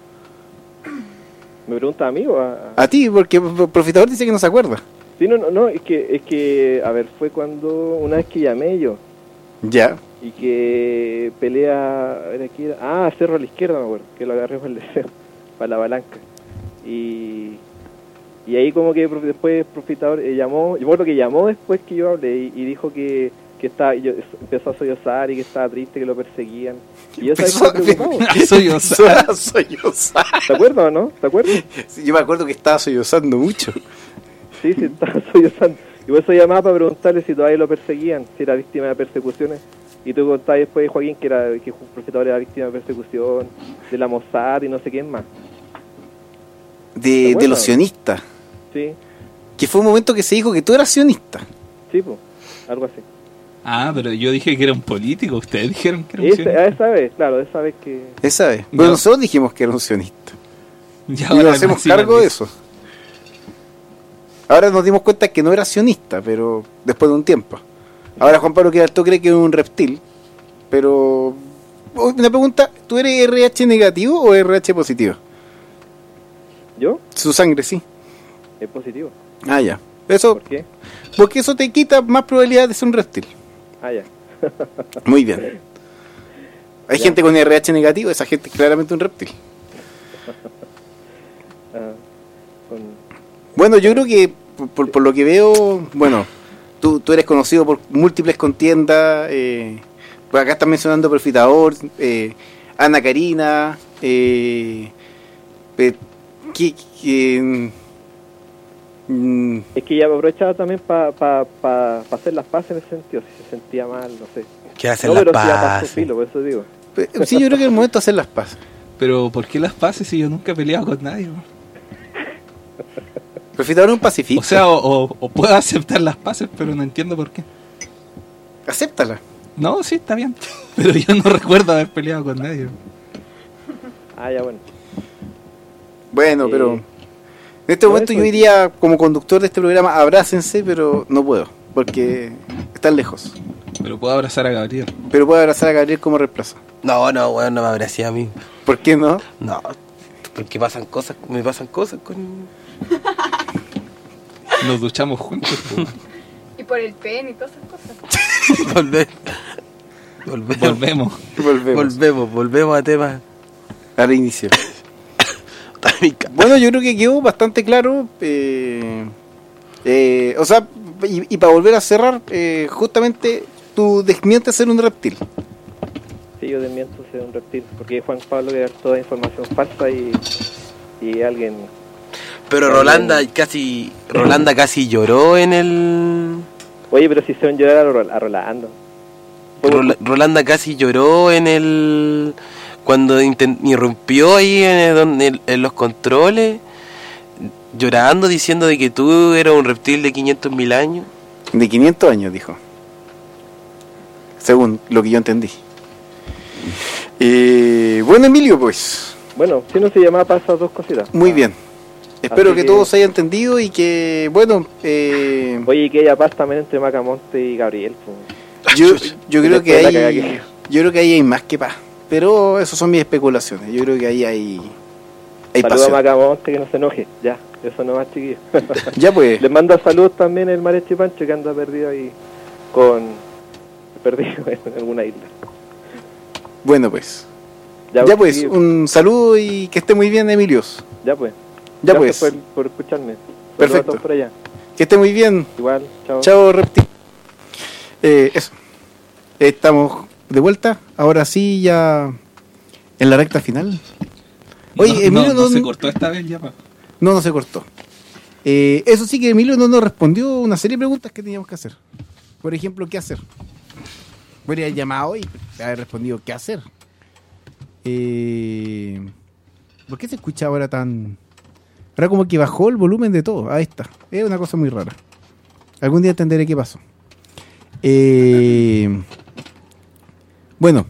¿Me pregunta a mí o a...?
A ti, porque el Profitador dice que no se acuerda.
Sí, no, no, no, es que, es que, a ver, fue cuando, una vez que llamé yo,
Ya.
y que pelea, a ver, aquí era, ah, Cerro a la izquierda, me acuerdo, que lo agarré para el deseo, para la palanca, y... Y ahí como que prof- después Profitador eh, llamó, yo me acuerdo que llamó después que yo hablé y, y dijo que, que estaba, yo, empezó a sollozar y que estaba triste, que lo perseguían. Y yo
Empezó
estaba
a-
preocupado.
a sollozar. A sollozar.
¿Te acuerdas o no? ¿Te acuerdas?
Sí, yo me acuerdo que estaba sollozando mucho.
Sí, sí, estaba sollozando. Y por eso llamaba para preguntarle si todavía lo perseguían, si era víctima de persecuciones. Y tú contabas después, Joaquín, que era que el Profitador era víctima de persecución, de la Mossad y no sé quién más. ¿Te
De, de
acuerdas?
los sionistas.
Sí,
Que fue un momento que se dijo que tú eras sionista.
sí, pues, algo así.
Ah, pero yo dije que era un político. Ustedes dijeron que era un
Esa,
sionista.
a esa vez, claro, esa vez que...
Esa vez. Pero
Ya.
nosotros dijimos que era un sionista.
Ya
Y
ahora
nos hacemos
encima
cargo de
dice-
eso. Ahora nos dimos cuenta que no era sionista, pero después de un tiempo. Ahora Juan Pablo Quirartó cree que es un reptil. Pero... Una pregunta, ¿tú eres R H negativo o R H positivo?
¿Yo?
Su sangre, sí.
Es positivo.
Ah, ya. Eso,
¿Por qué?
porque eso te quita más probabilidad de ser un reptil.
Ah, ya.
Muy bien. Hay
Ya.
gente con R H negativo, esa gente es claramente un reptil.
Ah, con...
Bueno, yo creo que por, por- por lo que veo, bueno, tú, tú eres conocido por múltiples contiendas. Eh, pues acá están mencionando Profitador, eh, Ana Karina, eh, eh, que, que, mm,
Es que ella aprovechaba también para pa, pa, pa hacer las paces en ese sentido, si se sentía mal, no sé.
¿Qué hacer
no,
las
pero si ya pasó
paces?
filo, por eso digo.
eh, sí, yo creo que es el momento de hacer las paces.
Pero ¿por qué las paces si yo nunca he peleado con nadie? bro?
Profitador es un pacifista.
O sea, o, o- o puedo aceptar las paces, pero no entiendo por qué.
Acéptala.
No, sí, está bien. Pero yo no recuerdo haber peleado con nadie. bro.
Ah, ya, bueno.
Bueno,
Eh,
pero en este
no,
momento
eso
yo
es-
diría, como conductor de este programa, abrácense, pero no puedo, porque están lejos.
Pero puedo abrazar a Gabriel.
Pero puedo abrazar a Gabriel como reemplazo.
No, no, weón, no me abracé a mí.
¿Por qué no?
No, porque pasan cosas, me pasan cosas con...
Nos duchamos juntos. po.
Y por el pen y todas esas cosas.
Volver. Volvemos.
Volvemos.
Volvemos.
Volvemos, volvemos a temas.
Al inicio. Bueno, yo creo que quedó bastante claro. Eh, eh, o sea, y, y para volver a cerrar, eh, justamente tú desmientes ser un reptil.
Sí, yo desmiento ser un reptil, porque Juan Pablo le da toda información falsa y, y alguien
Pero Rolanda casi Rolanda casi lloró en el...
Oye, pero si se van a llorar a, Rol- a Rolando.
Rol- Rolanda casi lloró en el... Cuando intent- irrumpió ahí en, el- donde- en, en los controles, llorando, diciendo de que tú eras un reptil de quinientos mil años.
De quinientos años, dijo. Según lo que yo entendí. Eh, bueno, Emilio, pues.
Bueno, si no se llamaba para esas dos cositas.
Muy bien. Espero
Así
que,
que-
todos se haya entendido y que, bueno, eh,
Oye, que haya paz también entre Macamonte y Gabriel. pues.
yo, yo creo que
Después de la cagada
hay,
que-
yo creo que ahí hay más que paz. Pero eso son mis especulaciones. Yo creo que ahí hay, hay
Saludos a
pasión.
Macamonte, que no se enoje. Ya, eso nomás, chiquillos.
Ya pues.
Les manda saludos también el Marechi Pancho, que anda perdido ahí con... perdido en alguna isla.
Bueno, pues.
Ya,
Ya,
pues,
pues,
chiquillos.
un saludo y que esté muy bien, Emilios.
Ya pues.
Ya
Gracias
pues.
por, por escucharme. Saludos
Perfecto.
a todos por allá.
Que esté muy bien.
Igual, chao.
Chao, Reptil. Eh, eso. Estamos de vuelta. Ahora sí, ya en la recta final. Oye,
no,
Emilio
no, no
no,
se cortó esta vez ya, pa.
no, no se cortó. Eh, eso sí que Emilio no nos respondió una serie de preguntas que teníamos que hacer. Por ejemplo, ¿qué hacer? Podría haber llamado y haber respondido ¿qué hacer? Eh, ¿Por qué se escucha ahora tan...? Ahora como que bajó el volumen de todo. Ahí está. Es una cosa muy rara. Algún día entenderé qué pasó. Eh, bueno.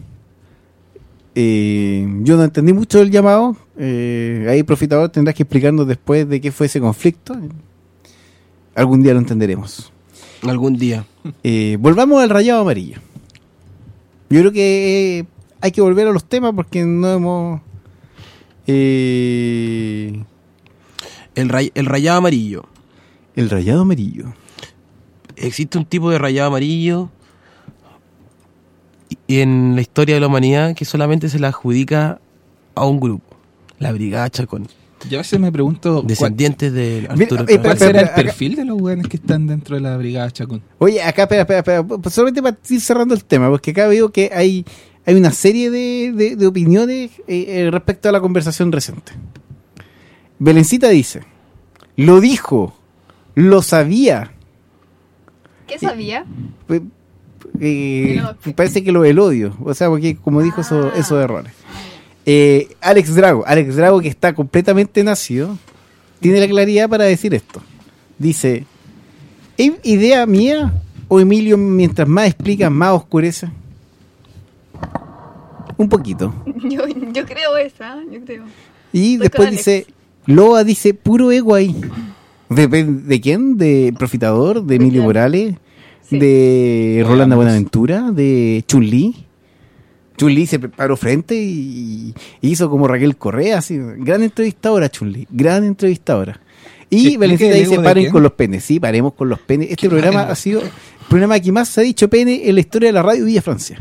Eh, yo no entendí mucho el llamado. Eh, ahí, Profitador, tendrás que explicarnos después de qué fue ese conflicto. Algún día lo entenderemos.
Algún día.
Eh, volvamos al rayado amarillo. Yo creo que eh, hay que volver a los temas porque no hemos... Eh,
El, ray- el rayado amarillo.
el rayado amarillo.
Existe un tipo de rayado amarillo y- en la historia de la humanidad que solamente se le adjudica a un grupo, la Brigada Chacón.
Yo a veces me pregunto cuál,
Descendientes de
Mira,
Arturo
eh,
cuál
espera,
será el
espera, acá-
perfil de los weones que están dentro de la Brigada Chacón.
Oye, acá, espera, espera, espera. Pues solamente para ir cerrando el tema, porque acá veo que hay, hay una serie de, de- de opiniones eh, eh, respecto a la conversación reciente. Belencita dice, lo dijo, lo sabía.
¿Qué sabía?
Eh, eh, parece que lo del odio, o sea, porque como dijo eso, esos errores. Eh, Alex Drago, Alex Drago que está completamente nacido, tiene la claridad para decir esto. Dice, ¿es idea mía o Emilio mientras más explica más oscurece? Un poquito.
Yo, yo creo esa, yo creo.
Y
Estoy
después
con Alex.
dice, Loa dice, puro ego ahí. ¿De, de quién? ¿De Profitador? ¿De Emilio Morales?
Sí.
¿De Rolanda Buenaventura? ¿De Chun-Li? Chun-Li se preparó frente y, y hizo como Raquel Correa, así, gran entrevistadora Chun-Li, gran entrevistadora. Y
¿Qué-
Belencita
qué
dice,
ego de
paren
quién?
con los penes, sí, paremos con los penes. Este
Qué
programa
malo.
ha sido el programa que más se ha dicho pene en la historia de la radio Villa Francia.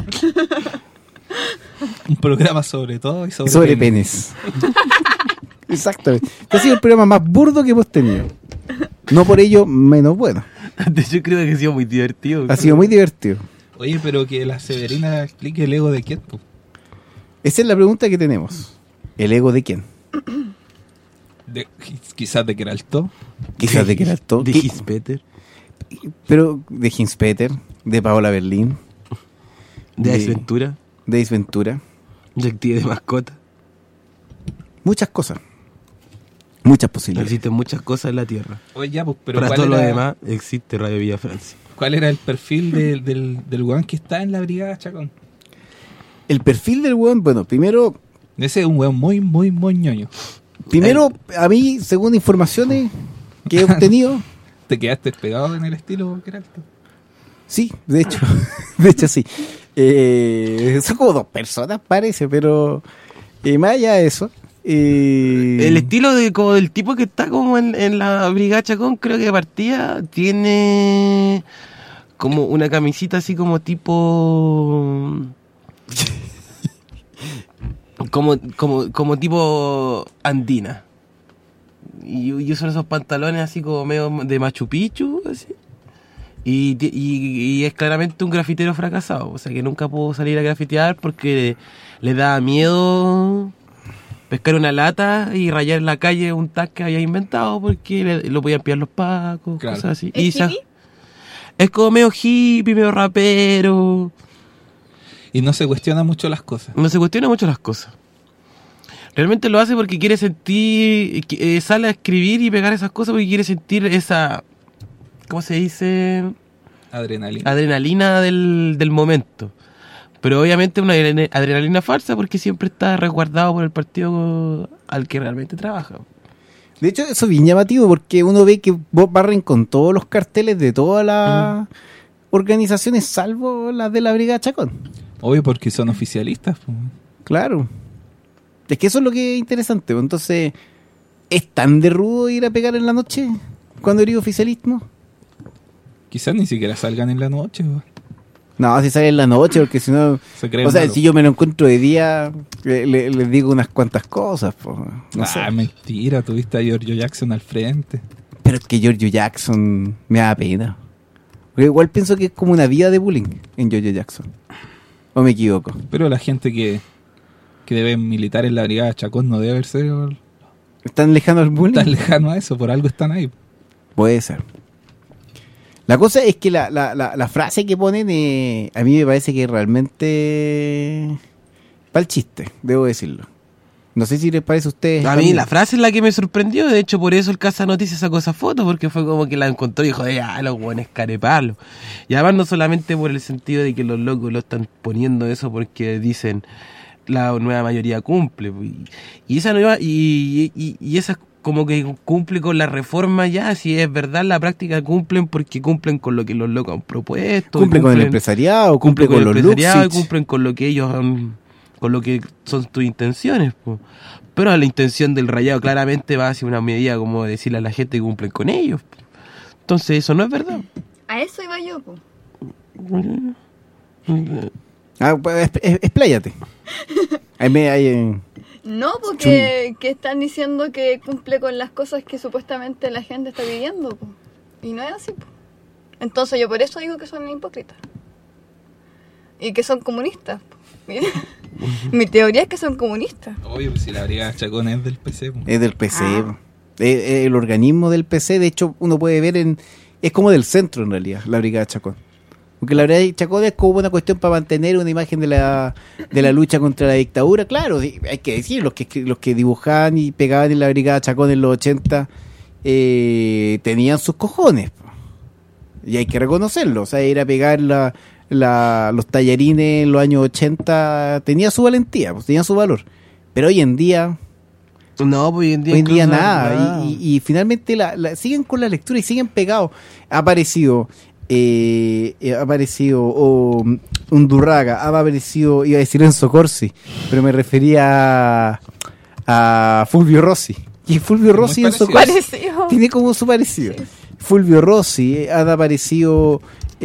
Un programa sobre todo y sobre,
Sobre
pene.
penes. Exactamente. Este ha sido el programa más burdo que hemos tenido. No por ello menos bueno.
Yo creo que ha sido muy divertido.
Ha sido muy divertido.
Oye, pero que la Severina explique el ego de quién, po.
Esa es la pregunta que tenemos. ¿El ego de quién?
De, quizás de Keralto.
Quizás de Keralto.
De
¿Qué-
Gispeter.
Pero de Hinspeter, de Paola Berlín,
De
de-
Ace Ventura.
de Ace Ventura.
Detective de mascota.
Muchas cosas. Muchas posibilidades.
Existen muchas cosas en la Tierra.
Oye, ya, pues, pero
Para
¿cuál
todo lo
era-
demás existe Radio Villa Francia.
¿Cuál era el perfil de- del, del weón que está en la Brigada Chacón?
El perfil del weón, bueno, primero,
Ese es un weón muy, muy, muy ñoño.
primero a mí, según informaciones que he obtenido,
¿Te quedaste pegado en el estilo Keralto?
sí, de hecho, de hecho sí. Eh, son como dos personas, parece, pero eh, más allá de eso. eh,
El estilo de como del tipo que está como en, en la Brigada Chacón, creo que de partida tiene como una camisita así como tipo como como como tipo andina. Y, y usan esos pantalones así como medio de Machu Picchu, así. Y, ti- y, y es claramente un grafitero fracasado, o sea que nunca pudo salir a grafitear porque le da miedo pescar una lata y rayar en la calle un tag que había inventado porque le- lo podían pillar los pacos,
Claro.
cosas así.
¿Es
Y sa-
hippie?
es como medio hippie, medio rapero.
Y no se cuestiona mucho las cosas.
No se cuestiona mucho las cosas. Realmente lo hace porque quiere sentir, que, eh, sale a escribir y pegar esas cosas porque quiere sentir esa, ¿cómo se dice?
Adrenalina.
Adrenalina del, del momento. Pero obviamente una adre- adrenalina falsa porque siempre está resguardado por el partido al que realmente trabaja.
De hecho, eso es bien llamativo porque uno ve que vos barren con todos los carteles de todas las organizaciones, salvo las de la Brigada Chacón.
Obvio, porque son oficialistas. po.
Claro. Es que eso es lo que es interesante. pues. Entonces, ¿es tan de rudo ir a pegar en la noche cuando eres oficialismo?
Quizás ni siquiera salgan en la noche. po.
No, si sale en la noche, porque si no...
Se creen
O sea,
malos.
si yo me lo encuentro de día, le- le- les digo unas cuantas cosas. pues, no
ah,
sé.
mentira, tuviste a Giorgio Jackson al frente.
Pero es que Giorgio Jackson me da pena. Porque igual pienso que es como una vida de bullying en Giorgio Jackson. ¿O me equivoco?
Pero la gente que, que debe militar en la Brigada Chacón no debe haber sido
¿Están lejano al bullying?
tan lejano a eso, por algo están ahí.
Puede ser. La cosa es que la, la, la, la frase que ponen eh, a mí me parece que realmente... para el chiste, debo decirlo. No sé si les parece a ustedes...
A mí
también.
la frase es la que me sorprendió, de hecho por eso el Casa Noticias sacó esa foto, porque fue como que la encontró y dijo, ah, los buenos carepalos. Y además no solamente por el sentido de que los locos lo están poniendo eso porque dicen la nueva mayoría cumple, y, y esa nueva, y, y, y esa como que cumple con la reforma ya, si es verdad la práctica cumplen porque cumplen con lo que los locos han propuesto.
Cumple
y
con el empresariado, cumple con
el
los
empresariado y
Luxich.
cumplen con lo que ellos han, con lo que son tus intenciones, po. Pero la intención del rayado claramente va hacia una medida como decirle a la gente que cumplen con ellos. Entonces eso no es verdad.
A eso iba yo, po.
Ah, pues, es- es- expláyate. Ahí me... Ahí, eh,
No, porque que están diciendo que cumple con las cosas que supuestamente la gente está pidiendo, po. Y no es así, po. Entonces yo por eso digo que son hipócritas. Y que son comunistas, po. Mira. Mi teoría es que son comunistas.
Obvio, pues si la Brigada Chacón es del P C. po.
es del P C.
Ah.
Es- es el organismo del P C, de hecho, uno puede ver en... Es como del centro, en realidad, la Brigada Chacón. Porque la Brigada Chacón es como una cuestión para mantener una imagen de la, de la lucha contra la dictadura. Claro, sí, hay que decir, los que, los que dibujaban y pegaban en la Brigada Chacón en los ochenta eh, tenían sus cojones. po. Y hay que reconocerlo. O sea, ir a pegar la, la, los tallarines en los años ochenta tenía su valentía, pues, tenía su valor. Pero hoy en día...
No, pues hoy en día,
Hoy en día
incluso-
nada.
nada.
Y, y- y finalmente la, la- siguen con la lectura y siguen pegados. Ha aparecido, eh, eh, ha aparecido oh, Undurraga, ha aparecido, iba a decir Enzo Corsi, pero me refería a, a Fulvio Rossi. Y Fulvio
Muy
Rossi y Enzo
parecido.
Corsi
Parecido.
tiene como su parecido. Fulvio Rossi, eh, han aparecido,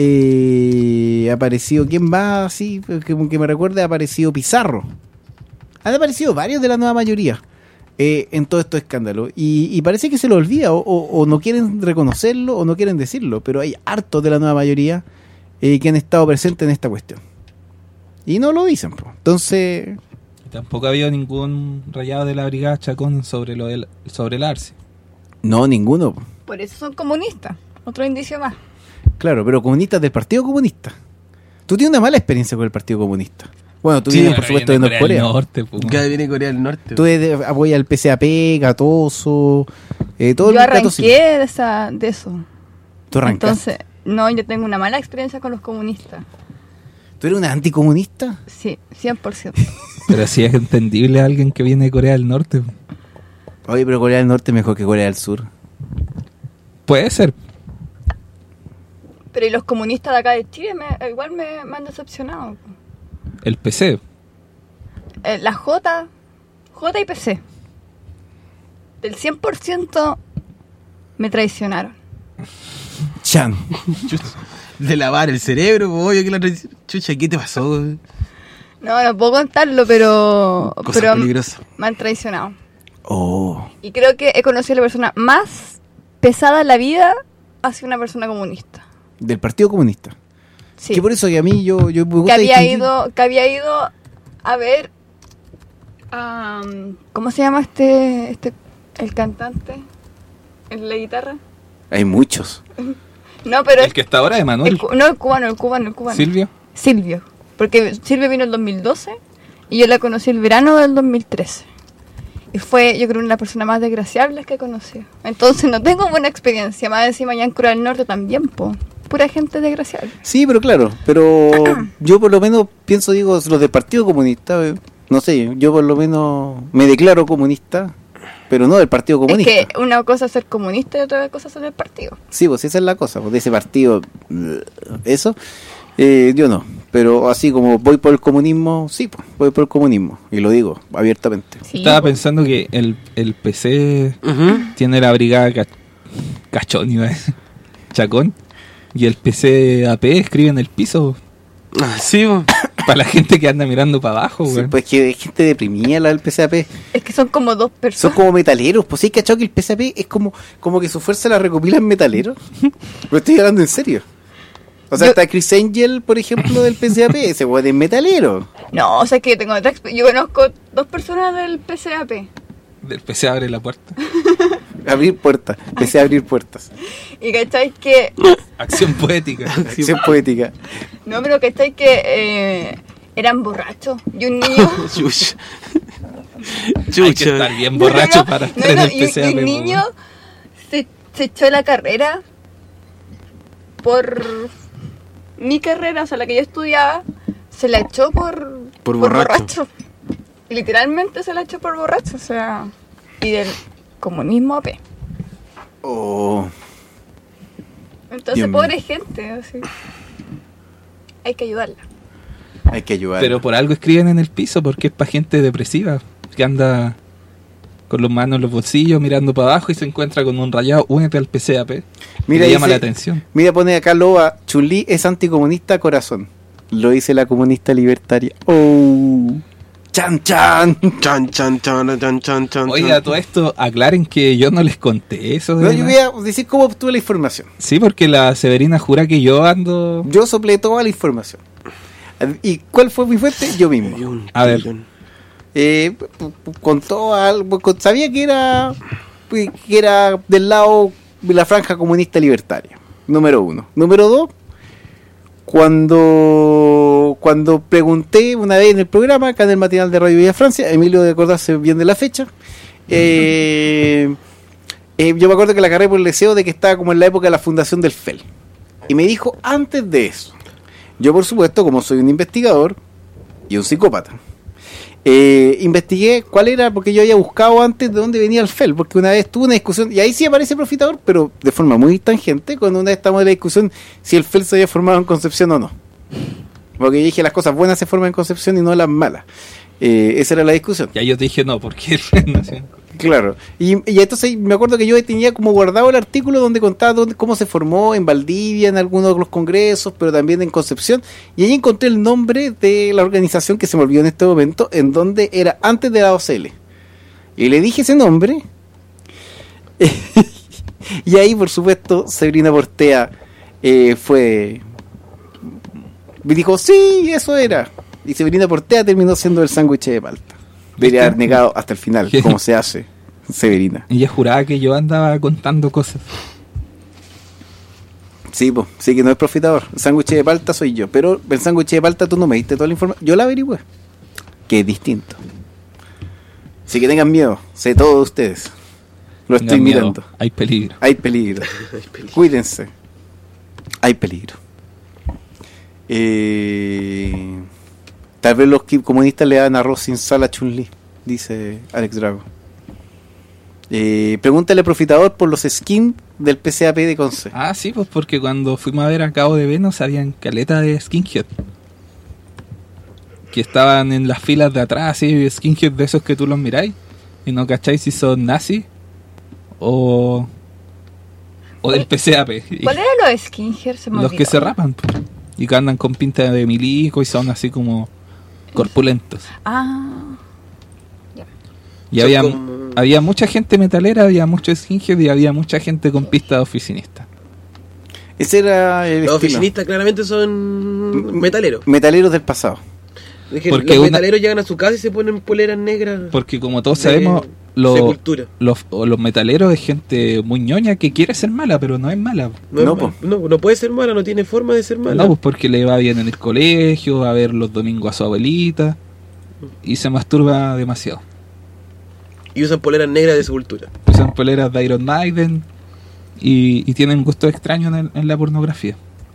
eh, ha aparecido, ¿quién más? Así, que, que me recuerde, ha aparecido Pizarro. Han aparecido varios de la nueva mayoría eh, en todo estos escándalos. Y, y parece que se lo olvida, o, o- o no quieren reconocerlo, o no quieren decirlo. Pero hay hartos de la nueva mayoría eh, que han estado presentes en esta cuestión. Y no lo dicen, po. Entonces,
Y tampoco ha habido ningún rayado de la Brigada Chacón sobre lo del, sobre el Arce.
no, ninguno. po.
Por eso son comunistas. Otro indicio más.
Claro, pero comunistas del Partido Comunista. Tú tienes una mala experiencia con el Partido Comunista. Bueno, tú
Sí,
vienes, por
pero
supuesto, de
viene
Norcorea.
Corea del Norte, po.
Ya viene Corea del Norte.
Tú eres- apoyas al P C A P, Gatoso, eh, todo
Yo
el Gatoso.
arranqué de, esa, de eso.
Tú arrancaste.
Entonces, no, yo tengo una mala experiencia con los comunistas.
¿Tú eres una anticomunista?
Sí, cien por ciento.
Pero sí es entendible a alguien que viene de Corea del Norte. po.
Oye, pero Corea del Norte es mejor que Corea del Sur.
Puede ser.
Pero y los comunistas de acá de Chile me, igual me, me han decepcionado.
El P C.
Eh, la J, J y P C. Del cien por ciento me traicionaron.
Chan.
De lavar el cerebro, po, oye, que la traición- chucha, ¿qué te pasó? güey?
No, no puedo contarlo, pero,
Cosa
pero
peligrosa.
me han traicionado.
Oh.
Y creo que he conocido a la persona más pesada en la vida hacia una persona comunista.
Del Partido Comunista.
Sí.
Que por eso que a mí yo, yo me
Que
gusta
había
distinguir-
ido, que había ido a ver Um, ¿Cómo se llama este, este, el cantante? ¿El de la guitarra?
Hay muchos.
No, pero...
El que está ahora, Emanuel.
El, no, el cubano, el cubano, el cubano.
¿Silvio?
Silvio. Porque Silvio vino en el dos mil doce y yo la conocí el verano del dos mil trece. Y fue, yo creo, una de las personas más desgraciables que he conocido. Entonces no tengo buena experiencia. Más encima allá en Corea del Norte también, po. Pura gente desgraciable.
Sí, pero claro, pero yo por lo menos pienso, digo, los del Partido Comunista, eh, no sé, yo por lo menos me declaro comunista, pero no del Partido Comunista.
Es que una cosa es ser comunista y otra cosa es ser del partido.
Sí, pues esa es la cosa, pues de ese partido, eso, eh, yo no. Pero así como voy por el comunismo, sí, pues voy por el comunismo, y lo digo abiertamente.
Sí, Estaba pues. pensando que el, el P C uh-huh. tiene la brigada ca- Cachón, iba a decir, Chacón, y el P C A P escribe en el piso.
Sí,
para la gente que anda mirando para abajo,
sí, pues que es gente deprimida la del P C A P.
Es que son como dos personas.
Son como metaleros, pues sí, cachado que el P C A P es como, como que su fuerza la recopila en metaleros. Lo estoy hablando en serio. O sea, yo, está Chris Angel, por ejemplo, del P C A P, ese weón es metalero.
No, o sea que tengo otra exp- yo conozco dos personas del P C A P.
Del P C abre la puerta.
Abrir puertas, P C a abrir puertas.
Y cacháis que...
Acción poética.
Acción poética.
No, pero cacháis que eh, eran borrachos. Y un niño...
Chucha. Chucha. Hay que estar bien borracho no, no, para estar no, no, en el P C A P.
Y un niño se, se echó la carrera por... Mi carrera, o sea, la que yo estudiaba, se la echó por,
por, por borracho.
borracho. Literalmente se la echó por borracho, o sea, y del comunismo A P.
Oh.
Entonces,
Dios
pobre
mío.
gente, así. Hay que ayudarla.
Hay que ayudarla.
Pero por algo escriben en el piso, porque es para gente depresiva, que anda con las manos en los bolsillos, mirando para abajo y se encuentra con un rayado, únete al P C A P.
Mira,
le llama
dice,
la atención.
Mira, pone acá Loba, Chun-Li es anticomunista corazón. Lo dice la comunista libertaria. Oh. Chan chan.
Chan chan chan chan chan chan.
Oiga, todo esto, aclaren que yo no les conté eso.
No, yo voy a decir cómo obtuve la información.
Sí, porque la Severina jura que yo ando...
Yo soplé toda la información. ¿Y cuál fue mi fuente? Yo mismo.
A ver.
Eh, contó algo, sabía que era que era del lado de la franja comunista libertaria, número uno. Número dos, cuando cuando pregunté una vez en el programa, acá en el matinal de Radio Villa Francia, Emilio de acordarse bien de la fecha, eh, eh, yo me acuerdo que la agarré por el deseo de que estaba como en la época de la fundación del F E L, y me dijo antes de eso. Yo, por supuesto, como soy un investigador y un psicópata, Eh, investigué cuál era, porque yo había buscado antes de dónde venía el F E L, porque una vez tuve una discusión, y ahí sí aparece Profitador, pero de forma muy tangente, cuando una vez estamos en la discusión si el F E L se había formado en Concepción o no, porque yo dije las cosas buenas se forman en Concepción y no las malas. Eh, esa era la discusión.
Ya yo te dije no, porque el F E L nació en Concepción.
Claro, y, y entonces me acuerdo que yo tenía como guardado el artículo donde contaba dónde, cómo se formó en Valdivia, en algunos de los congresos, pero también en Concepción, y ahí encontré el nombre de la organización que se me olvidó en este momento, en donde era antes de la O C L. Y le dije ese nombre, y ahí por supuesto Severina Portea eh, fue... me dijo, sí, eso era. Y Severina Portea terminó siendo el sándwich de palta. Debería haber negado hasta el final, como se hace, Severina.
Ella juraba que yo andaba contando cosas.
Sí, pues, sí que no es Profitador. El sándwich de palta soy yo. Pero el sándwich de palta tú no me diste toda la información. Yo la averigüé. Que es distinto. Así que tengan miedo. Sé todo de ustedes. Lo estoy
Tengan miedo.
mirando.
Hay peligro.
Hay peligro.
Hay peligro.
Cuídense. Hay peligro. Eh... Tal vez los comunistas le dan arroz sin sal a Chun-Li, dice Alex Drago. Eh, pregúntale, Profitador, por los skins del P C A P de Conce.
Ah, sí, pues porque cuando fuimos a ver a Cabo de Venus habían caleta de skinhead. Que estaban en las filas de atrás, así, skinhead de esos que tú los miráis y no cacháis si son nazis o, o del P C A P.
¿Cuál eran los skinheads? Se me
Los
olvidó.
que se rapan, pues, y que andan con pinta de milico y son así como corpulentos.
Ah.
Y
Son
había,
como-
había mucha gente metalera, había mucho skinhead y había mucha gente con pista de oficinista.
Ese era el
Los
estilo.
oficinistas claramente son metaleros.
Metaleros del pasado.
Es que
Porque
los
una-
metaleros llegan a su casa y se ponen poleras negras.
Porque como todos
de
sabemos, lo-
sepultura.
los, o los metaleros es gente muy ñoña que quiere ser mala, pero no es mala.
No, no, no, no puede ser mala, no tiene forma de ser mala.
No, pues porque le va bien en el colegio, va a ver los domingos a su abuelita y se masturba demasiado.
Y usan poleras negras de sepultura.
Usan poleras de Iron Maiden y, y tienen gustos extraños en, el- en la pornografía.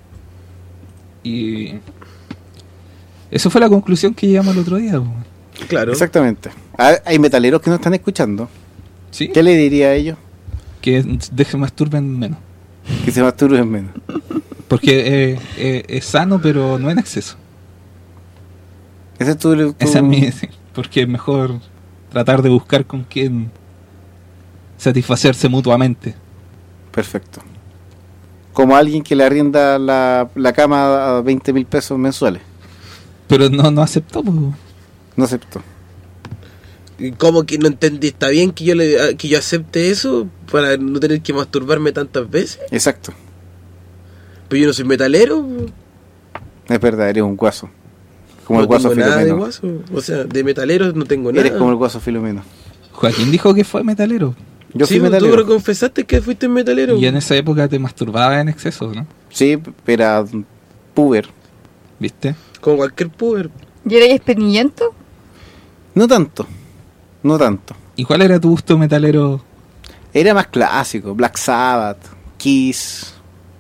Y eso fue la conclusión que llegamos el otro día. pues.
Claro.
Exactamente. Ah, hay metaleros que no están escuchando.
¿Sí?
¿Qué le diría a ellos?
Que dejen masturben menos.
Que se masturben menos.
Porque eh, eh, es sano, pero no en exceso.
Ese es tu, tu-
Esa es mi sí, porque es mejor tratar de buscar con quién satisfacerse mutuamente.
Perfecto. Como alguien que le arrienda la, la cama a veinte mil pesos mensuales.
Pero no, no aceptó. Pues.
No aceptó.
¿Y ¿Cómo que no entendí? ¿Está bien que yo le que yo acepte eso para no tener que masturbarme tantas veces?
Exacto.
Pero yo no soy metalero.
Es verdad, eres un guaso. Como
no
el guaso
tengo nada de
Filomeno.
guaso. O sea, de metalero no tengo nada.
Eres como el guaso Filomeno.
Joaquín dijo que fue metalero.
Yo
sí,
fui metalero.
tú lo confesaste que fuiste metalero.
Y en esa época te masturbabas en exceso, ¿no?
Sí, era puber.
¿Viste?
Como cualquier puber.
¿Y eres espinillento?
No tanto. No tanto.
¿Y cuál era tu gusto metalero?
Era más clásico. Black Sabbath, Kiss,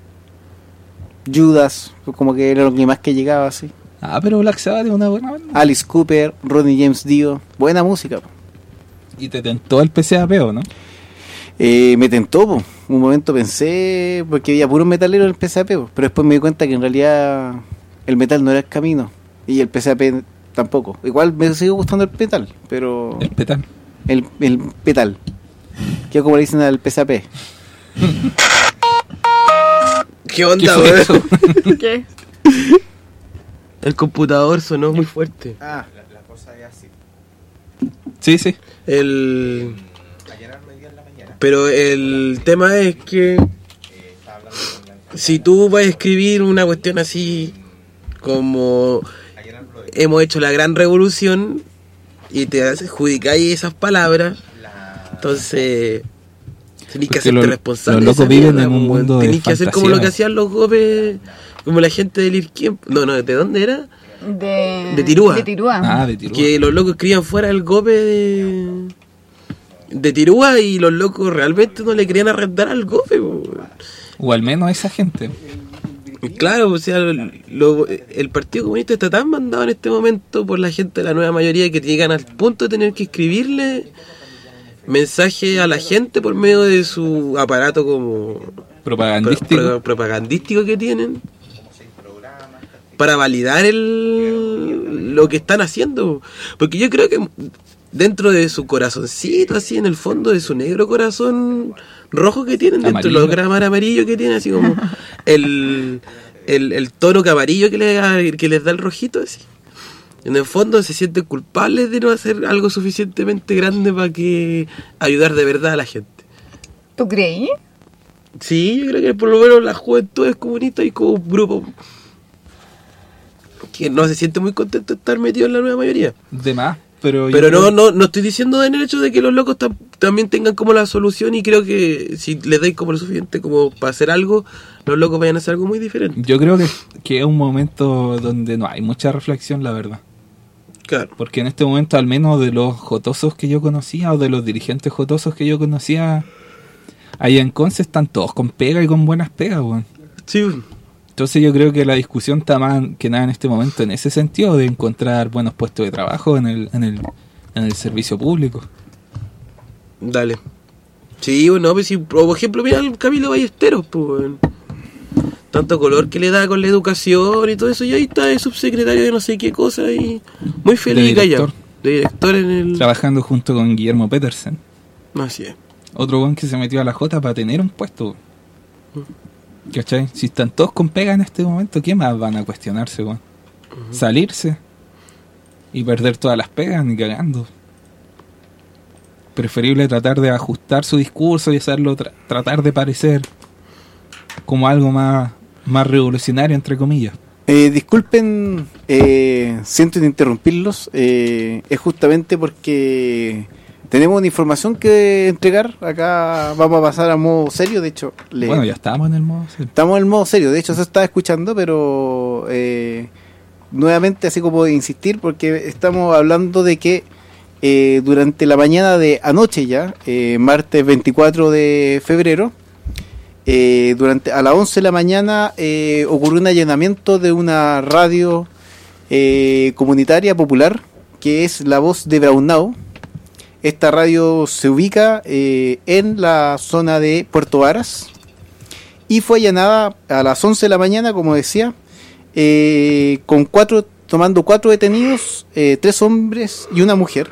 Judas, como que era lo que más que llegaba así.
Ah, pero Black Sabbath es una buena banda.
Alice Cooper, Ronnie James Dio, buena música. Po.
Y te tentó el P C A P, ¿o no?
Eh, me tentó, po. Un momento pensé, porque había puro metalero en el P C A P, po. Pero después me di cuenta que en realidad el metal no era el camino y el P C A P tampoco. Igual me sigue gustando el metal, pero...
El petal.
El, el petal. Que como le dicen al P C A P.
¿Qué onda,
¿Qué fue eso?
weón?
¿Qué?
El computador sonó muy fuerte.
Ah, la, la cosa es así.
Sí, sí.
El... Pero el tema es que si tú vas a escribir una cuestión así como hemos hecho la gran revolución y te adjudicáis esas palabras, entonces tenés que
Porque
hacerte
los-
responsable.
los locos
de esa
viven
mierda,
en un
po,
mundo de
tenés que hacer como
fantasía.
lo que hacían los gopes, como la gente del Irquien. No, no, ¿de dónde era?
De,
De Tirúa.
De Tirúa.
Ah, de Tirúa.
Que los locos escribían fuera el gope de, de Tirúa y los locos realmente no le querían arrendar al gope. Po.
O al menos a esa gente.
Claro, o sea, lo- el Partido Comunista está tan mandado en este momento por la gente de la nueva mayoría que llegan al punto de tener que escribirle mensajes a la gente por medio de su aparato como
Propagandístico.
pro- pro- propagandístico que tienen para validar el lo que están haciendo. Porque yo creo que dentro de su corazoncito, así en el fondo de su negro corazón rojo que tienen, dentro de los
Amarillo.
gramas amarillos que tienen, así como el, el, el tono amarillo que, le, que les da el rojito, así. En el fondo se sienten culpables de no hacer algo suficientemente grande para que ayudar de verdad a la gente.
¿Tú creí?
Sí, yo creo que por lo menos las juventudes comunistas y como un grupo que no se siente muy contento de estar metido en la nueva mayoría.
De más. Pero,
Pero
yo
no,
creo-
no, no estoy diciendo en el hecho de que los locos tam- también tengan como la solución, y creo que si les dais como lo suficiente como para hacer algo, los locos vayan a hacer algo muy diferente.
Yo creo que, que es un momento donde no hay mucha reflexión, la verdad.
Claro.
Porque en este momento, al menos de los jotosos que yo conocía, o de los dirigentes jotosos que yo conocía, allá en Conce están todos con pega y con buenas pegas, weón.
Sí.
Entonces yo creo que la discusión está más que nada en este momento en ese sentido, de encontrar buenos puestos de trabajo en el, en el, en el servicio público.
Dale. Sí, bueno, pues si, por ejemplo, mira el Camilo Ballesteros, pues, weón. Tanto color que le da con la educación y todo eso, y ahí está el subsecretario de no sé qué cosa, y muy feliz
De
y callado.
director.
De director en el...
Trabajando junto con Guillermo Petersen.
Así es.
Otro weón que se metió a la Jota para tener un puesto. ¿Cachai? Si están todos con pega en este momento, ¿qué más van a cuestionarse, weón? Salirse y perder todas las pegas, ni cagando. Preferible tratar de ajustar su discurso y hacerlo, tra- tratar de parecer como algo más, más revolucionario, entre comillas.
Eh, disculpen, eh, siento interrumpirlos, eh, es justamente porque tenemos una información que entregar. Acá vamos a pasar a modo serio, de hecho. Le...
Bueno, ya estamos en el modo serio.
Estamos en el modo serio, de hecho se está escuchando, pero eh, nuevamente, así como de insistir, porque estamos hablando de que eh, durante la mañana de anoche ya, eh, martes veinticuatro de febrero, Eh, durante a las once de la mañana eh, ocurrió un allanamiento de una radio eh, comunitaria popular que es La Voz de Braunau. Esta radio se ubica eh, en la zona de Puerto Varas y fue allanada a las once de la mañana, como decía, eh, con cuatro tomando cuatro detenidos, eh, tres hombres y una mujer.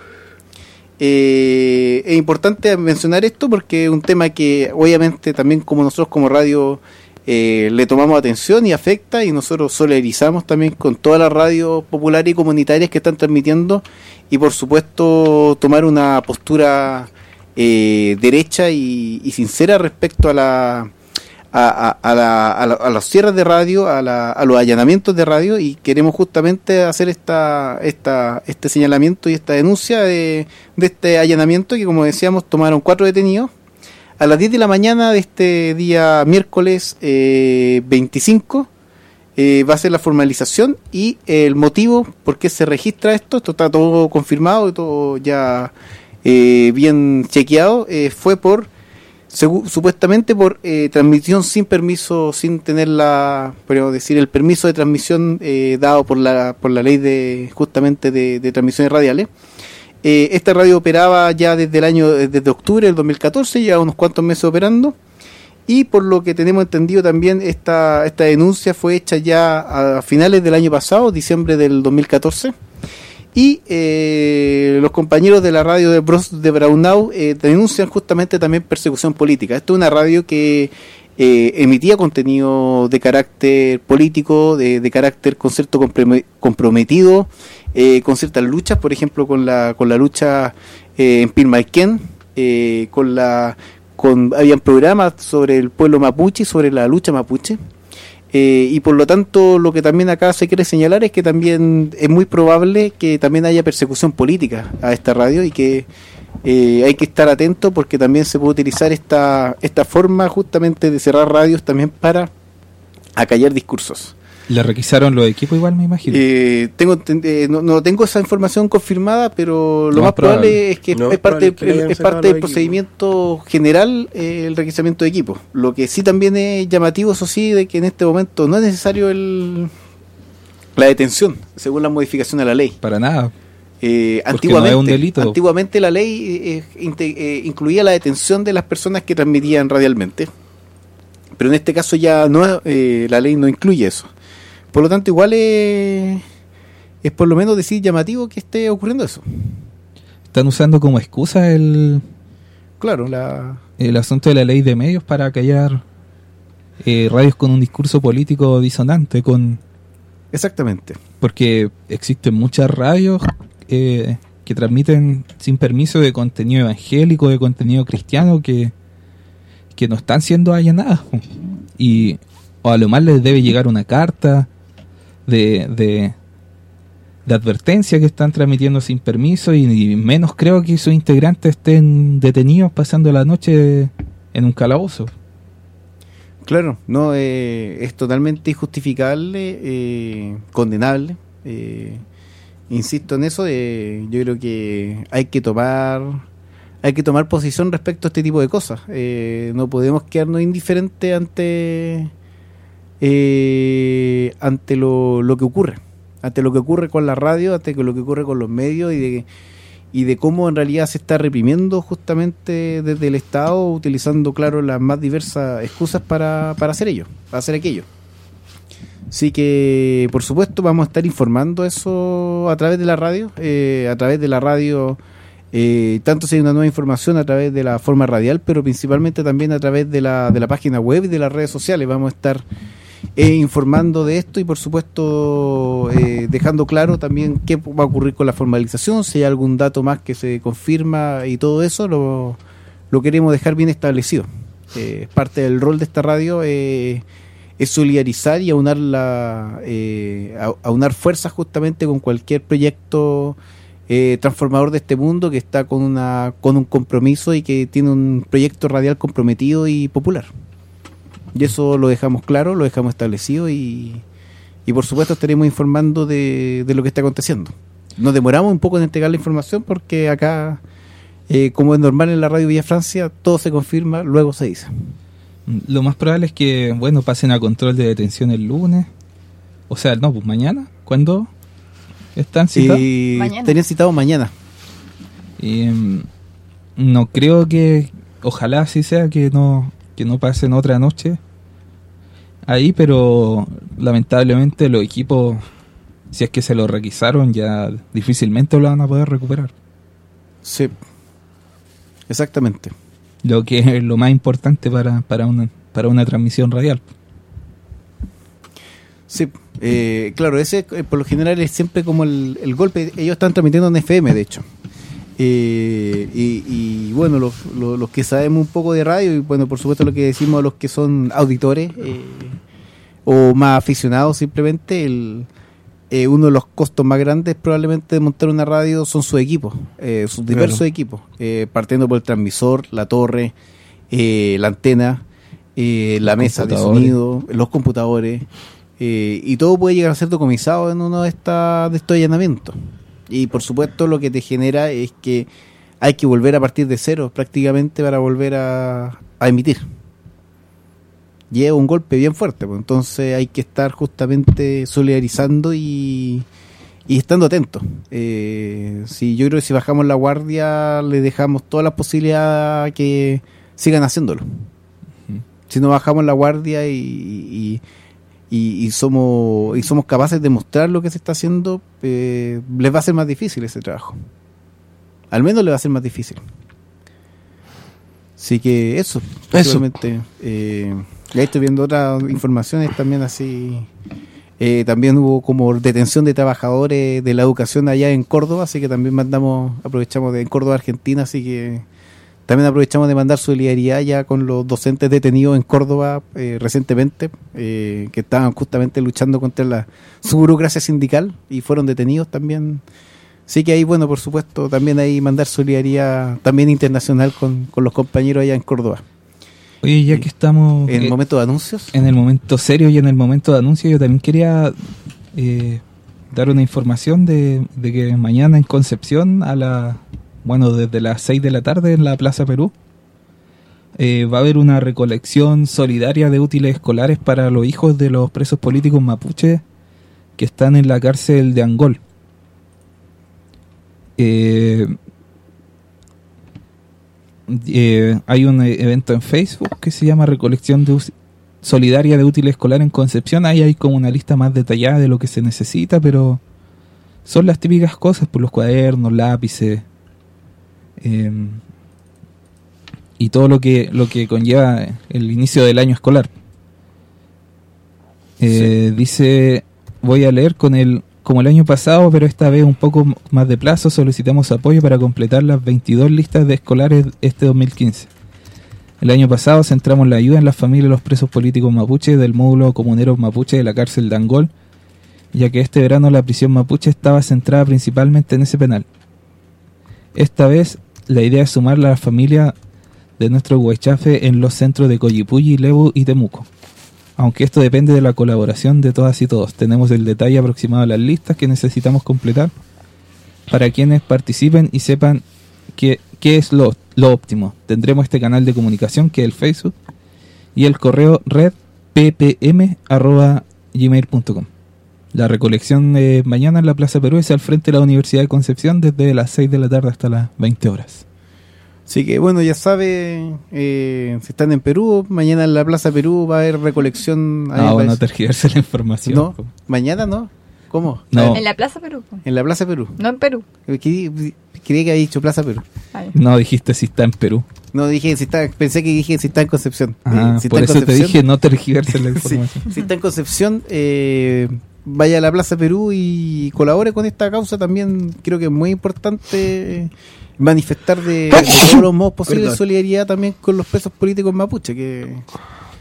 Eh, es importante mencionar esto porque es un tema que obviamente también como nosotros como radio eh, le tomamos atención y afecta, y nosotros solidarizamos también con todas las radios populares y comunitarias que están transmitiendo, y por supuesto tomar una postura eh, derecha y, y sincera respecto a la a, a, a, la, a, la, a los cierres de radio, a, la, a los allanamientos de radio, y queremos justamente hacer esta, esta este señalamiento y esta denuncia de, de este allanamiento, que como decíamos tomaron cuatro detenidos a las diez de la mañana de este día miércoles eh, veinticinco. Eh, va a ser la formalización y el motivo por qué se registra esto, esto está todo confirmado y todo ya eh, bien chequeado, eh, fue por Segu- supuestamente por eh, transmisión sin permiso, sin tener la, podemos decir, el permiso de transmisión eh, dado por la por la ley de justamente de, de transmisiones radiales. Eh, esta radio operaba ya desde el año desde octubre del dos mil catorce, ya unos cuantos meses operando, y por lo que tenemos entendido también esta esta denuncia fue hecha ya a finales del año pasado, diciembre del dos mil catorce. Y eh, los compañeros de la radio de, Bros de Braunau eh, denuncian justamente también persecución política. Esto es una radio que eh, emitía contenido de carácter político, de, de carácter con cierto comprometido, eh, con ciertas luchas, por ejemplo con la con la lucha eh, en Pilmaiquén, eh, con la con habían programas sobre el pueblo mapuche, sobre la lucha mapuche. Eh, y por lo tanto lo que también acá se quiere señalar es que también es muy probable que también haya persecución política a esta radio, y que eh, hay que estar atento porque también se puede utilizar esta esta forma justamente de cerrar radios también para acallar discursos.
¿Le requisaron los equipos igual, me imagino?
Eh, tengo eh, no, no tengo esa información confirmada, pero lo, lo más probable, probable es que no, es parte, que el, es parte del procedimiento general eh, el requisamiento de equipos. Lo que sí también es llamativo, eso sí, de que en este momento no es necesario el la detención, según la modificación de la ley.
Para nada.
Eh, antiguamente, no es un delito. Antiguamente la ley eh, inte, eh, incluía la detención de las personas que transmitían radialmente, pero en este caso ya no eh, la ley no incluye eso. Por lo tanto, igual es, es por lo menos decir llamativo que esté ocurriendo eso.
Están usando como excusa el
claro la
el asunto de la ley de medios para callar eh, radios con un discurso político disonante con
exactamente,
porque existen muchas radios eh, que transmiten sin permiso de contenido evangélico, de contenido cristiano, que que no están siendo allanadas, y o a lo más les debe llegar una carta de, de, de advertencia que están transmitiendo sin permiso, y, y menos creo que sus integrantes estén detenidos pasando la noche en un calabozo.
Claro, no eh, es totalmente injustificable, eh, condenable. Eh, insisto en eso, eh, yo creo que hay que tomar hay que tomar posición respecto a este tipo de cosas. Eh, no podemos quedarnos indiferentes ante Eh, ante lo, lo que ocurre, ante lo que ocurre con la radio, ante lo que ocurre con los medios, y de, y de cómo en realidad se está reprimiendo justamente desde el Estado, utilizando, claro, las más diversas excusas para, para hacer ello, para hacer aquello. Así que, por supuesto, vamos a estar informando eso a través de la radio, eh, a través de la radio, eh, tanto si hay una nueva información a través de la forma radial, pero principalmente también a través de la, de la página web y de las redes sociales. Vamos a estar Eh, informando de esto, y por supuesto eh, dejando claro también qué va a ocurrir con la formalización, si hay algún dato más que se confirma, y todo eso lo, lo queremos dejar bien establecido. Eh, parte del rol de esta radio eh, es solidarizar y aunar la eh, a- aunar fuerzas justamente con cualquier proyecto eh, transformador de este mundo que está con una con un compromiso y que tiene un proyecto radial comprometido y popular. Y eso lo dejamos claro, lo dejamos establecido y, y por supuesto estaremos informando de, de lo que está aconteciendo. Nos demoramos un poco en entregar la información porque acá, eh, como es normal en la radio Villa Francia, todo se confirma, luego se dice.
Lo más probable es que, bueno, pasen a control de detención el lunes. O sea, no, pues mañana. ¿Cuándo están citados?
Y tenían citado mañana.
Y, mm, no creo que, ojalá así sea, que no que no pasen otra noche ahí, pero lamentablemente los equipos, si es que se lo requisaron, ya difícilmente lo van a poder recuperar.
Sí, exactamente.
Lo que es lo más importante para, para, una, para una transmisión radial.
Sí, eh, claro, ese eh, por lo general es siempre como el, el golpe. Ellos están transmitiendo en F M, de hecho. Eh, y, y bueno, los, los, los que sabemos un poco de radio, y bueno, por supuesto lo que decimos a los que son auditores eh, o más aficionados simplemente, el, eh, uno de los costos más grandes probablemente de montar una radio son sus equipos, eh, sus diversos
Claro.
equipos, eh, partiendo por el transmisor, la torre, eh, la antena, eh, la mesa de
computadores.
sonido, los computadores, eh, y todo puede llegar a ser decomisado en uno de, esta, de estos allanamientos. Y por supuesto lo que te genera es que hay que volver a partir de cero prácticamente para volver a, a emitir. Y es un golpe bien fuerte, pues. Entonces hay que estar justamente solidarizando y, y estando atentos. Eh, si yo creo que si bajamos la guardia le dejamos todas las posibilidades a que sigan haciéndolo. Si no bajamos la guardia y, y, y, y somos y somos capaces de mostrar lo que se está haciendo, eh, les va a ser más difícil ese trabajo. Al menos les va a ser más difícil. Así que eso, básicamente. Eh, ya estoy viendo otras informaciones también así. Eh, también hubo como detención de trabajadores de la educación allá en Córdoba, así que también mandamos, aprovechamos de en Córdoba, Argentina, así que también aprovechamos de mandar solidaridad ya con los docentes detenidos en Córdoba eh, recientemente, eh, que estaban justamente luchando contra la su burocracia sindical y fueron detenidos también. Así que ahí, bueno, por supuesto, también ahí mandar solidaridad también internacional con, con los compañeros allá en Córdoba.
Oye, ya que estamos...
¿En el
eh,
momento de anuncios?
En el momento serio y en el momento de anuncios, yo también quería eh, dar una información de, de que mañana en Concepción, a la bueno desde las seis de la tarde en la Plaza Perú, eh, va a haber una recolección solidaria de útiles escolares para los hijos de los presos políticos mapuches que están en la cárcel de Angol. Eh, eh, hay un evento en Facebook que se llama Recolección de Us- Solidaria de Útiles Escolar en Concepción. Ahí hay como una lista más detallada de lo que se necesita, pero son las típicas cosas, por los cuadernos, lápices eh, y todo lo que lo que conlleva el inicio del año escolar. Eh, sí. Dice, voy a leer con el como el año pasado, pero esta vez un poco más de plazo, solicitamos apoyo para completar las veintidós listas de escolares este dos mil quince. El año pasado centramos la ayuda en las familias de los presos políticos mapuches del módulo comuneros mapuche de la cárcel de Angol, ya que este verano la prisión mapuche estaba centrada principalmente en ese penal. Esta vez la idea es sumar a la familia de nuestro huaychafe en los centros de Coyipulli, Lebu y Temuco. Aunque esto depende de la colaboración de todas y todos. Tenemos el detalle aproximado de las listas que necesitamos completar para quienes participen y sepan qué, qué es lo, lo óptimo. Tendremos este canal de comunicación que es el Facebook y el correo red p p m arroba gmail punto com. La recolección de mañana en la Plaza Perú es al frente de la Universidad de Concepción desde las seis de la tarde hasta las veinte horas.
Así que bueno, ya sabe, eh, si están en Perú, mañana en la Plaza Perú va a haber recolección.
No, bueno, tergiverse la información.
No, mañana no. ¿Cómo?
No.
En la Plaza Perú.
En la Plaza Perú.
No en Perú.
Creí que había dicho Plaza Perú.
Ay.
No, dijiste si está en Perú.
No, dije si está, pensé que dije si está en Concepción.
Ah,
eh, si
por
está
eso te dije no tergiverse la información.
si, si está en Concepción, eh, vaya a la Plaza Perú y colabore con esta causa. También creo que es muy importante manifestar de, de todos los modos posibles solidaridad también con los presos políticos mapuche, que,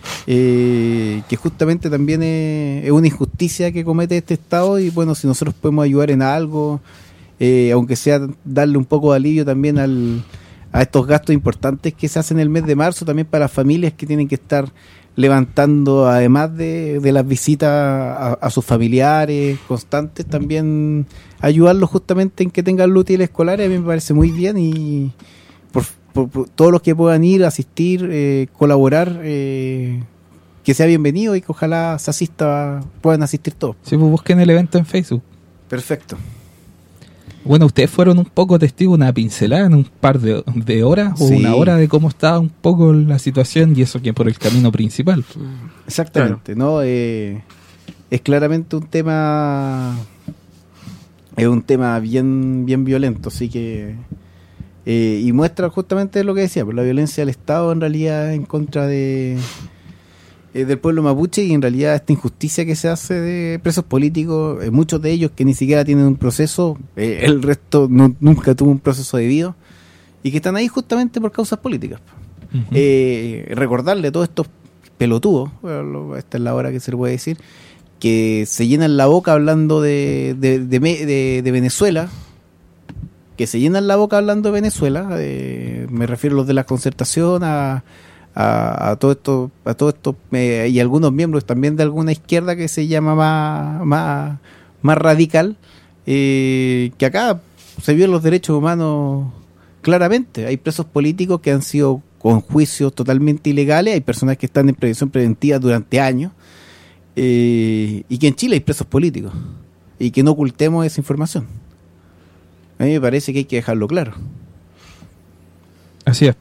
eh, que justamente también es, es una injusticia que comete este Estado, y bueno, si nosotros podemos ayudar en algo, eh, aunque sea darle un poco de alivio también al, a estos gastos importantes que se hacen el mes de marzo, también para las familias que tienen que estar levantando, además de, de las visitas a, a sus familiares constantes, también ayudarlos justamente en que tengan los útiles escolares. A mí me parece muy bien, y por, por, por todos los que puedan ir, asistir, eh, colaborar, eh, que sea bienvenido, y que ojalá se asista, puedan asistir todos.
Sí, pues busquen el evento en Facebook.
Perfecto.
Bueno, ustedes fueron un poco testigos, una pincelada en un par de, de horas o
Sí.
una hora de cómo estaba un poco la situación, y eso que por el camino principal.
Exactamente, ¿no? Eh, es claramente un tema, es un tema bien, bien violento, así que eh, y muestra justamente lo que decía, pues la violencia del Estado en realidad en contra de eh, del pueblo mapuche, y en realidad esta injusticia que se hace de presos políticos, eh, muchos de ellos que ni siquiera tienen un proceso, eh, el resto no, nunca tuvo un proceso debido, y que están ahí justamente por causas políticas.
Uh-huh.
Eh, recordarle a todos estos pelotudos, bueno, esta es la hora que se le puede decir, que se llenan la boca hablando de, de, de, de, de Venezuela, que se llenan la boca hablando de Venezuela, eh, me refiero a los de la concertación, a, a, a todo esto, a todo esto eh, y algunos miembros también de alguna izquierda que se llama más, más, más radical, eh, que acá se violan los derechos humanos claramente. Hay presos políticos que han sido con juicios totalmente ilegales, hay personas que están en prisión preventiva durante años, eh, y que en Chile hay presos políticos, y que no ocultemos esa información. A mí me parece que hay que dejarlo claro.
Así es.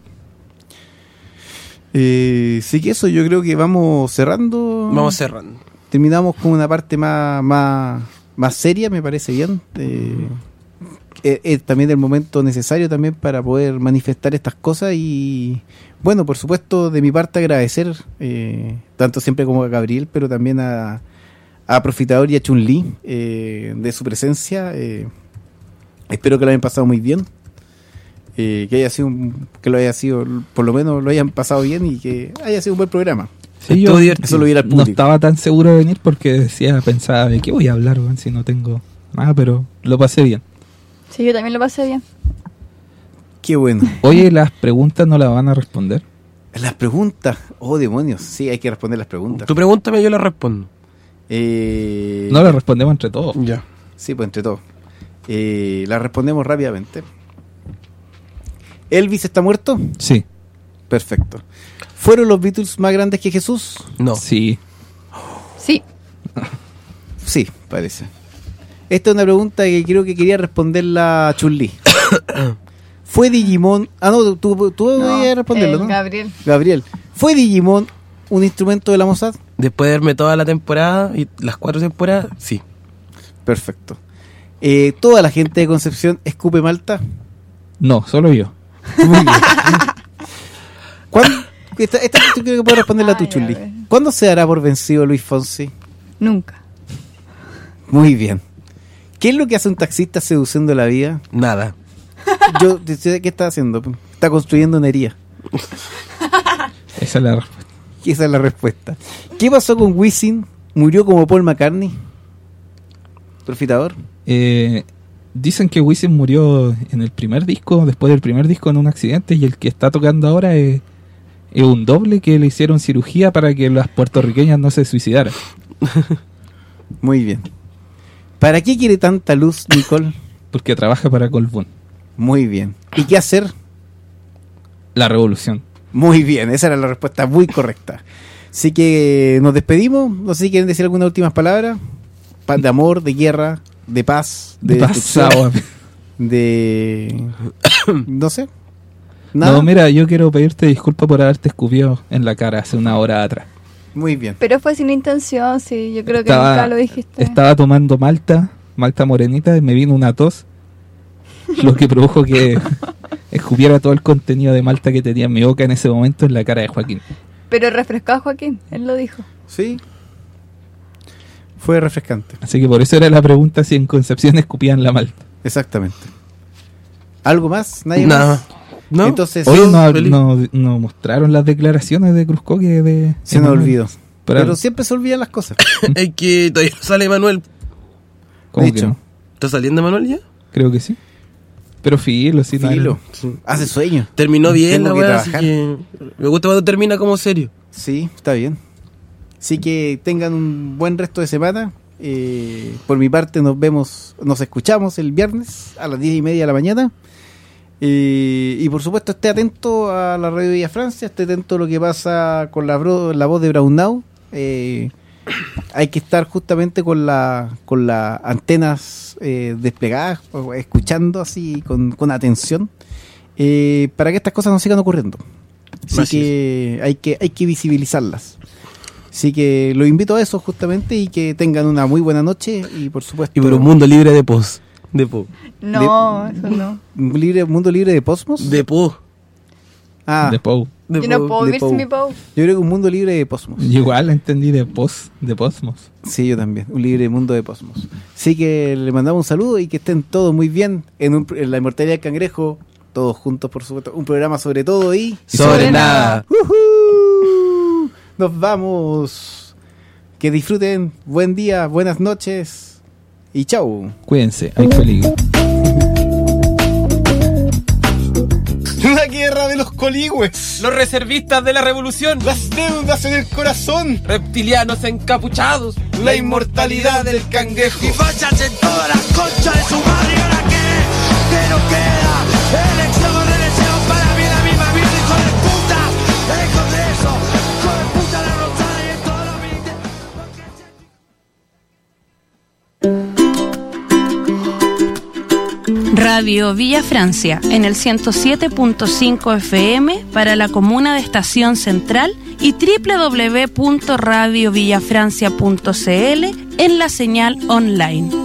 Eh, sí, que eso yo creo que vamos cerrando.
Vamos cerrando.
Terminamos con una parte más, más, más seria, me parece bien. Eh, es, es también el momento necesario también para poder manifestar estas cosas, y bueno, por supuesto, de mi parte agradecer eh, tanto siempre como a Gabriel, pero también a, a Profitador y a Chun-Li eh, de su presencia. Eh, espero que lo hayan pasado muy bien. Eh, que haya sido un, que lo haya sido, por lo menos lo hayan pasado bien, y que haya sido un buen programa.
Sí, yo
eso lo viera al
no
público.
estaba tan seguro de venir porque decía, pensaba, ¿de qué voy a hablar, weón, si no tengo nada? Pero lo pasé bien.
Sí, yo también lo pasé bien.
Qué bueno.
Oye, ¿las preguntas no las van a responder?
Las preguntas, oh demonios, sí, hay que responder las preguntas.
Tú pregúntame, yo las respondo.
Eh,
No las respondemos entre todos.
Ya.
Sí, pues entre todos. Eh, las respondemos rápidamente. ¿Elvis está muerto?
Sí.
Perfecto. ¿Fueron los Beatles más grandes que Jesús?
No.
Sí.
Sí.
Sí, parece. Esta es una pregunta que creo que quería responderla Chun-Li. ¿Fue Digimon? Ah, no, tú, tú
No,
debías responderlo,
el
¿no?
Gabriel.
Gabriel. ¿Fue Digimon un instrumento de la Mossad?
Después de verme toda la temporada y las cuatro temporadas, sí.
Perfecto. Eh, ¿Toda la gente de Concepción escupe malta?
No, solo yo.
Muy bien. ¿Cuándo? Esta, esta yo creo que puedo responderla tú,
Ay,
Chun-Li.
a ver.
¿Cuándo se dará por vencido Luis Fonsi?
Nunca.
Muy bien. ¿Qué es lo que hace un taxista seduciendo la vida?
Nada.
Yo, ¿qué está haciendo? Está construyendo una herida.
Esa es la respuesta.
Esa es la respuesta. ¿Qué pasó con Wisin? ¿Murió como Paul McCartney? Profitador.
Eh, dicen que Wisin murió en el primer disco, después del primer disco en un accidente, y el que está tocando ahora es, es un doble que le hicieron cirugía para que las puertorriqueñas no se suicidaran.
Muy bien. ¿Para qué quiere tanta luz, Nicole?
Porque trabaja para Colbún.
Muy bien. ¿Y qué hacer?
La revolución.
Muy bien, esa era la respuesta muy correcta. Así que nos despedimos. No sé si quieren decir algunas últimas palabras. Pa- De amor, de guerra, de paz, de,
De paz,
destrucción,
agua.
de... no sé. Nada.
No, mira, yo quiero pedirte disculpas por haberte escupido en la cara hace una hora atrás.
Muy bien.
Pero fue sin intención, sí. Yo creo que
Estaba-
nunca lo dijiste.
Estaba tomando malta, malta morenita, y me vino una tos, lo que produjo que escupiera todo el contenido de malta que tenía en mi boca en ese momento en la cara de Joaquín.
Pero refrescó a Joaquín, él lo dijo.
Sí. Fue refrescante.
Así que por eso era la pregunta si en Concepción escupían la malta.
Exactamente. ¿Algo más? ¿Nadie
Nada
más?
¿No?
Entonces,
Hoy
son-
no, no, no mostraron las declaraciones de Cruzcoque de...
se me olvidó.
Pero,
Pero siempre se olvidan las cosas.
Es que todavía no sale Manuel.
¿cómo
de
que
hecho.
no?
¿Está saliendo Manuel ya?
Creo que sí. Pero filo, sí.
Filo.
no-
Hace sueño.
Terminó bien
Tengo
la
que
weá, así
trabajar.
que me gusta cuando termina como serio.
Sí, está bien. Así que tengan un buen resto de semana. Eh, por mi parte nos vemos, nos escuchamos el viernes a las diez y media de la mañana. Eh, y por supuesto esté atento a la Radio Villa Francia, esté atento a lo que pasa con la, bro- la voz de Braunau. Eh, hay que estar justamente con la con las antenas eh, desplegadas, o escuchando así con, con atención, eh, para que estas cosas no sigan ocurriendo. Así
Así
que hay que hay que visibilizarlas. Así que los invito a eso justamente y que tengan una muy buena noche y por supuesto
Y por un mundo libre de pos. De po.
No, eso no.
un libre mundo libre de posmos.
De po.
Ah,
De Pou.
De
Yo no
po.
puedo
de
vivir
Pou.
sin mi Pou.
yo creo que un mundo libre de posmos.
Yo igual entendí de pos, de Posmos.
Sí, yo también, un libre mundo de posmos. Así que le mandamos un saludo y que estén todos muy bien en, un- en la inmortalidad del cangrejo, todos juntos por supuesto, un programa sobre todo y
Sobre nada.
¡Uhú! Nos vamos. Que disfruten, buen día, buenas noches y chau.
Cuídense, hay peligro.
La guerra de los coligües,
Los reservistas de la revolución.
las deudas en el corazón,
Reptilianos encapuchados.
la inmortalidad del cangrejo.
Y fachas en todas las conchas de su madre. ¿Y ahora qué? ¿Qué nos queda? Elección o reelección para mí la misma mierda, hijo de puta. El Congreso, hijo de puta, la rosada y en todos los ministerios.
Radio Villa Francia en el ciento siete punto cinco F M para la comuna de Estación Central y doble u doble u doble u punto radio villa francia punto c l en la señal online.